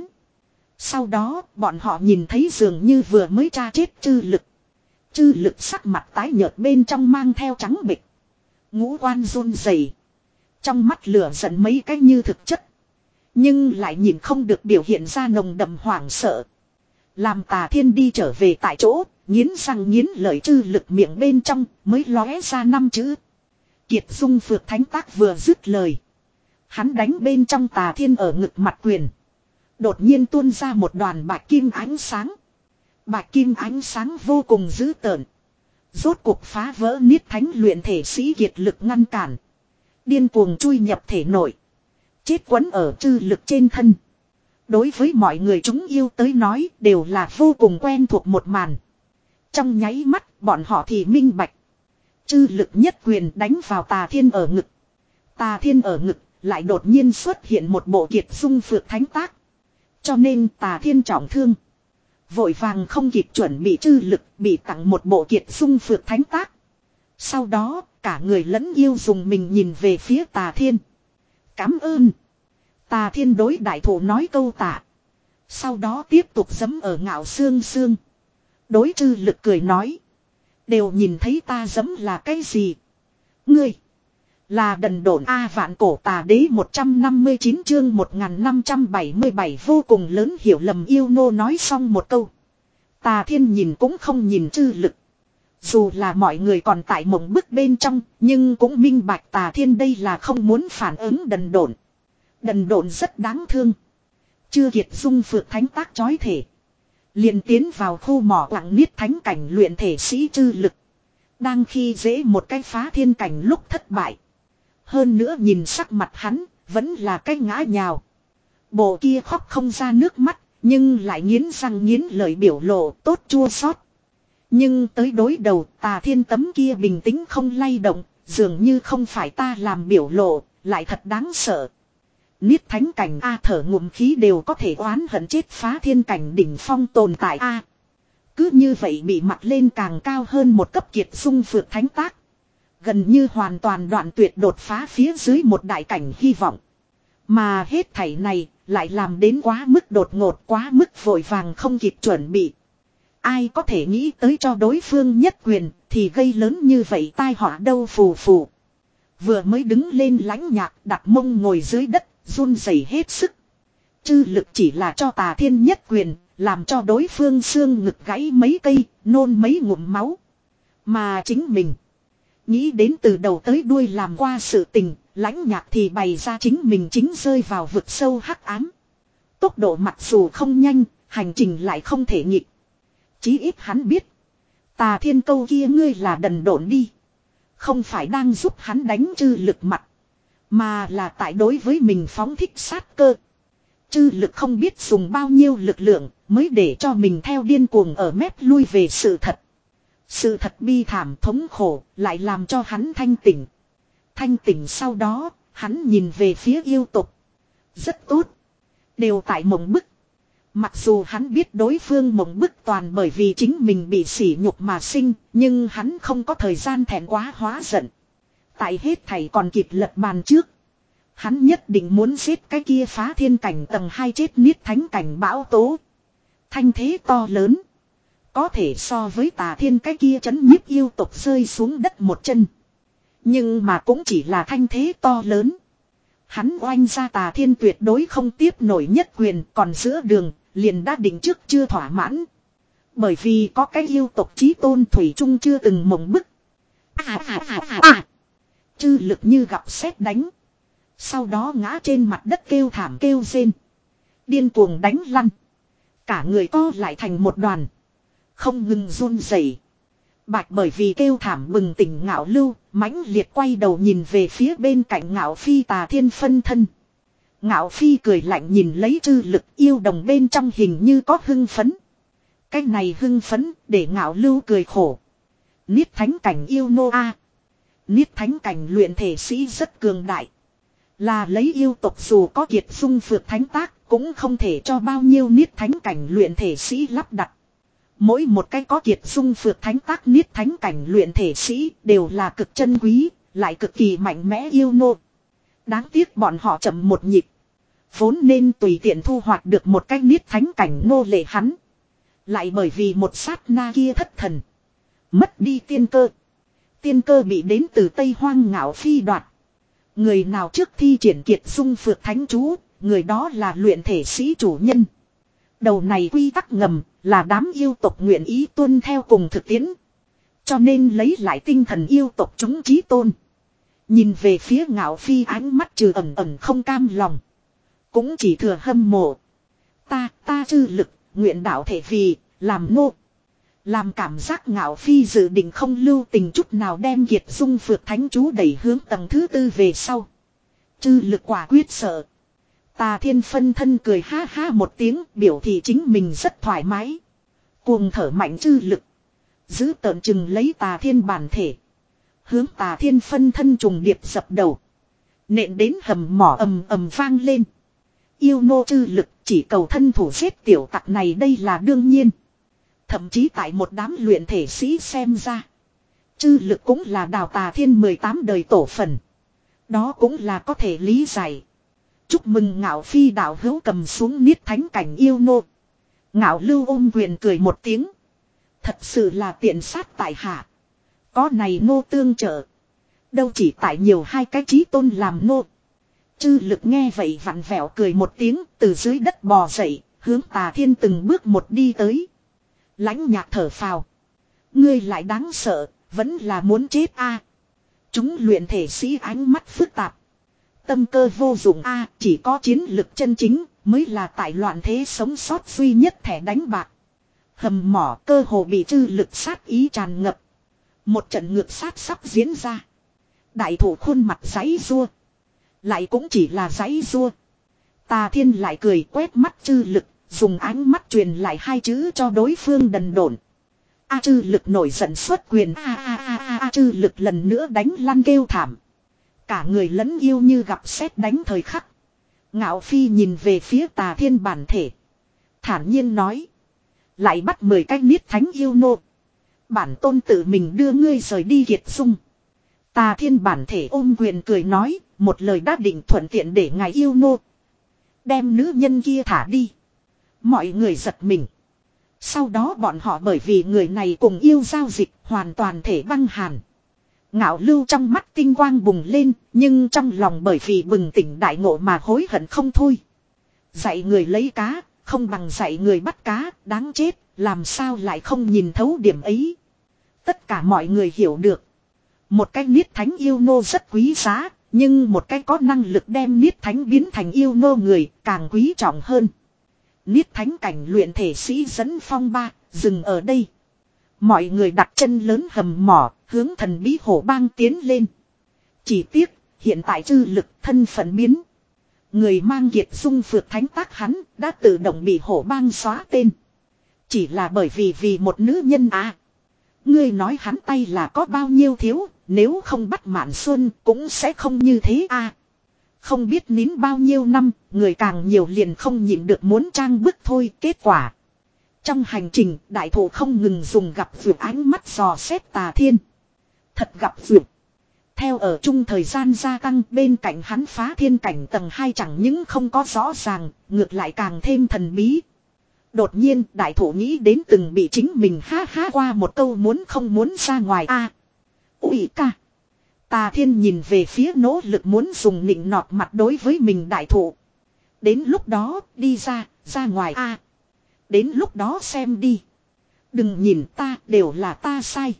Sau đó bọn họ nhìn thấy dường như vừa mới tra chết chư lực. Chư lực sắc mặt tái nhợt bên trong mang theo trắng bệch. Ngũ quan run rẩy. Trong mắt lửa giận mấy cái như thực chất. Nhưng lại nhìn không được biểu hiện ra nồng đậm hoảng sợ. Làm Tà Thiên đi trở về tại chỗ. Nghiến răng nghiến lợi chư lực miệng bên trong mới lóe ra năm chữ. Kiệt Dung Phược Thánh Tác vừa dứt lời. Hắn đánh bên trong Tà Thiên ở ngực mặt quyền. Đột nhiên tuôn ra một đoàn bạch kim ánh sáng. Bạch kim ánh sáng vô cùng dữ tợn. Rốt cuộc phá vỡ niết thánh luyện thể sĩ kiệt lực ngăn cản. Điên cuồng chui nhập thể nội. Chết quấn ở chư lực trên thân. Đối với mọi người chúng yêu tới nói đều là vô cùng quen thuộc một màn. Trong nháy mắt bọn họ thì minh bạch. Chư lực nhất quyền đánh vào Tà Thiên ở ngực. Tà Thiên ở ngực lại đột nhiên xuất hiện một bộ Kiệt Dung Phược Thánh Tác. Cho nên Tà Thiên trọng thương. Vội vàng không kịp chuẩn bị chư lực bị tặng một bộ Kiệt Dung Phược Thánh Tác. Sau đó cả người lẫn yêu dùng mình nhìn về phía Tà Thiên. Cảm ơn. Tà Thiên đối đại thủ nói câu tạ. Sau đó tiếp tục giẫm ở Ngạo Xương Xương. Đối chư lực cười nói. Đều nhìn thấy ta giẫm là cái gì. Ngươi. Là đần độn A vạn cổ tà đế một trăm năm mươi chín chương một nghìn năm trăm bảy mươi bảy vô cùng lớn hiểu lầm yêu nô nói xong một câu. Tà Thiên nhìn cũng không nhìn chư lực. Dù là mọi người còn tại mộng bức bên trong, nhưng cũng minh bạch Tà Thiên đây là không muốn phản ứng đần độn. Đần độn rất đáng thương. Chưa Kiệt Dung Phược Thánh Tác chói thể. Liền tiến vào khu mỏ quặng niết thánh cảnh luyện thể sĩ chư lực. Đang khi dễ một cái phá thiên cảnh lúc thất bại. Hơn nữa nhìn sắc mặt hắn, vẫn là cái ngã nhào. Bộ kia khóc không ra nước mắt, nhưng lại nghiến răng nghiến lời biểu lộ tốt chua xót. Nhưng tới đối đầu Tà Thiên tấm kia bình tĩnh không lay động, dường như không phải ta làm biểu lộ, lại thật đáng sợ. Niết thánh cảnh A thở ngụm khí đều có thể oán hận chết phá thiên cảnh đỉnh phong tồn tại A. Cứ như vậy bị mặc lên càng cao hơn một cấp kiệt dung phược thánh tác. Gần như hoàn toàn đoạn tuyệt đột phá phía dưới một đại cảnh hy vọng. Mà hết thảy này lại làm đến quá mức đột ngột, quá mức vội vàng không kịp chuẩn bị. Ai có thể nghĩ tới cho đối phương nhất quyền thì gây lớn như vậy tai họa đâu phù phù. Vừa mới đứng lên lãnh nhạc đặt mông ngồi dưới đất, run rẩy hết sức. Chư lực chỉ là cho Tà Thiên nhất quyền, làm cho đối phương xương ngực gãy mấy cây, nôn mấy ngụm máu. Mà chính mình, nghĩ đến từ đầu tới đuôi làm qua sự tình, lãnh nhạc thì bày ra chính mình chính rơi vào vực sâu hắc ám. Tốc độ mặc dù không nhanh, hành trình lại không thể nhịp. Chí ít hắn biết, Tà Thiên câu kia ngươi là đần độn đi. Không phải đang giúp hắn đánh chư lực mặt, mà là tại đối với mình phóng thích sát cơ. Chư lực không biết dùng bao nhiêu lực lượng mới để cho mình theo điên cuồng ở mép lui về sự thật. Sự thật bi thảm thống khổ lại làm cho hắn thanh tỉnh. Thanh tỉnh sau đó, hắn nhìn về phía yêu tục. Rất tốt. Đều tại mộng bức. Mặc dù hắn biết đối phương mộng bức toàn bởi vì chính mình bị sỉ nhục mà sinh, nhưng hắn không có thời gian thẹn quá hóa giận. Tại hết thảy còn kịp lật bàn trước, hắn nhất định muốn giết cái kia phá thiên cảnh tầng hai chết niết thánh cảnh bão tố. Thanh thế to lớn, có thể so với Tà Thiên cái kia chấn nhiếp yêu tộc rơi xuống đất một chân. Nhưng mà cũng chỉ là thanh thế to lớn. Hắn oanh ra Tà Thiên tuyệt đối không tiếp nổi nhất quyền, còn giữa đường liền đã định trước chưa thỏa mãn. Bởi vì có cái yêu tộc chí tôn thủy chung chưa từng mộng bức. À à à à à. Chư lực như gặp sét đánh. Sau đó ngã trên mặt đất kêu thảm kêu rên. Điên cuồng đánh lăn. Cả người co lại thành một đoàn. Không ngừng run rẩy. Bạch bởi vì kêu thảm bừng tỉnh Ngạo Lưu, mãnh liệt quay đầu nhìn về phía bên cạnh Ngạo Phi Tà Thiên phân thân. Ngạo Phi cười lạnh nhìn lấy chư lực, yêu đồng bên trong hình như có hưng phấn. Cái này hưng phấn để Ngạo Lưu cười khổ. Niết thánh cảnh yêu nô a. Niết thánh cảnh luyện thể sĩ rất cường đại. Là lấy yêu tộc dù có kiệt dung phược thánh tác cũng không thể cho bao nhiêu niết thánh cảnh luyện thể sĩ lắp đặt. Mỗi một cái có kiệt dung phược thánh tác niết thánh cảnh luyện thể sĩ đều là cực chân quý, lại cực kỳ mạnh mẽ yêu nô. Đáng tiếc bọn họ chậm một nhịp. Vốn nên tùy tiện thu hoạch được một cái niết thánh cảnh nô lệ hắn. Lại bởi vì một sát na kia thất thần. Mất đi tiên cơ. Tiên cơ bị đến từ Tây Hoang Ngạo Phi đoạt. Người nào trước thi triển kiệt dung phược thánh chú, người đó là luyện thể sĩ chủ nhân. Đầu này quy tắc ngầm là đám yêu tộc nguyện ý tuân theo cùng thực tiễn. Cho nên lấy lại tinh thần yêu tộc chúng chí tôn. Nhìn về phía Ngạo Phi ánh mắt trừ ẩn ẩn không cam lòng. Cũng chỉ thừa hâm mộ. Ta, ta chư lực, nguyện đạo thể vì, làm nô. Làm cảm giác Ngạo Phi dự định không lưu tình chút nào đem kiệt dung phược thánh chú đẩy hướng tầng thứ tư về sau. Chư lực quả quyết sợ. Tà Thiên phân thân cười ha ha một tiếng biểu thị chính mình rất thoải mái. Cuồng thở mạnh chư lực. Giữ tợn chừng lấy Tà Thiên bản thể. Hướng Tà Thiên phân thân trùng điệp dập đầu. Nện đến hầm mỏ ầm ầm vang lên. Yêu nô chư lực chỉ cầu thân thủ giết tiểu tặc này đây là đương nhiên. Thậm chí tại một đám luyện thể sĩ xem ra. Chư lực cũng là đào Tà Thiên mười tám đời tổ phần. Đó cũng là có thể lý giải. Chúc mừng Ngạo Phi đạo hữu cầm xuống niết thánh cảnh yêu nô. Ngạo Lưu ôm quyền cười một tiếng. Thật sự là tiện sát tại hạ. Có này nô tương trợ. Đâu chỉ tại nhiều hai cái chí tôn làm nô. Chư lực nghe vậy vặn vẹo cười một tiếng từ dưới đất bò dậy. Hướng Tà Thiên từng bước một đi tới. Lãnh nhạc thở phào. Ngươi lại đáng sợ. Vẫn là muốn chết a. Chúng luyện thể sĩ ánh mắt phức tạp. Tâm cơ vô dụng a, chỉ có chiến lực chân chính mới là tại loạn thế sống sót duy nhất thẻ đánh bạc. Hầm mỏ cơ hồ bị chư lực sát ý tràn ngập. Một trận ngược sát sắp diễn ra. Đại thủ khuôn mặt giãy giụa, lại cũng chỉ là giãy giụa. Tà Thiên lại cười quét mắt chư lực, dùng ánh mắt truyền lại hai chữ cho đối phương đần độn. A chư lực nổi giận xuất quyền a a a a chư lực lần nữa đánh lăn kêu thảm. Cả người lẫn yêu như gặp sét đánh thời khắc. Ngạo Phi nhìn về phía Tà Thiên bản thể. Thản nhiên nói. Lại bắt mười cái niết thánh yêu nô. Bản tôn tự mình đưa ngươi rời đi Kiệt Dung. Tà Thiên bản thể ôm quyền cười nói. Một lời đã định thuận tiện để ngài yêu nô. Đem nữ nhân kia thả đi. Mọi người giật mình. Sau đó bọn họ bởi vì người này cùng yêu giao dịch hoàn toàn thể băng hàn. Ngạo Lưu trong mắt tinh quang bùng lên, nhưng trong lòng bởi vì bừng tỉnh đại ngộ mà hối hận không thôi. Dạy người lấy cá, không bằng dạy người bắt cá, đáng chết, làm sao lại không nhìn thấu điểm ấy. Tất cả mọi người hiểu được. Một cái niết thánh yêu nô rất quý giá, nhưng một cái có năng lực đem niết thánh biến thành yêu nô người càng quý trọng hơn. Niết thánh cảnh luyện thể sĩ dẫn phong ba, dừng ở đây. Mọi người đặt chân lớn hầm mỏ, hướng thần bí hổ bang tiến lên. Chỉ tiếc, hiện tại chư lực thân phận biến. Người mang Kiệt Dung phược thánh tác hắn đã tự động bị hổ bang xóa tên. Chỉ là bởi vì vì một nữ nhân à. Ngươi nói hắn tay là có bao nhiêu thiếu, nếu không bắt Mạn Xuân cũng sẽ không như thế à. Không biết nín bao nhiêu năm, người càng nhiều liền không nhịn được muốn trang bức thôi. Kết quả trong hành trình, đại thổ không ngừng dùng gặp vượt ánh mắt dò xét Tà Thiên. Thật gặp vượt. Theo ở chung thời gian gia tăng, bên cạnh hắn phá thiên cảnh tầng hai chẳng những không có rõ ràng, ngược lại càng thêm thần bí. Đột nhiên đại thổ nghĩ đến từng bị chính mình ha ha qua một câu muốn không muốn ra ngoài a. À, ui ca. Tà Thiên nhìn về phía nỗ lực muốn dùng nịnh nọt mặt đối với mình đại thổ. Đến lúc đó đi ra, ra ngoài a. À, đến lúc đó xem đi. Đừng nhìn ta, đều là ta sai.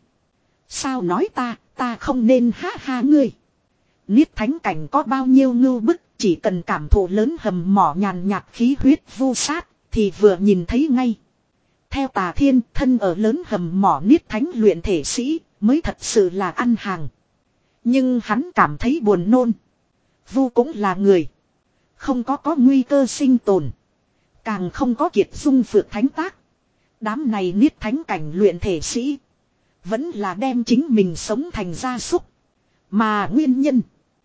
Sao nói ta, ta không nên ha ha ngươi. Niết thánh cảnh có bao nhiêu ngưu bức, chỉ cần cảm thụ lớn hầm mỏ nhàn nhạt khí huyết vu sát, thì vừa nhìn thấy ngay. Theo Tà Thiên, thân ở lớn hầm mỏ niết thánh luyện thể sĩ, mới thật sự là ăn hàng. Nhưng hắn cảm thấy buồn nôn. Vu cũng là người. Không có có nguy cơ sinh tồn. Càng không có Kiệt Dung phược thánh tác. Đám này niết thánh cảnh luyện thể sĩ. Vẫn là đem chính mình sống thành gia súc. Mà nguyên nhân.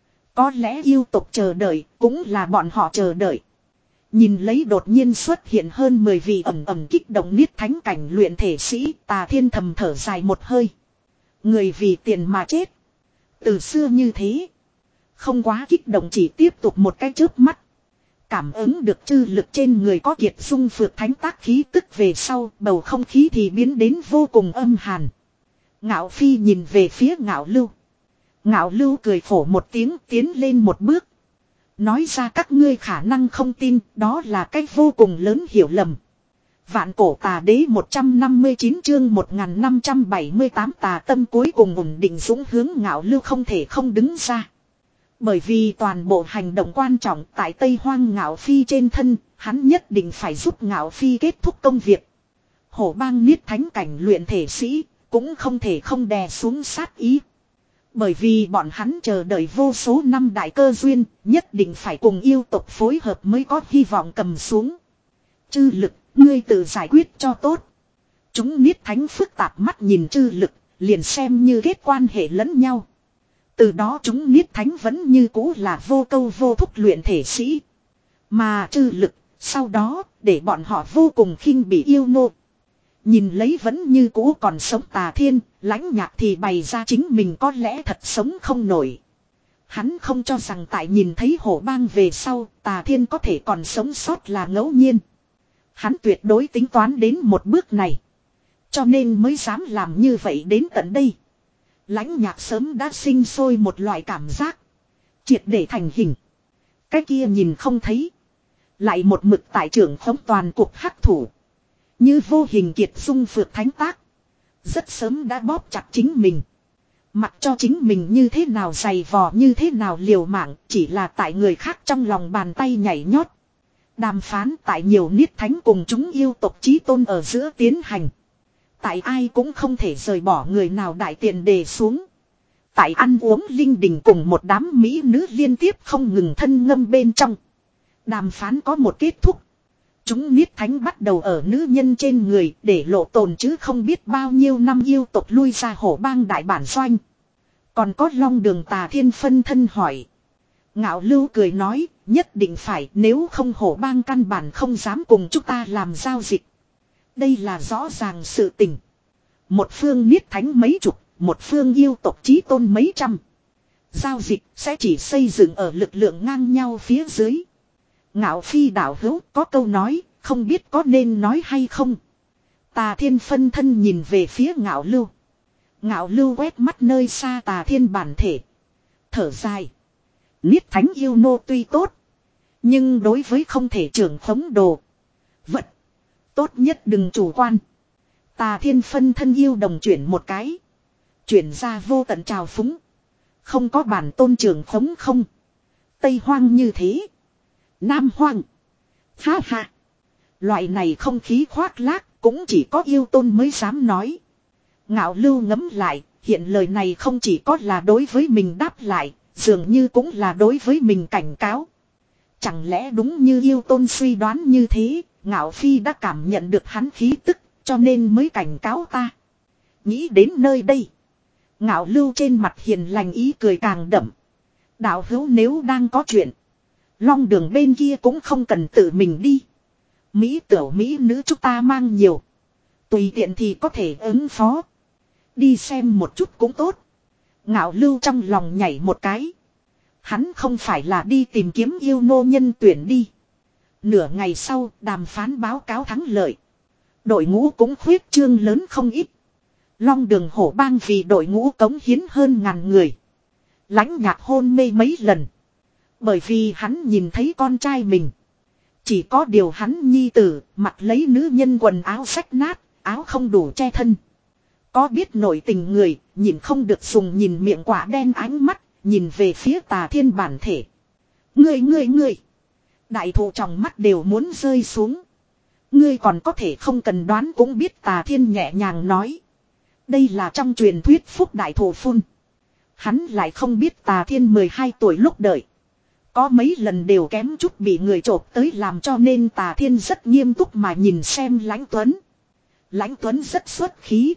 Có lẽ yêu tục chờ đợi. Cũng là bọn họ chờ đợi. Nhìn lấy đột nhiên xuất hiện hơn mười vị ẩm ẩm kích động niết thánh cảnh luyện thể sĩ. Tà Thiên thầm thở dài một hơi. Người vì tiền mà chết. Từ xưa như thế. Không quá kích động, chỉ tiếp tục một cái chớp mắt. Cảm ứng được chư lực trên người có Kiệt Dung phược thánh tác khí tức về sau, bầu không khí thì biến đến vô cùng âm hàn. Ngạo Phi nhìn về phía Ngạo Lưu. Ngạo Lưu cười khổ một tiếng, tiến lên một bước. Nói ra các ngươi khả năng không tin, đó là cái vô cùng lớn hiểu lầm. Vạn cổ tà đế một trăm năm mươi chín chương một nghìn năm trăm bảy mươi tám tà tâm cuối cùng ổn định dũng hướng Ngạo Lưu không thể không đứng ra. Bởi vì toàn bộ hành động quan trọng tại Tây Hoang Ngạo Phi trên thân, hắn nhất định phải giúp Ngạo Phi kết thúc công việc. Hổ bang niết thánh cảnh luyện thể sĩ, cũng không thể không đè xuống sát ý. Bởi vì bọn hắn chờ đợi vô số năm đại cơ duyên, nhất định phải cùng yêu tộc phối hợp mới có hy vọng cầm xuống. Chư lực, ngươi tự giải quyết cho tốt. Chúng niết thánh phức tạp mắt nhìn chư lực, liền xem như kết quan hệ lẫn nhau. Từ đó chúng niết thánh vẫn như cũ là vô câu vô thúc luyện thể sĩ. Mà chư lực, sau đó, để bọn họ vô cùng khinh bị yêu nô. Nhìn lấy vẫn như cũ còn sống Tà Thiên, lãnh nhạc thì bày ra chính mình có lẽ thật sống không nổi. Hắn không cho rằng tại nhìn thấy hổ bang về sau, Tà Thiên có thể còn sống sót là ngẫu nhiên. Hắn tuyệt đối tính toán đến một bước này. Cho nên mới dám làm như vậy đến tận đây. Lãnh nhạc sớm đã sinh sôi một loại cảm giác. Triệt để thành hình. Cái kia nhìn không thấy. Lại một mực tại trưởng khống toàn cục hắc thủ. Như vô hình Kiệt Dung phược thánh tác. Rất sớm đã bóp chặt chính mình. Mặc cho chính mình như thế nào dày vò, như thế nào liều mạng, chỉ là tại người khác trong lòng bàn tay nhảy nhót. Đàm phán tại nhiều niết thánh cùng chúng yêu tộc chí tôn ở giữa tiến hành. Tại ai cũng không thể rời bỏ người nào đại tiền đề xuống. Tại ăn uống linh đình cùng một đám mỹ nữ liên tiếp không ngừng thân ngâm bên trong. Đàm phán có một kết thúc. Chúng niết thánh bắt đầu ở nữ nhân trên người để lộ tồn chứ không biết bao nhiêu năm yêu tộc lui ra hổ bang đại bản doanh. Còn có long đường Tà Thiên phân thân hỏi. Ngạo Lưu cười nói, nhất định phải, nếu không hổ bang căn bản không dám cùng chúng ta làm giao dịch. Đây là rõ ràng sự tình. Một phương niết thánh mấy chục, một phương yêu tộc chí tôn mấy trăm. Giao dịch sẽ chỉ xây dựng ở lực lượng ngang nhau phía dưới. Ngạo Phi đạo hữu có câu nói, không biết có nên nói hay không. Tà Thiên phân thân nhìn về phía Ngạo Lưu. Ngạo Lưu quét mắt nơi xa Tà Thiên bản thể. Thở dài. Niết thánh yêu nô tuy tốt. Nhưng đối với không thể trưởng khống đồ. Vật. Tốt nhất đừng chủ quan. Tà Thiên phân thân yêu đồng chuyển một cái. Chuyển ra vô tận trào phúng. Không có bản tôn trưởng khống không. Tây hoang như thế. Nam hoang. Ha ha. Loại này không khí khoác lác cũng chỉ có yêu tôn mới dám nói. Ngạo Lưu ngấm lại. Hiện lời này không chỉ có là đối với mình đáp lại. Dường như cũng là đối với mình cảnh cáo. Chẳng lẽ đúng như yêu tôn suy đoán như thế. Ngạo Phi đã cảm nhận được hắn khí tức. Cho nên mới cảnh cáo ta. Nghĩ đến nơi đây. Ngạo Lưu trên mặt hiền lành ý cười càng đậm. Đạo hữu nếu đang có chuyện. Long đường bên kia cũng không cần tự mình đi. Mỹ tiểu Mỹ nữ chúng ta mang nhiều. Tùy tiện thì có thể ứng phó. Đi xem một chút cũng tốt. Ngạo Lưu trong lòng nhảy một cái. Hắn không phải là đi tìm kiếm yêu nô nhân tuyển đi. Nửa ngày sau đàm phán báo cáo thắng lợi. Đội ngũ cũng khuyết trương lớn không ít. Long đường hổ bang vì đội ngũ cống hiến hơn ngàn người. Lãnh Nhạc hôn mê mấy lần. Bởi vì hắn nhìn thấy con trai mình. Chỉ có điều hắn nhi tử mặc lấy nữ nhân quần áo rách nát, áo không đủ che thân. Có biết nội tình người, nhìn không được dùng nhìn miệng quả đen ánh mắt, nhìn về phía Tà Thiên bản thể. Ngươi ngươi ngươi. Đại thụ trong mắt đều muốn rơi xuống. Ngươi còn có thể không cần đoán cũng biết Tà Thiên nhẹ nhàng nói. Đây là trong truyền thuyết phúc đại thổ phun. Hắn lại không biết Tà Thiên mười hai tuổi lúc đợi. Có mấy lần đều kém chút bị người chộp tới làm cho nên Tà Thiên rất nghiêm túc mà nhìn xem Lãnh Tuấn. Lãnh Tuấn rất xuất khí.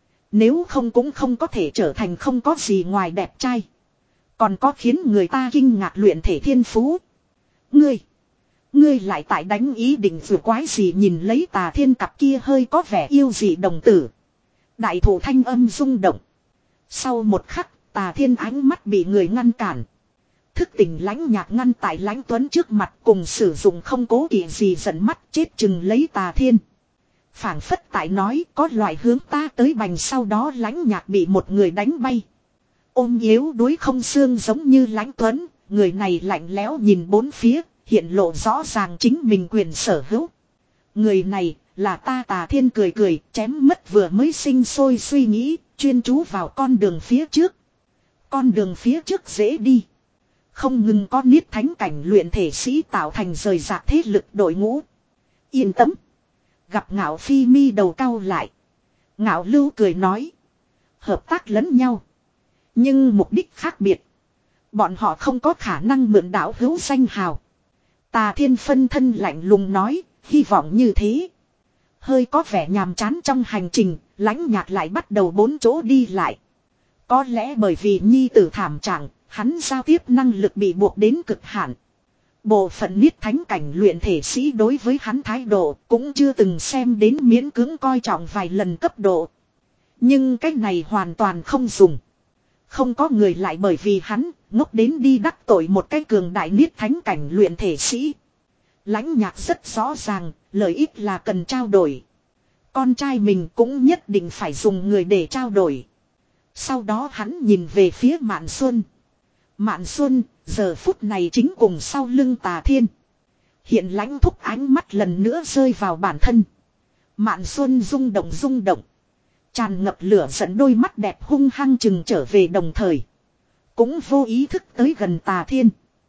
Nếu không cũng không có thể trở thành không có gì ngoài đẹp trai. Còn có khiến người ta kinh ngạc luyện thể thiên phú. Ngươi. Ngươi lại tại đánh ý định vừa quái gì nhìn lấy Tà Thiên cặp kia hơi có vẻ yêu dị đồng tử. Đại thủ thanh âm rung động. Sau một khắc Tà Thiên ánh mắt bị người ngăn cản. Thức tỉnh Lãnh Nhạc ngăn tại Lãnh Tuấn trước mặt cùng sử dụng không cố kỵ gì dẫn mắt chết chừng lấy Tà Thiên. Phảng phất tại nói có loại hướng ta tới bành sau đó Lãnh Nhạc bị một người đánh bay. Ôm yếu đuối không xương giống như Lãnh Tuấn, người này lạnh lẽo nhìn bốn phía, hiện lộ rõ ràng chính mình quyền sở hữu. Người này là ta. Tà Thiên cười cười, chém mất vừa mới sinh sôi suy nghĩ, chuyên chú vào con đường phía trước. Con đường phía trước dễ đi. Không ngừng có niết thánh cảnh luyện thể sĩ tạo thành rời rạc thế lực đội ngũ. Yên tâm. Gặp Ngạo Phi mi đầu cau lại. Ngạo Lưu cười nói. Hợp tác lẫn nhau. Nhưng mục đích khác biệt. Bọn họ không có khả năng mượn đạo hữu danh hào. Tà Thiên phân thân lạnh lùng nói. Hy vọng như thế. Hơi có vẻ nhàm chán trong hành trình. Lãnh Nhạc lại bắt đầu bốn chỗ đi lại. Có lẽ bởi vì nhi tử thảm trạng. Hắn giao tiếp năng lực bị buộc đến cực hạn. Bộ phận niết thánh cảnh luyện thể sĩ đối với hắn thái độ cũng chưa từng xem đến miễn cưỡng coi trọng vài lần cấp độ. Nhưng cái này hoàn toàn không dùng. Không có người lại bởi vì hắn ngốc đến đi đắc tội một cái cường đại niết thánh cảnh luyện thể sĩ. Lãnh Nhạc rất rõ ràng, lợi ích là cần trao đổi. Con trai mình cũng nhất định phải dùng người để trao đổi. Sau đó hắn nhìn về phía Mạn Xuân. Mạn Xuân, giờ phút này chính cùng sau lưng Tà Thiên. Hiện Lãnh thúc ánh mắt lần nữa rơi vào bản thân. Mạn Xuân rung động rung động. Tràn ngập lửa giận đôi mắt đẹp hung hăng chừng trở về đồng thời. Cũng vô ý thức tới gần Tà Thiên.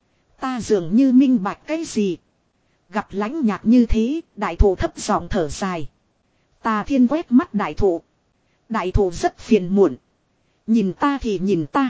Ta dường như minh bạch cái gì. Gặp Lãnh Nhạc như thế, đại thụ thấp giọng thở dài. Tà Thiên quét mắt đại thụ. Đại thụ rất phiền muộn. Nhìn ta thì nhìn ta.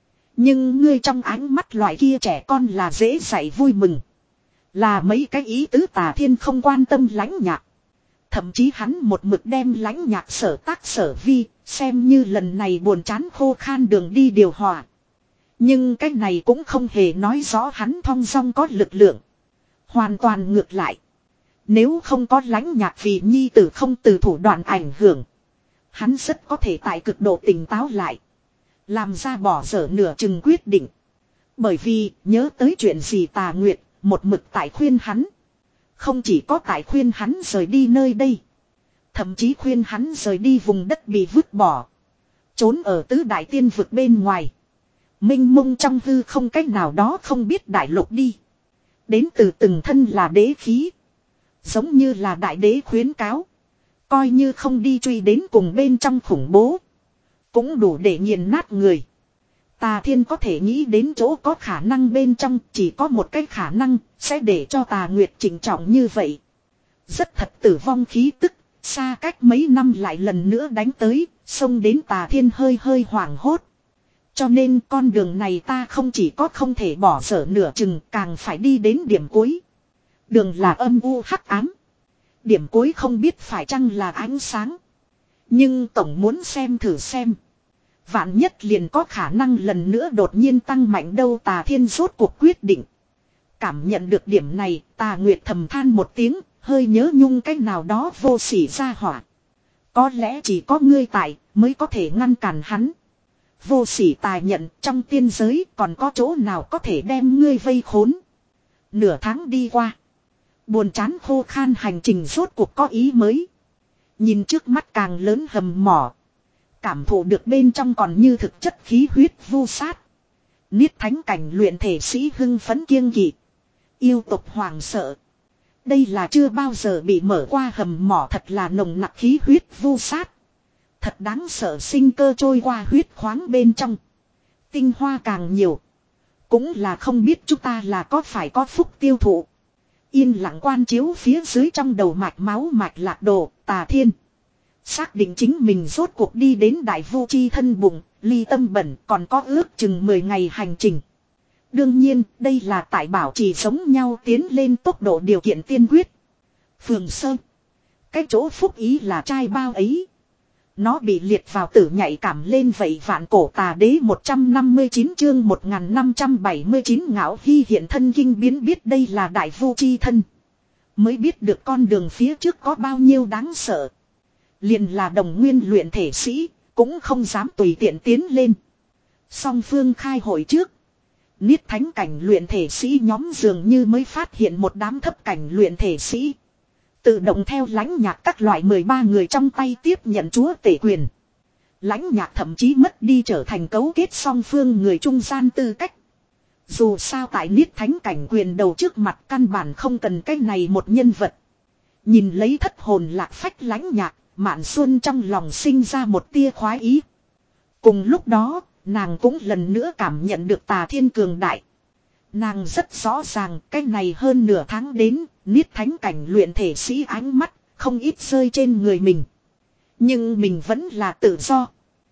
Nhưng ngươi trong ánh mắt loại kia trẻ con là dễ dạy vui mừng. Là mấy cái ý tứ. Tà Thiên không quan tâm Lãnh Nhạc. Thậm chí hắn một mực đem Lãnh Nhạc sở tác sở vi, xem như lần này buồn chán khô khan đường đi điều hòa. Nhưng cái này cũng không hề nói rõ hắn thong dong có lực lượng. Hoàn toàn ngược lại. Nếu không có Lãnh Nhạc vì nhi tử không từ thủ đoạn ảnh hưởng, hắn rất có thể tại cực độ tỉnh táo lại, làm ra bỏ dở nửa chừng quyết định. Bởi vì nhớ tới chuyện gì Tà Nguyệt một mực tại khuyên hắn. Không chỉ có tại khuyên hắn rời đi nơi đây, thậm chí khuyên hắn rời đi vùng đất bị vứt bỏ, trốn ở tứ đại tiên vực bên ngoài, mênh mông trong hư không cách nào đó không biết đại lục đi. Đến từ từng thân là đế khí, giống như là đại đế khuyến cáo, coi như không đi truy đến cùng bên trong khủng bố, cũng đủ để nghiền nát người. Tà Thiên có thể nghĩ đến chỗ có khả năng bên trong chỉ có một cái khả năng sẽ để cho Tà Nguyệt trịnh trọng như vậy. Rất thật tử vong khí tức, xa cách mấy năm lại lần nữa đánh tới, xông đến Tà Thiên hơi hơi hoảng hốt. Cho nên con đường này ta không chỉ có không thể bỏ dở nửa chừng, càng phải đi đến điểm cuối. Đường là âm u hắc ám. Điểm cuối không biết phải chăng là ánh sáng. Nhưng tổng muốn xem thử xem. Vạn nhất liền có khả năng lần nữa đột nhiên tăng mạnh đâu. Tà Thiên rốt cuộc quyết định. Cảm nhận được điểm này, Tà Nguyệt thầm than một tiếng, hơi nhớ nhung cách nào đó vô sỉ ra hỏa. Có lẽ chỉ có ngươi tại mới có thể ngăn cản hắn. Vô sỉ tài nhận, trong tiên giới còn có chỗ nào có thể đem ngươi vây khốn. Nửa tháng đi qua, buồn chán khô khan hành trình rốt cuộc có ý mới. Nhìn trước mắt càng lớn hầm mỏ, cảm thụ được bên trong còn như thực chất khí huyết vu sát. Niết thánh cảnh luyện thể sĩ hưng phấn kiêng kỵ, yêu tục hoàng sợ. Đây là chưa bao giờ bị mở qua hầm mỏ, thật là nồng nặc khí huyết vu sát. Thật đáng sợ, sinh cơ trôi qua huyết khoáng bên trong. Tinh hoa càng nhiều, cũng là không biết chúng ta là có phải có phúc tiêu thụ. Yên lặng quan chiếu phía dưới trong đầu mạch máu mạch lạc đồ, Tà Thiên xác định chính mình rốt cuộc đi đến đại vu chi thân bụng, ly tâm bẩn còn có ước chừng mười ngày hành trình. Đương nhiên, đây là tại bảo trì giống nhau tiến lên tốc độ điều kiện tiên quyết. Phường Sơn, cái chỗ phúc ý là trai bao ấy. Nó bị liệt vào tử nhạy cảm lên vậy. Vạn cổ tà đế một trăm năm mươi chín chương một nghìn năm trăm bảy mươi chín Ngạo Hy hiện thân kinh biến, biết đây là đại vu chi thân, mới biết được con đường phía trước có bao nhiêu đáng sợ. Liền là đồng nguyên luyện thể sĩ, cũng không dám tùy tiện tiến lên. Song phương khai hội trước, Niết thánh cảnh luyện thể sĩ nhóm dường như mới phát hiện một đám thấp cảnh luyện thể sĩ. Tự động theo Lãnh Nhạc các loại mười ba người trong tay tiếp nhận chúa tể quyền. Lãnh Nhạc thậm chí mất đi trở thành cấu kết song phương người trung gian tư cách. Dù sao tại Niết thánh cảnh quyền đầu trước mặt căn bản không cần cái này một nhân vật. Nhìn lấy thất hồn lạc phách Lãnh Nhạc, Mạn Xuân trong lòng sinh ra một tia khoái ý. Cùng lúc đó, nàng cũng lần nữa cảm nhận được Tà Thiên cường đại. Nàng rất rõ ràng cái này hơn nửa tháng đến, Niết thánh cảnh luyện thể sĩ ánh mắt không ít rơi trên người mình. Nhưng mình vẫn là tự do.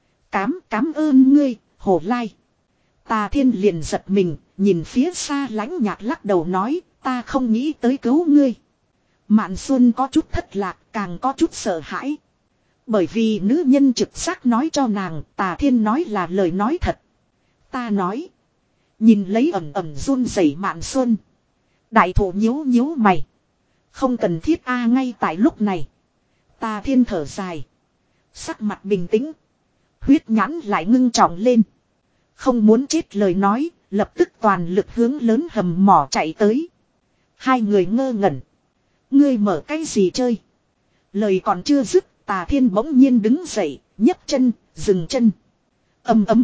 Cám cám ơn ngươi, Hồ Lai. Tà Thiên liền giật mình, nhìn phía xa Lãnh Nhạc lắc đầu nói, ta không nghĩ tới cứu ngươi. Mạn Xuân có chút thất lạc, càng có chút sợ hãi. Bởi vì nữ nhân trực giác nói cho nàng, Tà Thiên nói là lời nói thật. Ta nói. Nhìn lấy ẩm ẩm run rẩy Mạn Xuân, đại thổ nhíu nhíu mày. Không cần thiết a. Ngay tại lúc này, Tà Thiên thở dài, sắc mặt bình tĩnh, huyết nhãn lại ngưng trọng lên. Không muốn chết lời nói, lập tức toàn lực hướng lớn hầm mỏ chạy tới. Hai người ngơ ngẩn. Ngươi mở cái gì chơi? Lời còn chưa dứt, Tà Thiên bỗng nhiên đứng dậy, nhấc chân, dừng chân. Ầm ầm,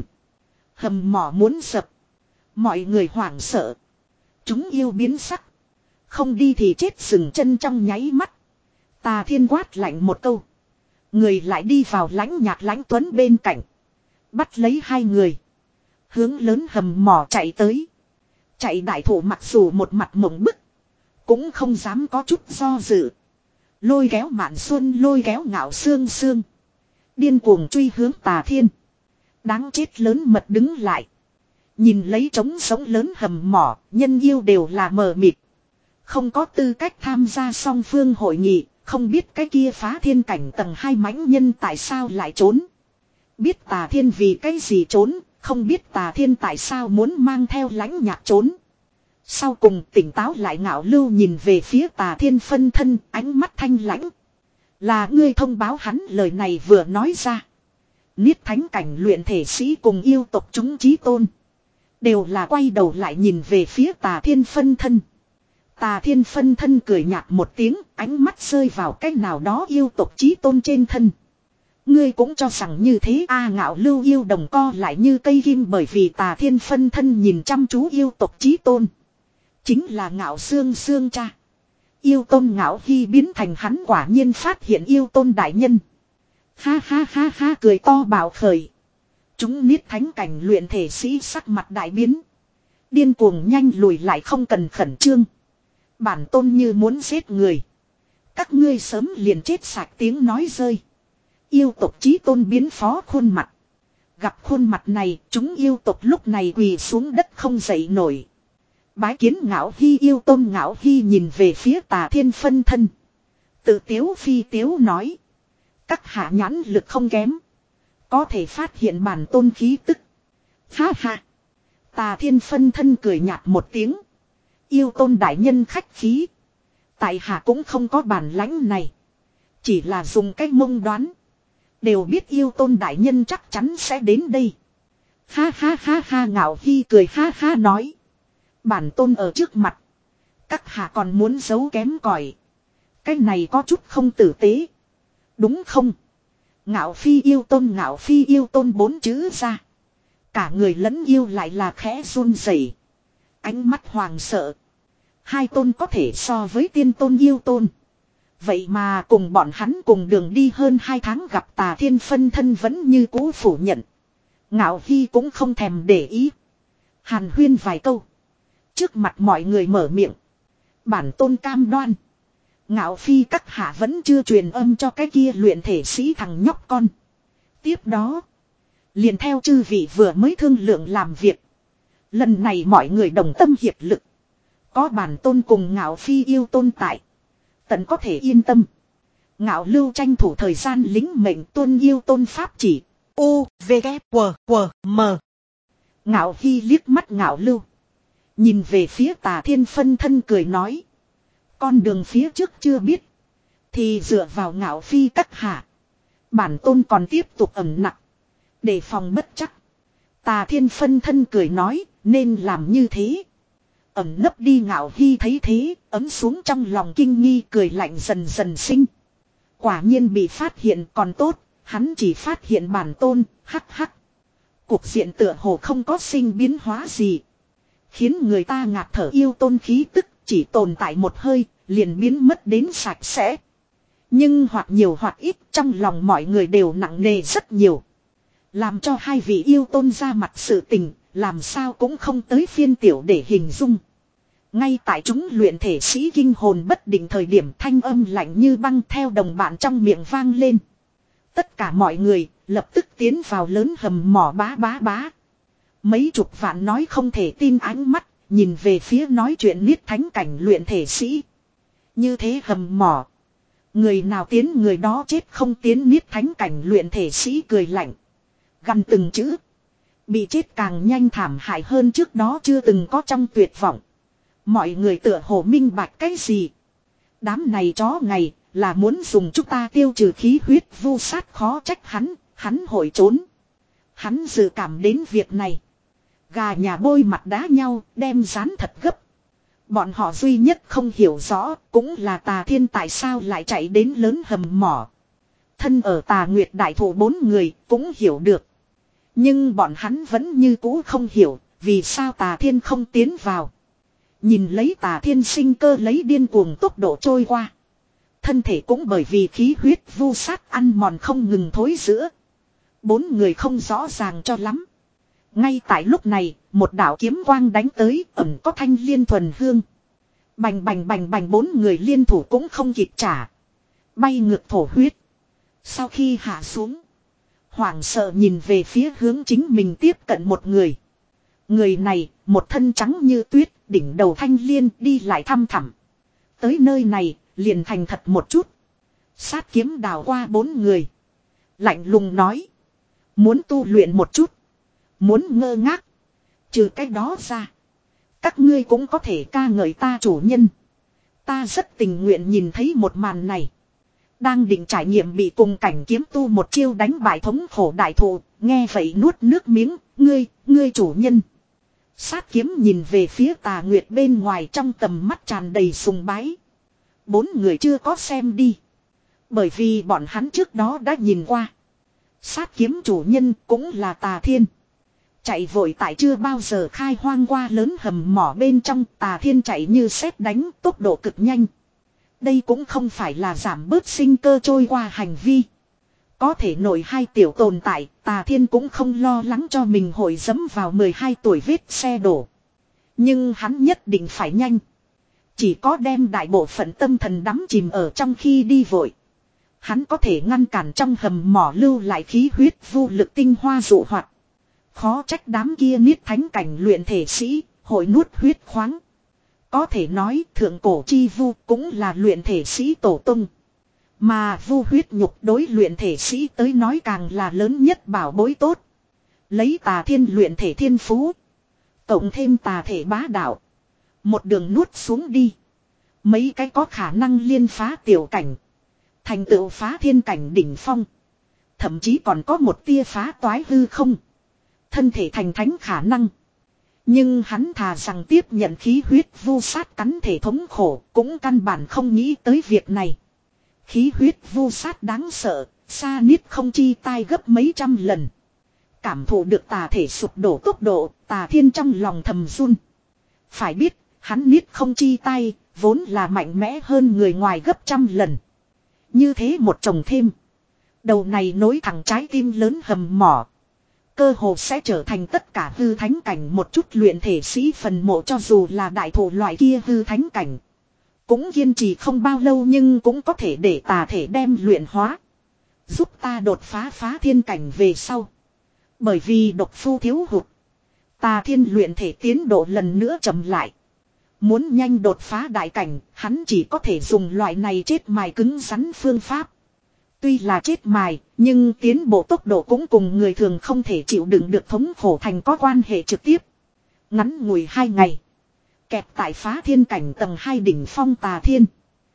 hầm mỏ muốn sập. Mọi người hoảng sợ. Chúng yêu biến sắc. Không đi thì chết, dừng chân trong nháy mắt. Tà Thiên quát lạnh một câu. Người lại đi vào Lãnh Nhạc Lãnh Tuấn bên cạnh. Bắt lấy hai người. Hướng lớn hầm mỏ chạy tới. Chạy đại thủ mặc dù một mặt mộng bức, cũng không dám có chút do dự. Lôi kéo Mạn Xuân, lôi kéo Ngạo Xương Xương, điên cuồng truy hướng Tà Thiên. Đáng chết lớn mật đứng lại. Nhìn lấy trống sống lớn hầm mỏ, nhân yêu đều là mờ mịt. Không có tư cách tham gia song phương hội nghị, Không biết cái kia phá thiên cảnh tầng hai mãnh nhân tại sao lại trốn. Biết Tà Thiên vì cái gì trốn, không biết Tà Thiên tại sao muốn mang theo Lãnh Nhạc trốn. Sau cùng tỉnh táo lại Ngạo Lưu nhìn về phía Tà Thiên phân thân, ánh mắt thanh lãnh. Là ngươi thông báo hắn. Lời này vừa nói ra. Niết thánh cảnh luyện thể sĩ cùng yêu tộc chúng chí tôn. Đều là quay đầu lại nhìn về phía Tà Thiên phân thân. Tà Thiên phân thân cười nhạt một tiếng, ánh mắt rơi vào cách nào đó yêu tộc chí tôn trên thân. Ngươi cũng cho rằng như thế a. Ngạo Lưu yêu đồng co lại như cây kim, bởi vì Tà Thiên phân thân nhìn chăm chú yêu tộc chí tôn. Chính là Ngạo Xương Xương cha. Yêu tôn Ngạo Hy biến thành hắn quả nhiên phát hiện yêu tôn đại nhân. Ha ha ha ha cười to bạo khởi. Chúng niết thánh cảnh luyện thể sĩ sắc mặt đại biến. Điên cuồng nhanh lùi lại, không cần khẩn trương. Bản tôn như muốn giết người. Các ngươi sớm liền chết sạch. Tiếng nói rơi. Yêu tộc chí tôn biến phó khuôn mặt. Gặp khuôn mặt này, chúng yêu tộc lúc này quỳ xuống đất không dậy nổi. Bái kiến Ngạo Hy. Yêu tôn Ngạo Hy nhìn về phía Tà Thiên phân thân. Tự tiếu phi tiếu nói. Các hạ nhãn lực không kém. Có thể phát hiện bản tôn khí tức. Ha ha. Tà Thiên phân thân cười nhạt một tiếng. Yêu tôn đại nhân khách khí. Tại hạ cũng không có bản lãnh này. Chỉ là dùng cách mông đoán. Đều biết yêu tôn đại nhân chắc chắn sẽ đến đây. Ha ha ha ha. Ngạo Hy cười ha ha nói. Bản tôn ở trước mặt. Các hạ còn muốn giấu kém cỏi. Cái này có chút không tử tế. Đúng không? Ngạo Phi yêu tôn. Ngạo Phi yêu tôn bốn chữ ra. Cả người lẫn yêu lại là khẽ run rẩy. Ánh mắt hoàng sợ. Hai tôn có thể so với tiên tôn yêu tôn. Vậy mà cùng bọn hắn cùng đường đi hơn hai tháng gặp Tà Thiên phân thân vẫn như cũ phủ nhận. Ngạo Hy cũng không thèm để ý. Hàn huyên vài câu. Trước mặt mọi người mở miệng. Bản tôn cam đoan. Ngạo Phi các hạ vẫn chưa truyền âm cho cái kia luyện thể sĩ thằng nhóc con. Tiếp đó. Liền theo chư vị vừa mới thương lượng làm việc. Lần này mọi người đồng tâm hiệp lực. Có bản tôn cùng Ngạo Phi yêu tôn tại. Tận có thể yên tâm. Ngạo Lưu tranh thủ thời gian lính mệnh tuân yêu tôn pháp chỉ. U, V, K, W, W, M. Ngạo Hy liếc mắt Ngạo Lưu. Nhìn về phía Tà Thiên phân thân cười nói. Con đường phía trước chưa biết. Thì dựa vào Ngạo Phi các hạ. Bản tôn còn tiếp tục ẩn nặng. Để phòng bất chắc. Tà Thiên phân thân cười nói. Nên làm như thế. Ẩn nấp đi. Ngạo Hy thấy thế. Ấm xuống trong lòng kinh nghi, cười lạnh dần dần sinh. Quả nhiên bị phát hiện còn tốt. Hắn chỉ phát hiện bản tôn. Hắc hắc. Cuộc diện tựa hồ không có sinh biến hóa gì. Khiến người ta ngạt thở. Yêu tôn khí tức chỉ tồn tại một hơi. Liền biến mất đến sạch sẽ. Nhưng hoặc nhiều hoặc ít trong lòng mọi người đều nặng nề rất nhiều. Làm cho hai vị yêu tôn ra mặt sự tình. Làm sao cũng không tới phiên tiểu để hình dung. Ngay tại chúng luyện thể sĩ kinh hồn bất định thời điểm, thanh âm lạnh như băng theo đồng bạn trong miệng vang lên. Tất cả mọi người lập tức tiến vào lớn hầm mỏ. Bá bá bá. Mấy chục vạn nói không thể tin ánh mắt nhìn về phía nói chuyện niết thánh cảnh luyện thể sĩ. Như thế hầm mỏ. Người nào tiến người đó chết, không tiến. Niết thánh cảnh luyện thể sĩ cười lạnh. Gằn từng chữ. Bị chết càng nhanh thảm hại hơn trước đó chưa từng có trong tuyệt vọng. Mọi người tựa hồ minh bạch cái gì. Đám này chó ngày là muốn dùng chúng ta tiêu trừ khí huyết vu sát, khó trách hắn, hắn hội trốn. Hắn dự cảm đến việc này. Gà nhà bôi mặt đá nhau, đem rán thật gấp. Bọn họ duy nhất không hiểu rõ cũng là Tà Thiên tại sao lại chạy đến lớn hầm mỏ. Thân ở Tà Nguyệt đại thụ bốn người cũng hiểu được. Nhưng bọn hắn vẫn như cũ không hiểu vì sao Tà Thiên không tiến vào. Nhìn lấy Tà Thiên sinh cơ lấy điên cuồng tốc độ trôi qua. Thân thể cũng bởi vì khí huyết vu sát ăn mòn không ngừng thối rữa. Bốn người không rõ ràng cho lắm. Ngay tại lúc này, một đạo kiếm quang đánh tới, ẩn có thanh liên thuần hương. Bành bành bành bành, bốn người liên thủ cũng không kịp trả. Bay ngược thổ huyết. Sau khi hạ xuống, hoảng sợ nhìn về phía hướng chính mình tiếp cận một người. Người này, một thân trắng như tuyết, đỉnh đầu thanh liên, đi lại thăm thẳm. Tới nơi này, liền thành thật một chút. Sát kiếm đào qua bốn người. Lạnh lùng nói. Muốn tu luyện một chút. Muốn ngơ ngác. Trừ cái đó ra. Các ngươi cũng có thể ca ngợi ta chủ nhân. Ta rất tình nguyện nhìn thấy một màn này. Đang định trải nghiệm bị cùng cảnh kiếm tu một chiêu đánh bại thống khổ đại thụ. Nghe vậy nuốt nước miếng. Ngươi, ngươi chủ nhân. Sát kiếm nhìn về phía Tà Nguyệt bên ngoài trong tầm mắt tràn đầy sùng bái. Bốn người chưa có xem đi. Bởi vì bọn hắn trước đó đã nhìn qua. Sát kiếm chủ nhân cũng là Tà Thiên. Chạy vội tại chưa bao giờ khai hoang qua lớn hầm mỏ bên trong. Tà Thiên chạy như sét đánh, tốc độ cực nhanh. Đây cũng không phải là giảm bớt sinh cơ trôi qua hành vi. Có thể nổi hai tiểu tồn tại, Tà Thiên cũng không lo lắng cho mình hội dẫm vào mười hai tuổi vết xe đổ. Nhưng hắn nhất định phải nhanh. Chỉ có đem đại bộ phận tâm thần đắm chìm ở trong khi đi vội. Hắn có thể ngăn cản trong hầm mỏ lưu lại khí huyết vô lực tinh hoa dụ hoạt. Khó trách đám kia niết thánh cảnh luyện thể sĩ, hội nuốt huyết khoáng. Có thể nói thượng cổ chi vu cũng là luyện thể sĩ tổ tung. Mà vu huyết nhục đối luyện thể sĩ tới nói càng là lớn nhất bảo bối tốt. Lấy Tà Thiên luyện thể thiên phú. Cộng thêm tà thể bá đạo. Một đường nuốt xuống đi. Mấy cái có khả năng liên phá tiểu cảnh. Thành tựu phá thiên cảnh đỉnh phong. Thậm chí còn có một tia phá toái hư không. Thân thể thành thánh khả năng. Nhưng hắn thà rằng tiếp nhận khí huyết vu sát cắn thể thống khổ. Cũng căn bản không nghĩ tới việc này. Khí huyết vu sát đáng sợ. Xa niết không chi tai gấp mấy trăm lần. Cảm thụ được tà thể sụp đổ tốc độ. Tà Thiên trong lòng thầm run. Phải biết hắn niết không chi tai. Vốn là mạnh mẽ hơn người ngoài gấp trăm lần. Như thế một chồng thêm. Đầu này nối thẳng trái tim lớn hầm mỏ. Cơ hồ sẽ trở thành tất cả hư thánh cảnh một chút luyện thể sĩ phần mộ, cho dù là đại thổ loại kia hư thánh cảnh. Cũng kiên trì không bao lâu nhưng cũng có thể để tà thể đem luyện hóa. Giúp ta đột phá phá thiên cảnh về sau. Bởi vì độc phu thiếu hụt. Tà Thiên luyện thể tiến độ lần nữa chậm lại. Muốn nhanh đột phá đại cảnh, hắn chỉ có thể dùng loại này chết mài cứng rắn phương pháp. Tuy là chết mài, nhưng tiến bộ tốc độ cũng cùng người thường không thể chịu đựng được thống khổ thành có quan hệ trực tiếp. Ngắn ngủi hai ngày. Kẹp tại phá thiên cảnh tầng hai đỉnh phong Tà Thiên.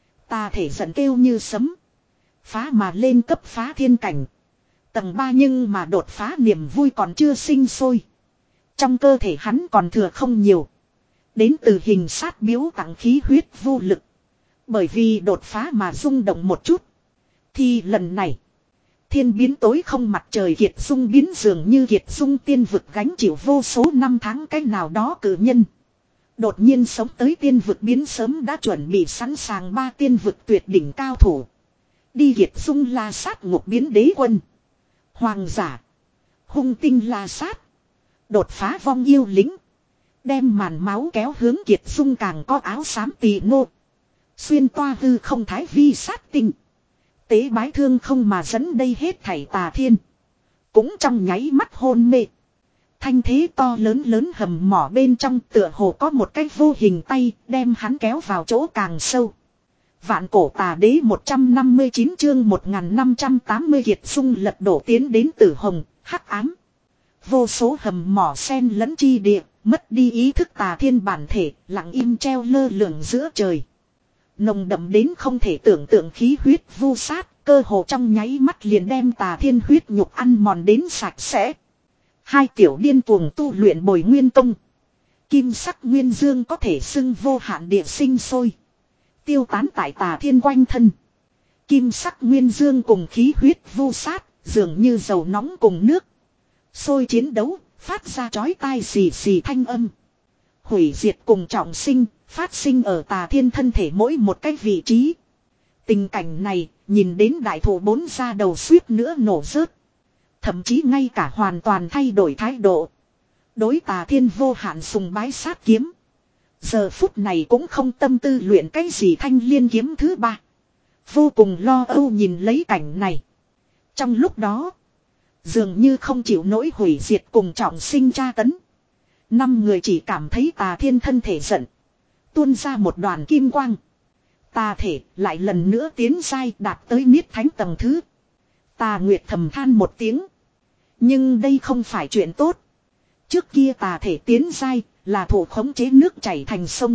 Tà thể giận kêu như sấm. Phá mà lên cấp phá thiên cảnh. Tầng ba nhưng mà đột phá niềm vui còn chưa sinh sôi. Trong cơ thể hắn còn thừa không nhiều. Đến từ hình sát biếu tặng khí huyết vô lực. Bởi vì đột phá mà rung động một chút. Thì lần này. Thiên biến tối không mặt trời kiệt dung biến dường như kiệt dung tiên vực gánh chịu vô số năm tháng cách nào đó cử nhân. Đột nhiên sống tới tiên vực biến sớm đã chuẩn bị sẵn sàng ba tiên vực tuyệt đỉnh cao thủ. Đi kiệt dung la sát ngục biến đế quân. Hoàng giả. Hung tinh la sát. Đột phá vong yêu lính. Đem màn máu kéo hướng kiệt dung càng có áo xám tỳ nô. Xuyên toa hư không thái vi sát tinh. Tế bái thương không mà dẫn đây hết thảy Tà Thiên. Cũng trong nháy mắt hôn mê. Thanh thế to lớn lớn hầm mỏ bên trong tựa hồ có một cái vô hình tay đem hắn kéo vào chỗ càng sâu. Vạn cổ tà đế một trăm năm mươi chín chương một nghìn năm trăm tám mươi kiệt dung lật đổ tiến đến tử hồng, hắc ám. Vô số hầm mỏ sen lẫn chi địa, mất đi ý thức Tà Thiên bản thể, lặng im treo lơ lửng giữa trời. Nồng đậm đến không thể tưởng tượng khí huyết vu sát, cơ hồ trong nháy mắt liền đem Tà Thiên huyết nhục ăn mòn đến sạch sẽ. Hai tiểu điên cuồng tu luyện bồi nguyên công. Kim sắc nguyên dương có thể xưng vô hạn địa sinh sôi. Tiêu tán tại Tà Thiên quanh thân. Kim sắc nguyên dương cùng khí huyết vu sát, dường như dầu nóng cùng nước. Sôi chiến đấu, phát ra chói tai xì xì thanh âm. Hủy diệt cùng trọng sinh, phát sinh ở Tà Thiên thân thể mỗi một cái vị trí. Tình cảnh này, nhìn đến đại thủ bốn ra đầu suýt nữa nổ rớt. Thậm chí ngay cả hoàn toàn thay đổi thái độ. Đối Tà Thiên vô hạn sùng bái sát kiếm. Giờ phút này cũng không tâm tư luyện cái gì thanh liên kiếm thứ ba. Vô cùng lo âu nhìn lấy cảnh này. Trong lúc đó, dường như không chịu nỗi hủy diệt cùng trọng sinh tra tấn. Năm người chỉ cảm thấy Tà Thiên thân thể giận. Tuôn ra một đoàn kim quang. Tà thể lại lần nữa tiến giai đạt tới niết thánh tầng thứ. Tà Nguyệt thầm than một tiếng. Nhưng đây không phải chuyện tốt. Trước kia tà thể tiến giai là thủ khống chế nước chảy thành sông.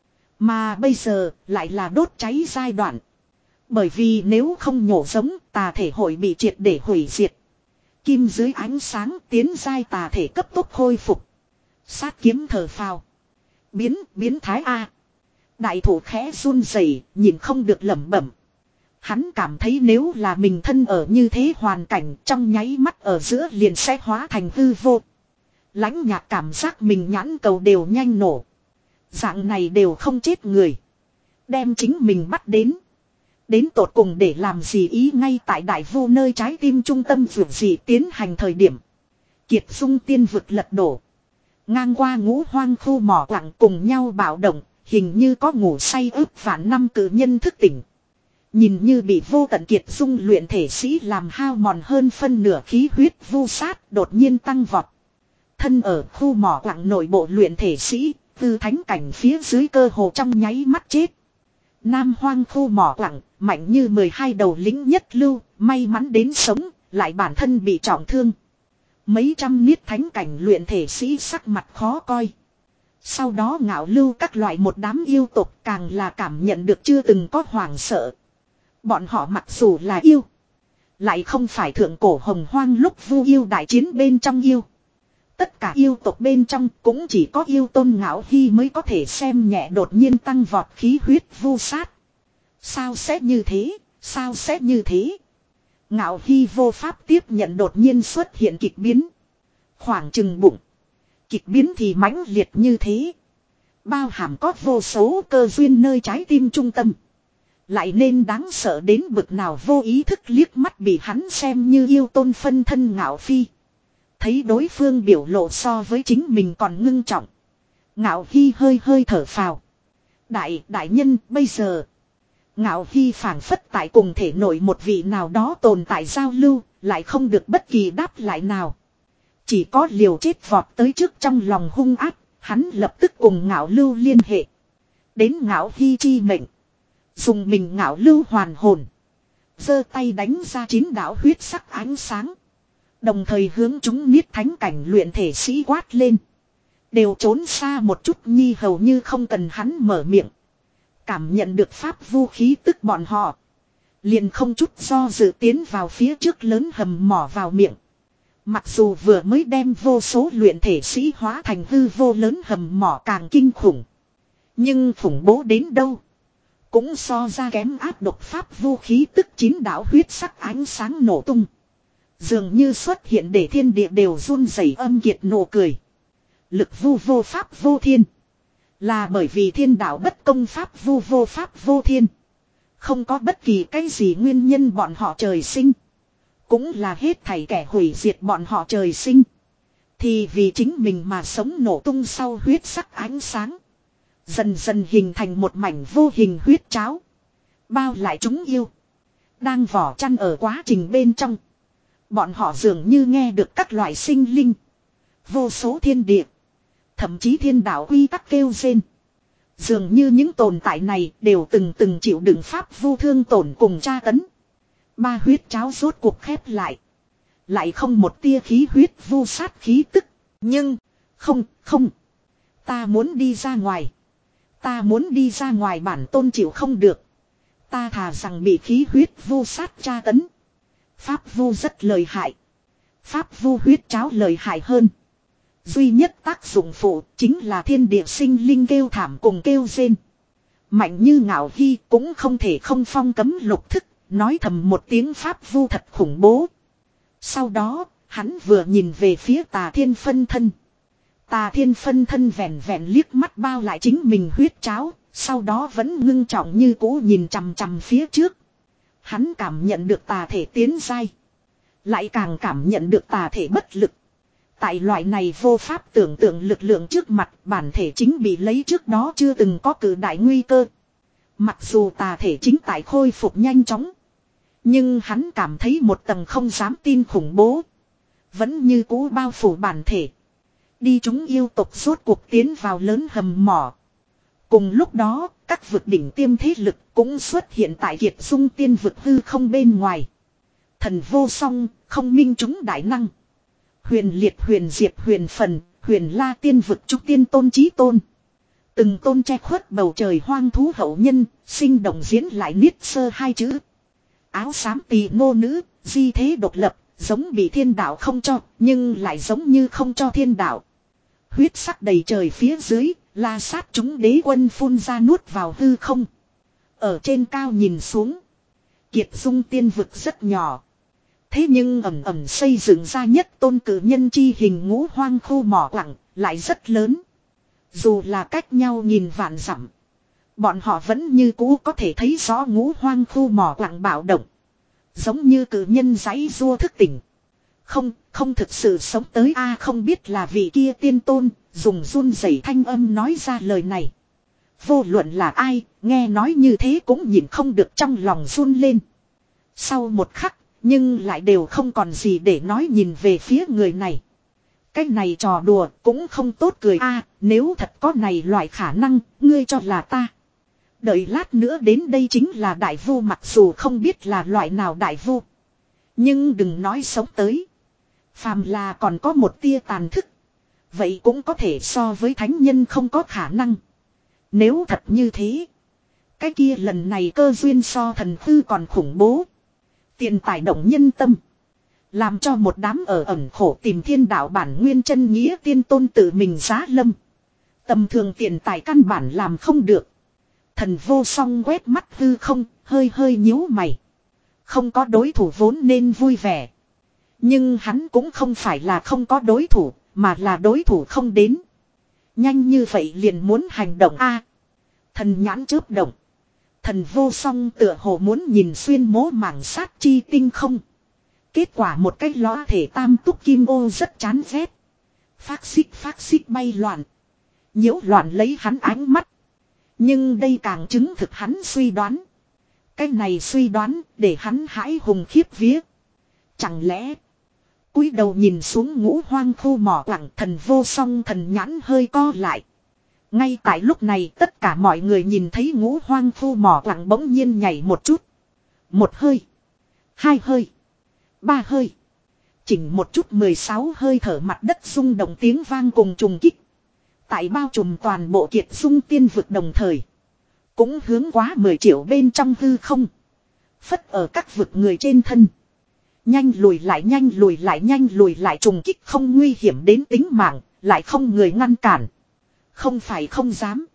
Mà bây giờ lại là đốt cháy giai đoạn. Bởi vì nếu không nhổ giống tà thể hội bị triệt để hủy diệt. Kim dưới ánh sáng tiến giai tà thể cấp tốc khôi phục. Sát kiếm thở phào. Biến, biến thái A. Đại thủ khẽ run rẩy, nhìn không được lẩm bẩm. Hắn cảm thấy nếu là mình thân ở như thế hoàn cảnh trong nháy mắt ở giữa liền sẽ hóa thành hư vô. Lãnh nhạc cảm giác mình nhãn cầu đều nhanh nổ. Dạng này đều không chết người. Đem chính mình bắt đến. Đến tột cùng để làm gì ý ngay tại đại vô nơi trái tim trung tâm vượt gì tiến hành thời điểm. Kiệt Dung tiên vực lật đổ. Ngang qua ngũ hoang khu mỏ quặng cùng nhau bạo động. Hình như có ngủ say ướp vạn năm cử nhân thức tỉnh. Nhìn như bị vô tận Kiệt Dung luyện thể sĩ làm hao mòn hơn phân nửa khí huyết vu sát đột nhiên tăng vọt. Thân ở khu mỏ quặng nội bộ luyện thể sĩ, từ thánh cảnh phía dưới cơ hồ trong nháy mắt chết. Nam hoang khu mỏ quặng, mạnh như mười hai đầu lính nhất lưu, may mắn đến sống, lại bản thân bị trọng thương. Mấy trăm niết thánh cảnh luyện thể sĩ sắc mặt khó coi. Sau đó ngạo lưu các loại một đám yêu tộc càng là cảm nhận được chưa từng có hoảng sợ. Bọn họ mặc dù là yêu, lại không phải thượng cổ hồng hoang lúc vu yêu đại chiến bên trong yêu. Tất cả yêu tộc bên trong cũng chỉ có yêu tôn ngạo hy mới có thể xem nhẹ đột nhiên tăng vọt khí huyết vu sát. Sao sẽ như thế, sao sẽ như thế? Ngạo hy vô pháp tiếp nhận đột nhiên xuất hiện kịch biến. Khoảng chừng bụng. Kịch biến thì mãnh liệt như thế. Bao hàm có vô số cơ duyên nơi trái tim trung tâm. Lại nên đáng sợ đến bực nào vô ý thức liếc mắt bị hắn xem như yêu tôn phân thân ngạo phi. Thấy đối phương biểu lộ so với chính mình còn ngưng trọng. Ngạo Hy hơi hơi thở phào. Đại, đại nhân, bây giờ. Ngạo Hy phảng phất tại cùng thể nổi một vị nào đó tồn tại giao lưu, lại không được bất kỳ đáp lại nào. Chỉ có liều chết vọt tới trước trong lòng hung ác, hắn lập tức cùng Ngạo Lưu liên hệ. Đến Ngạo Hy chi mệnh. Dùng mình Ngạo Lưu hoàn hồn. Giơ tay đánh ra chín đạo huyết sắc ánh sáng. Đồng thời hướng chúng niết thánh cảnh luyện thể sĩ quát lên. Đều trốn xa một chút nhi hầu như không cần hắn mở miệng. Cảm nhận được pháp vũ khí tức bọn họ. Liền không chút do dự tiến vào phía trước lớn hầm mỏ vào miệng. Mặc dù vừa mới đem vô số luyện thể sĩ hóa thành hư vô lớn hầm mỏ càng kinh khủng. Nhưng khủng bố đến đâu. Cũng so ra kém áp độc pháp vũ khí tức chín đạo huyết sắc ánh sáng nổ tung. Dường như xuất hiện để thiên địa đều run rẩy âm kiệt nổ cười. Lực vu vô pháp vô thiên. Là bởi vì thiên đạo bất công pháp vu vô pháp vô thiên. Không có bất kỳ cái gì nguyên nhân bọn họ trời sinh. Cũng là hết thảy kẻ hủy diệt bọn họ trời sinh. Thì vì chính mình mà sống nổ tung sau huyết sắc ánh sáng. Dần dần hình thành một mảnh vô hình huyết cháo. Bao lại chúng yêu. Đang vỏ chăn ở quá trình bên trong. Bọn họ dường như nghe được các loại sinh linh. Vô số thiên địa. Thậm chí thiên đạo quy tắc kêu rên. Dường như những tồn tại này đều từng từng chịu đựng pháp vô thương tổn cùng tra tấn. Ba huyết cháo rốt cuộc khép lại. Lại không một tia khí huyết vô sát khí tức. Nhưng, không, không. Ta muốn đi ra ngoài. Ta muốn đi ra ngoài bản tôn chịu không được. Ta thà rằng bị khí huyết vô sát tra tấn. Pháp vu rất lợi hại. Pháp vu huyết cháo lợi hại hơn. Duy nhất tác dụng phụ chính là thiên địa sinh linh kêu thảm cùng kêu rên. Mạnh như Ngạo Hy cũng không thể không phong cấm lục thức, nói thầm một tiếng pháp vu thật khủng bố. Sau đó, hắn vừa nhìn về phía Tà Thiên phân thân. Tà Thiên phân thân vẹn vẹn liếc mắt bao lại chính mình huyết cháo, sau đó vẫn ngưng trọng như cũ nhìn chằm chằm phía trước. Hắn cảm nhận được tà thể tiến giai. Lại càng cảm nhận được tà thể bất lực. Tại loại này vô pháp tưởng tượng lực lượng trước mặt bản thể chính bị lấy trước đó chưa từng có cử đại nguy cơ. Mặc dù tà thể chính tại khôi phục nhanh chóng. Nhưng hắn cảm thấy một tầng không dám tin khủng bố. Vẫn như cũ bao phủ bản thể. Đi chúng yêu tộc rốt cuộc tiến vào lớn hầm mỏ. Cùng lúc đó, các vực đỉnh tiêm thế lực cũng xuất hiện tại Kiệt Dung tiên vực hư không bên ngoài. Thần vô song, không minh chúng đại năng. Huyền liệt huyền diệp huyền phần, huyền la tiên vực trúc tiên tôn chí tôn. Từng tôn che khuất bầu trời hoang thú hậu nhân, sinh động diễn lại niết sơ hai chữ. Áo xám tỳ nô nữ, di thế độc lập, giống bị thiên đạo không cho, nhưng lại giống như không cho thiên đạo. Huyết sắc đầy trời phía dưới, la sát chúng đế quân phun ra nuốt vào hư không. Ở trên cao nhìn xuống, Kiệt Dung tiên vực rất nhỏ. Thế nhưng ẩm ẩm xây dựng ra nhất tôn cử nhân chi hình ngũ hoang khu mỏ quặng, lại rất lớn. Dù là cách nhau nhìn vạn dặm, bọn họ vẫn như cũ có thể thấy rõ ngũ hoang khu mỏ quặng bạo động. Giống như cử nhân giãy rua thức tỉnh. Không, không thực sự sống tới a à, không biết là vị kia tiên tôn, dùng run rẩy thanh âm nói ra lời này. Vô luận là ai, nghe nói như thế cũng nhìn không được trong lòng run lên. Sau một khắc, nhưng lại đều không còn gì để nói nhìn về phía người này. Cái này trò đùa cũng không tốt cười a à, nếu thật có này loại khả năng, ngươi cho là ta. Đợi lát nữa đến đây chính là đại vu, mặc dù không biết là loại nào đại vu. Nhưng đừng nói sống tới. Phàm là còn có một tia tàn thức. Vậy cũng có thể so với thánh nhân không có khả năng. Nếu thật như thế. Cái kia lần này cơ duyên so thần tư còn khủng bố. Tiền tài động nhân tâm. Làm cho một đám ở ẩn khổ tìm thiên đạo bản nguyên chân nghĩa tiên tôn tự mình giá lâm. Tầm thường tiền tài căn bản làm không được. Thần vô song quét mắt hư không, hơi hơi nhíu mày. Không có đối thủ vốn nên vui vẻ. Nhưng hắn cũng không phải là không có đối thủ, mà là đối thủ không đến. Nhanh như vậy liền muốn hành động a. Thần nhãn chớp động. Thần vô song tựa hồ muốn nhìn xuyên mố mảng sát chi tinh không. Kết quả một cái ló thể tam túc kim ô rất chán ghét. Phát xích phát xích bay loạn. Nhiễu loạn lấy hắn ánh mắt. Nhưng đây càng chứng thực hắn suy đoán. Cái này suy đoán để hắn hãi hùng khiếp vía. Chẳng lẽ cúi đầu nhìn xuống ngũ hoang khu mỏ quặng, thần vô song thần nhãn hơi co lại. Ngay tại lúc này tất cả mọi người nhìn thấy ngũ hoang khu mỏ quặng bỗng nhiên nhảy một chút. Một hơi. Hai hơi. Ba hơi. Chỉnh một chút mười sáu hơi thở, mặt đất rung động tiếng vang cùng trùng kích. Tại bao trùm toàn bộ Kiệt Dung tiên vực đồng thời. Cũng hướng quá mười triệu bên trong hư không. Phất ở các vực người trên thân. Nhanh lùi lại, nhanh lùi lại, nhanh lùi lại, trùng kích không nguy hiểm đến tính mạng, lại không người ngăn cản. Không phải không dám.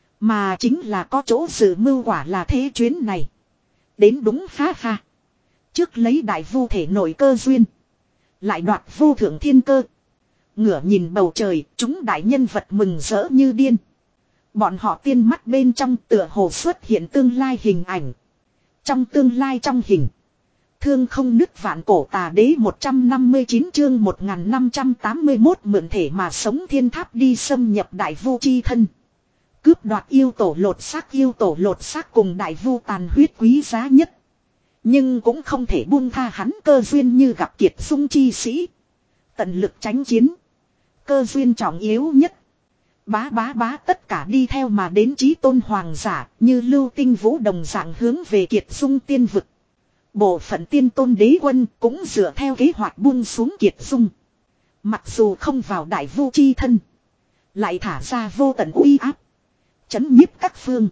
Mà chính là có chỗ dự mưu, quả là thế chuyến này. Đến đúng ha ha. Trước lấy đại vu thể nội cơ duyên. Lại đoạt vô thượng thiên cơ. Ngửa nhìn bầu trời, chúng đại nhân vật mừng rỡ như điên. Bọn họ tiên mắt bên trong tựa hồ xuất hiện tương lai hình ảnh. Trong tương lai trong hình. Thương không nứt vạn cổ tà đế một trăm năm mươi chín chương một nghìn năm trăm tám mươi mốt mượn thể mà sống thiên tháp đi xâm nhập đại vu chi thân. Cướp đoạt yêu tổ lột xác, yêu tổ lột xác cùng đại vu tàn huyết quý giá nhất. Nhưng cũng không thể buông tha hắn cơ duyên như gặp Kiệt Dung chi sĩ. Tận lực tránh chiến. Cơ duyên trọng yếu nhất. Bá bá bá tất cả đi theo mà đến chí tôn hoàng giả như lưu tinh vũ đồng dạng hướng về Kiệt Dung tiên vực. Bộ phận tiên tôn đế quân cũng dựa theo kế hoạch buông xuống Kiệt Dung. Mặc dù không vào đại vu chi thân. Lại thả ra vô tận uy áp. Chấn nhiếp các phương.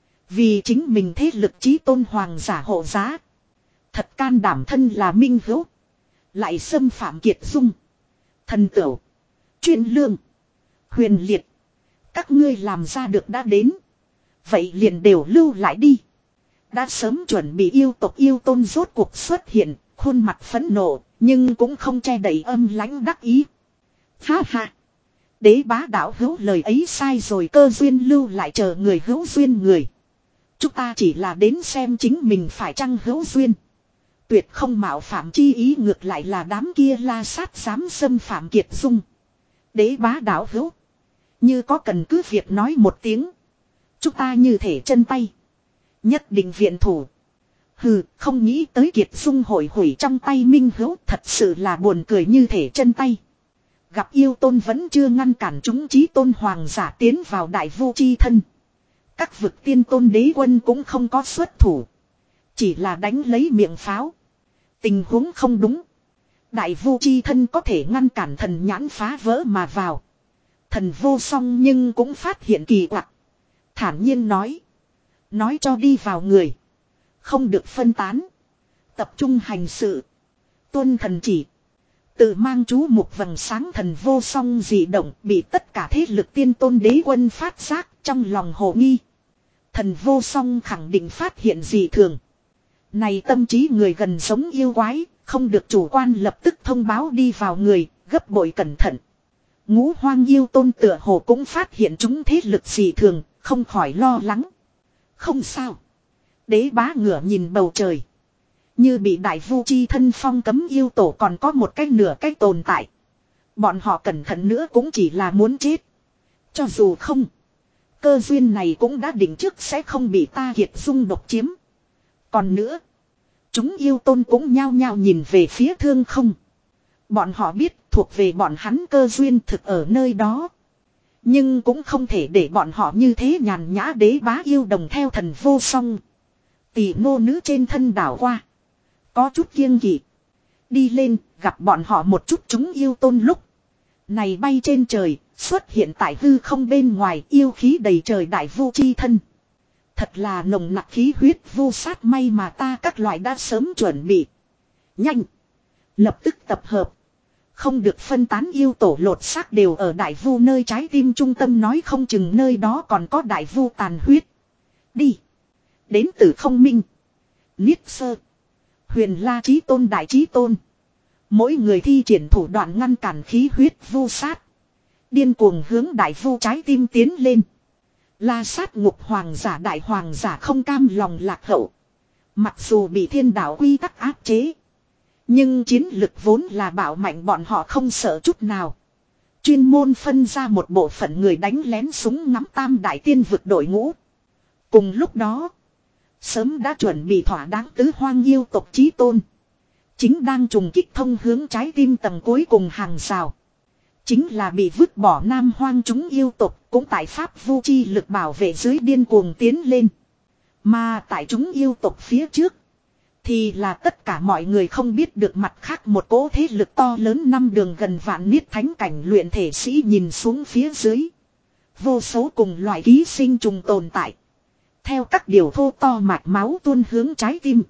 Vì chính mình thế lực chí tôn hoàng giả hộ giá. Thật can đảm thân là minh hữu. Lại xâm phạm Kiệt Dung. Thần tửu. Chuyên lương. Huyền liệt. Các ngươi làm ra được đã đến. Vậy liền đều lưu lại đi. Đã sớm chuẩn bị yêu tộc yêu tôn rốt cuộc xuất hiện. Khuôn mặt phẫn nộ. Nhưng cũng không che đậy âm lãnh đắc ý. Ha ha. Đế bá đạo hữu lời ấy sai rồi, cơ duyên lưu lại chờ người hữu duyên người. Chúng ta chỉ là đến xem chính mình phải chăng hữu duyên. Tuyệt không mạo phạm chi ý, ngược lại là đám kia la sát dám xâm phạm Kiệt Dung. Đế bá đạo hữu. Như có cần cứ việc nói một tiếng. Chúng ta như thể chân tay. Nhất định viện thủ. Hừ, không nghĩ tới Kiệt Dung hội hủy trong tay minh hữu, thật sự là buồn cười như thể chân tay. Gặp yêu tôn vẫn chưa ngăn cản chúng chí tôn hoàng giả tiến vào đại vu chi thân. Các vực tiên tôn đế quân cũng không có xuất thủ. Chỉ là đánh lấy miệng pháo. Tình huống không đúng. Đại vu chi thân có thể ngăn cản thần nhãn phá vỡ mà vào. Thần vô song nhưng cũng phát hiện kỳ quặc. Thản nhiên nói. Nói cho đi vào người. Không được phân tán. Tập trung hành sự. Tuân thần chỉ. Tự mang chú mục vầng sáng thần vô song dị động bị tất cả thế lực tiên tôn đế quân phát giác trong lòng hồ nghi. Thần vô song khẳng định phát hiện dị thường. Này tâm trí người gần giống yêu quái, không được chủ quan lập tức thông báo đi vào người, gấp bội cẩn thận. Ngũ hoang yêu tôn tựa hồ cũng phát hiện chúng thế lực dị thường, không khỏi lo lắng. Không sao. Đế bá ngửa nhìn bầu trời. Như bị đại vu chi thân phong cấm yêu tổ còn có một cách nửa cách tồn tại. Bọn họ cẩn thận nữa cũng chỉ là muốn chết. Cho dù không. Cơ duyên này cũng đã định trước sẽ không bị ta kiệt dung độc chiếm. Còn nữa. Chúng yêu tôn cũng nhao nhao nhìn về phía thương không. Bọn họ biết thuộc về bọn hắn cơ duyên thực ở nơi đó. Nhưng cũng không thể để bọn họ như thế nhàn nhã. Đế bá yêu đồng theo thần vô song. Tỷ nô nữ trên thân đảo qua. Có chút kiêng kỵ. Đi lên gặp bọn họ một chút chúng yêu tôn lúc. Này bay trên trời xuất hiện tại hư không bên ngoài yêu khí đầy trời đại vu chi thân. Thật là nồng nặc khí huyết vu sát may mà ta các loại đã sớm chuẩn bị. Nhanh. Lập tức tập hợp. Không được phân tán yêu tổ lột xác đều ở đại vu nơi trái tim trung tâm nói không chừng nơi đó còn có đại vu tàn huyết. Đi. Đến từ không minh. Niết sơ. Huyền la chí tôn đại chí tôn. Mỗi người thi triển thủ đoạn ngăn cản khí huyết vu sát. Điên cuồng hướng đại vu trái tim tiến lên. La sát ngục hoàng giả đại hoàng giả không cam lòng lạc hậu. Mặc dù bị thiên đạo quy tắc áp chế. Nhưng chiến lực vốn là bảo mạnh bọn họ không sợ chút nào. Chuyên môn phân ra một bộ phận người đánh lén súng ngắm tam đại tiên vực đội ngũ. Cùng lúc đó. Sớm đã chuẩn bị thỏa đáng tứ hoang yêu tộc chí tôn. Chính đang trùng kích thông hướng trái tim tầng cuối cùng hàng rào. Chính là bị vứt bỏ nam hoang chúng yêu tộc cũng tại pháp vu chi lực bảo vệ dưới điên cuồng tiến lên. Mà tại chúng yêu tộc phía trước. Thì là tất cả mọi người không biết được mặt khác một cỗ thế lực to lớn năm đường gần vạn niết thánh cảnh luyện thể sĩ nhìn xuống phía dưới. Vô số cùng loại ký sinh trùng tồn tại. Theo các điều thô to mạch máu tuôn hướng trái tim.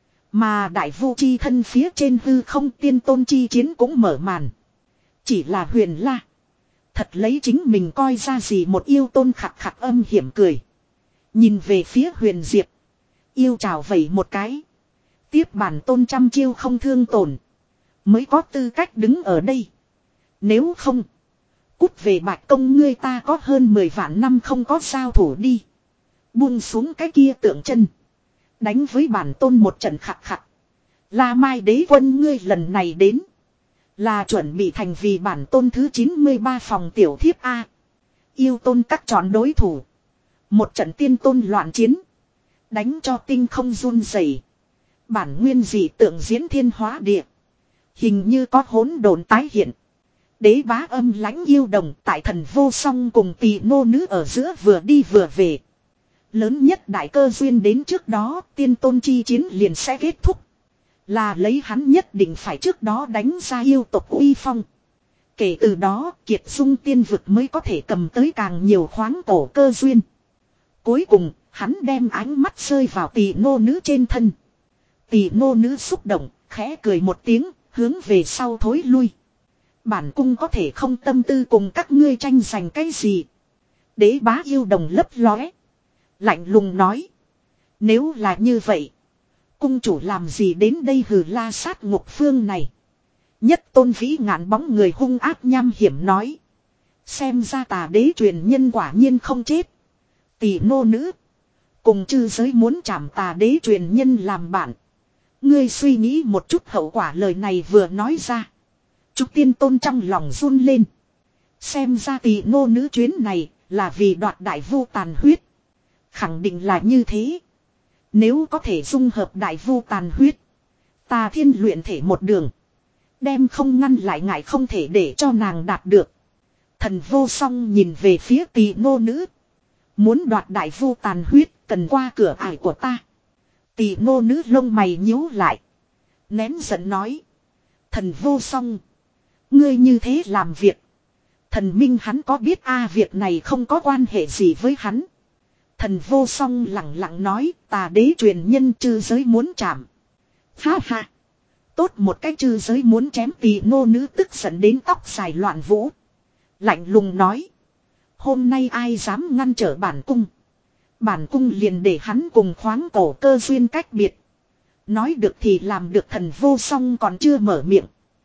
Mà đại vu chi thân phía trên hư không tiên tôn chi chiến cũng mở màn. Chỉ là huyền la. Thật lấy chính mình coi ra gì một yêu tôn khặt khặt âm hiểm cười. Nhìn về phía huyền diệp. Yêu chào vẩy một cái. Tiếp bản tôn trăm chiêu không thương tổn. Mới có tư cách đứng ở đây. Nếu không. Cút về bạch công ngươi ta có hơn mười vạn năm không có sao thủ đi. Buông xuống cái kia tượng chân. Đánh với bản tôn một trận khặt khặt. La Mai đế quân ngươi lần này đến. Là chuẩn bị thành vì bản tôn thứ chín mươi ba phòng tiểu thiếp A. Yêu tôn các chọn đối thủ. Một trận tiên tôn loạn chiến. Đánh cho tinh không run rẩy. Bản nguyên dị tượng diễn thiên hóa địa. Hình như có hỗn độn tái hiện. Đế bá âm lãnh yêu đồng tại thần vô song cùng tỳ nô nữ ở giữa vừa đi vừa về. Lớn nhất đại cơ duyên đến trước đó tiên tôn chi chiến liền sẽ kết thúc. Là lấy hắn nhất định phải trước đó đánh ra yêu tộc uy phong. Kể từ đó kiệt dung tiên vực mới có thể cầm tới càng nhiều khoáng cổ cơ duyên. Cuối cùng hắn đem ánh mắt rơi vào tỳ nô nữ trên thân. Tỳ nô nữ xúc động khẽ cười một tiếng hướng về sau thối lui. Bản cung có thể không tâm tư cùng các ngươi tranh giành cái gì. Đế bá yêu đồng lấp lóe. Lạnh lùng nói. Nếu là như vậy. Cung chủ làm gì đến đây hừ la sát ngục phương này. Nhất tôn vĩ ngạn bóng người hung ác nham hiểm nói. Xem ra tà đế truyền nhân quả nhiên không chết. Tỷ nô nữ. Cùng chư giới muốn chạm tà đế truyền nhân làm bạn. Ngươi suy nghĩ một chút hậu quả lời này vừa nói ra. Trúc tiên tôn trong lòng run lên. Xem ra tỷ nô nữ chuyến này là vì đoạt đại vu tàn huyết. Khẳng định là như thế. Nếu có thể dung hợp đại vu tàn huyết. Tà thiên luyện thể một đường. Đem không ngăn lại ngại không thể để cho nàng đạt được. Thần vô song nhìn về phía tỳ nô nữ. Muốn đoạt đại vu tàn huyết cần qua cửa ải của ta. Tỷ ngô nữ lông mày nhíu lại. Nén giận nói. Thần vô song. Ngươi như thế làm việc. Thần minh hắn có biết a việc này không có quan hệ gì với hắn. Thần vô song lặng lặng nói tà đế truyền nhân chư giới muốn chạm. Ha ha. Tốt một cái chư giới muốn chém tỷ ngô nữ tức giận đến tóc dài loạn vũ. Lạnh lùng nói. Hôm nay ai dám ngăn trở bản cung. Bản cung liền để hắn cùng khoáng cổ cơ duyên cách biệt. Nói được thì làm được thần vô song còn chưa mở miệng.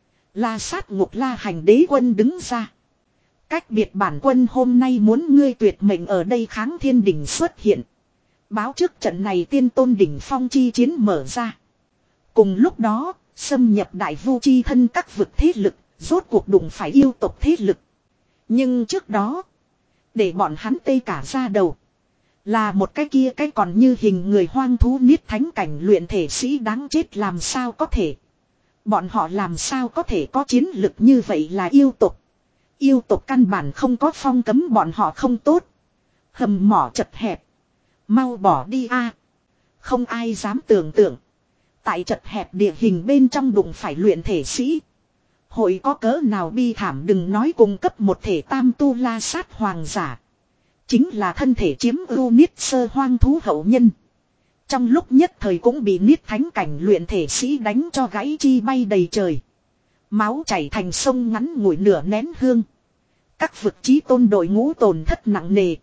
La sát ngục la hành đế quân đứng ra. Cách biệt bản quân hôm nay muốn ngươi tuyệt mệnh ở đây kháng thiên đỉnh xuất hiện. Báo trước trận này tiên tôn đỉnh phong chi chiến mở ra. Cùng lúc đó, xâm nhập đại vu chi thân các vực thế lực, rốt cuộc đụng phải yêu tộc thế lực. Nhưng trước đó, để bọn hắn tê cả ra đầu. Là một cái kia cái còn như hình người hoang thú niết thánh cảnh luyện thể sĩ đáng chết làm sao có thể. Bọn họ làm sao có thể có chiến lực như vậy là yêu tộc. Yêu tộc căn bản không có phong cấm bọn họ không tốt. Hầm mỏ chật hẹp. Mau bỏ đi a. Không ai dám tưởng tượng. Tại chật hẹp địa hình bên trong đụng phải luyện thể sĩ. Hội có cỡ nào bi thảm đừng nói cung cấp một thể tam tu la sát hoàng giả. Chính là thân thể chiếm ưu niết sơ hoang thú hậu nhân. Trong lúc nhất thời cũng bị niết thánh cảnh luyện thể sĩ đánh cho gãy chi bay đầy trời. Máu chảy thành sông ngắn ngủi nửa nén hương. Các vực chí tôn đội ngũ tổn thất nặng nề.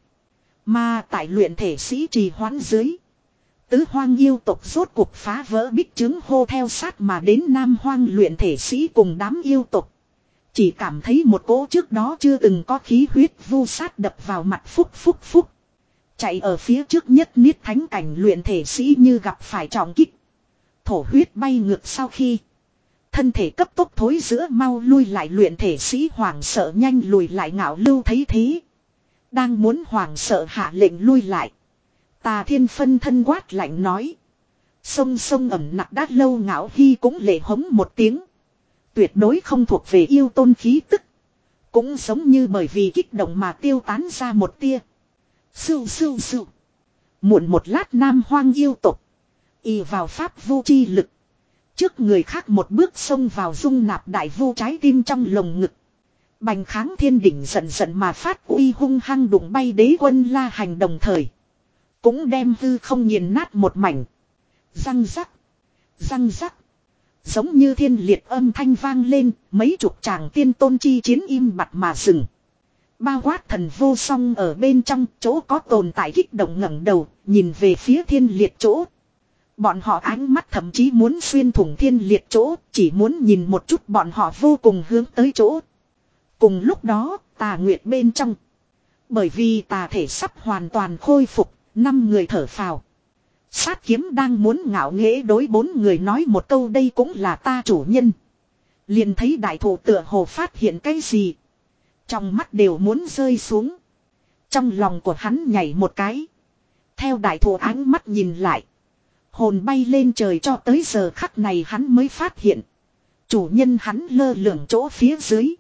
Mà tại luyện thể sĩ trì hoãn dưới. Tứ hoang yêu tộc rốt cuộc phá vỡ bích trướng hô theo sát mà đến nam hoang luyện thể sĩ cùng đám yêu tộc. Chỉ cảm thấy một cỗ trước đó chưa từng có khí huyết vu sát đập vào mặt phúc phúc phúc. Chạy ở phía trước nhất niết thánh cảnh luyện thể sĩ như gặp phải trọng kích. Thổ huyết bay ngược sau khi. Thân thể cấp tốc thối giữa mau lui lại luyện thể sĩ hoảng sợ nhanh lùi lại ngạo lưu thấy thế. Đang muốn hoảng sợ hạ lệnh lui lại. Tà thiên phân thân quát lạnh nói. Sông sông ẩm nặng đã lâu ngạo hy cũng lệ hống một tiếng. Tuyệt đối không thuộc về yêu tôn khí tức. Cũng giống như bởi vì kích động mà tiêu tán ra một tia. Sưu sưu sưu. Muộn một lát nam hoang yêu tục. Y vào pháp vô chi lực. Trước người khác một bước xông vào dung nạp đại vu trái tim trong lồng ngực. Bành kháng thiên đỉnh giận giận mà phát uy hung hăng đụng bay đế quân la hành đồng thời. Cũng đem hư không nghiền nát một mảnh. Răng rắc. Răng rắc. Giống như thiên liệt âm thanh vang lên. Mấy chục tràng tiên tôn chi chiến im bặt mà dừng. Bao quát thần vô song ở bên trong chỗ có tồn tại kích động ngẩng đầu. Nhìn về phía thiên liệt chỗ. Bọn họ ánh mắt thậm chí muốn xuyên thủng thiên liệt chỗ. Chỉ muốn nhìn một chút bọn họ vô cùng hướng tới chỗ. Cùng lúc đó tà nguyệt bên trong. Bởi vì tà thể sắp hoàn toàn khôi phục. Năm người thở phào. Sát kiếm đang muốn ngạo nghễ đối bốn người nói một câu đây cũng là ta chủ nhân. Liền thấy đại thủ tựa hồ phát hiện cái gì. Trong mắt đều muốn rơi xuống. Trong lòng của hắn nhảy một cái. Theo đại thủ ánh mắt nhìn lại. Hồn bay lên trời cho tới giờ khắc này hắn mới phát hiện. Chủ nhân hắn lơ lửng chỗ phía dưới.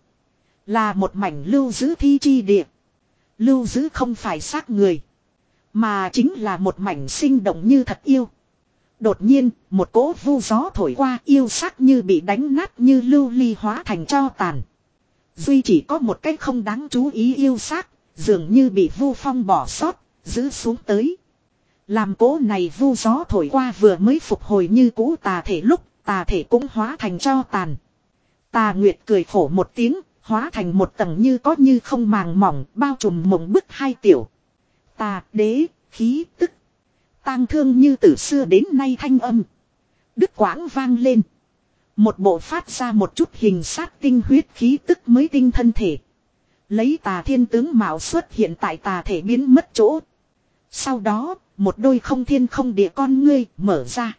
Là một mảnh lưu giữ thi chi địa. Lưu giữ không phải xác người. Mà chính là một mảnh sinh động như thật yêu. Đột nhiên, một cỗ vu gió thổi qua yêu sắc như bị đánh nát như lưu ly hóa thành tro tàn. Duy chỉ có một cách không đáng chú ý yêu sắc, dường như bị vu phong bỏ sót, giữ xuống tới. Làm cỗ này vu gió thổi qua vừa mới phục hồi như cũ tà thể lúc, tà thể cũng hóa thành tro tàn. Tà Nguyệt cười khổ một tiếng, hóa thành một tầng như có như không màng mỏng, bao trùm mộng bức hai tiểu. Tà đế, khí tức. Tang thương như từ xưa đến nay thanh âm. Đứt quãng vang lên. Một bộ phát ra một chút hình sát tinh huyết khí tức mới tinh thân thể. Lấy tà thiên tướng mạo xuất hiện tại tà thể biến mất chỗ. Sau đó, một đôi không thiên không địa con ngươi mở ra.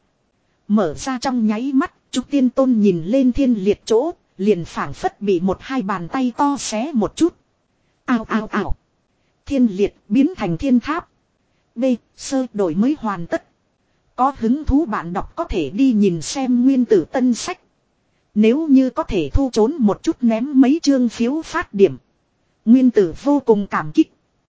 Mở ra trong nháy mắt, Trúc Tiên Tôn nhìn lên thiên liệt chỗ, liền phảng phất bị một hai bàn tay to xé một chút. Ao ao ao. Thiên liệt biến thành thiên tháp. B. Sơ đổi mới hoàn tất. Có hứng thú bạn đọc có thể đi nhìn xem nguyên tử tân sách. Nếu như có thể thu trốn một chút ném mấy chương phiếu phát điểm. Nguyên tử vô cùng cảm kích.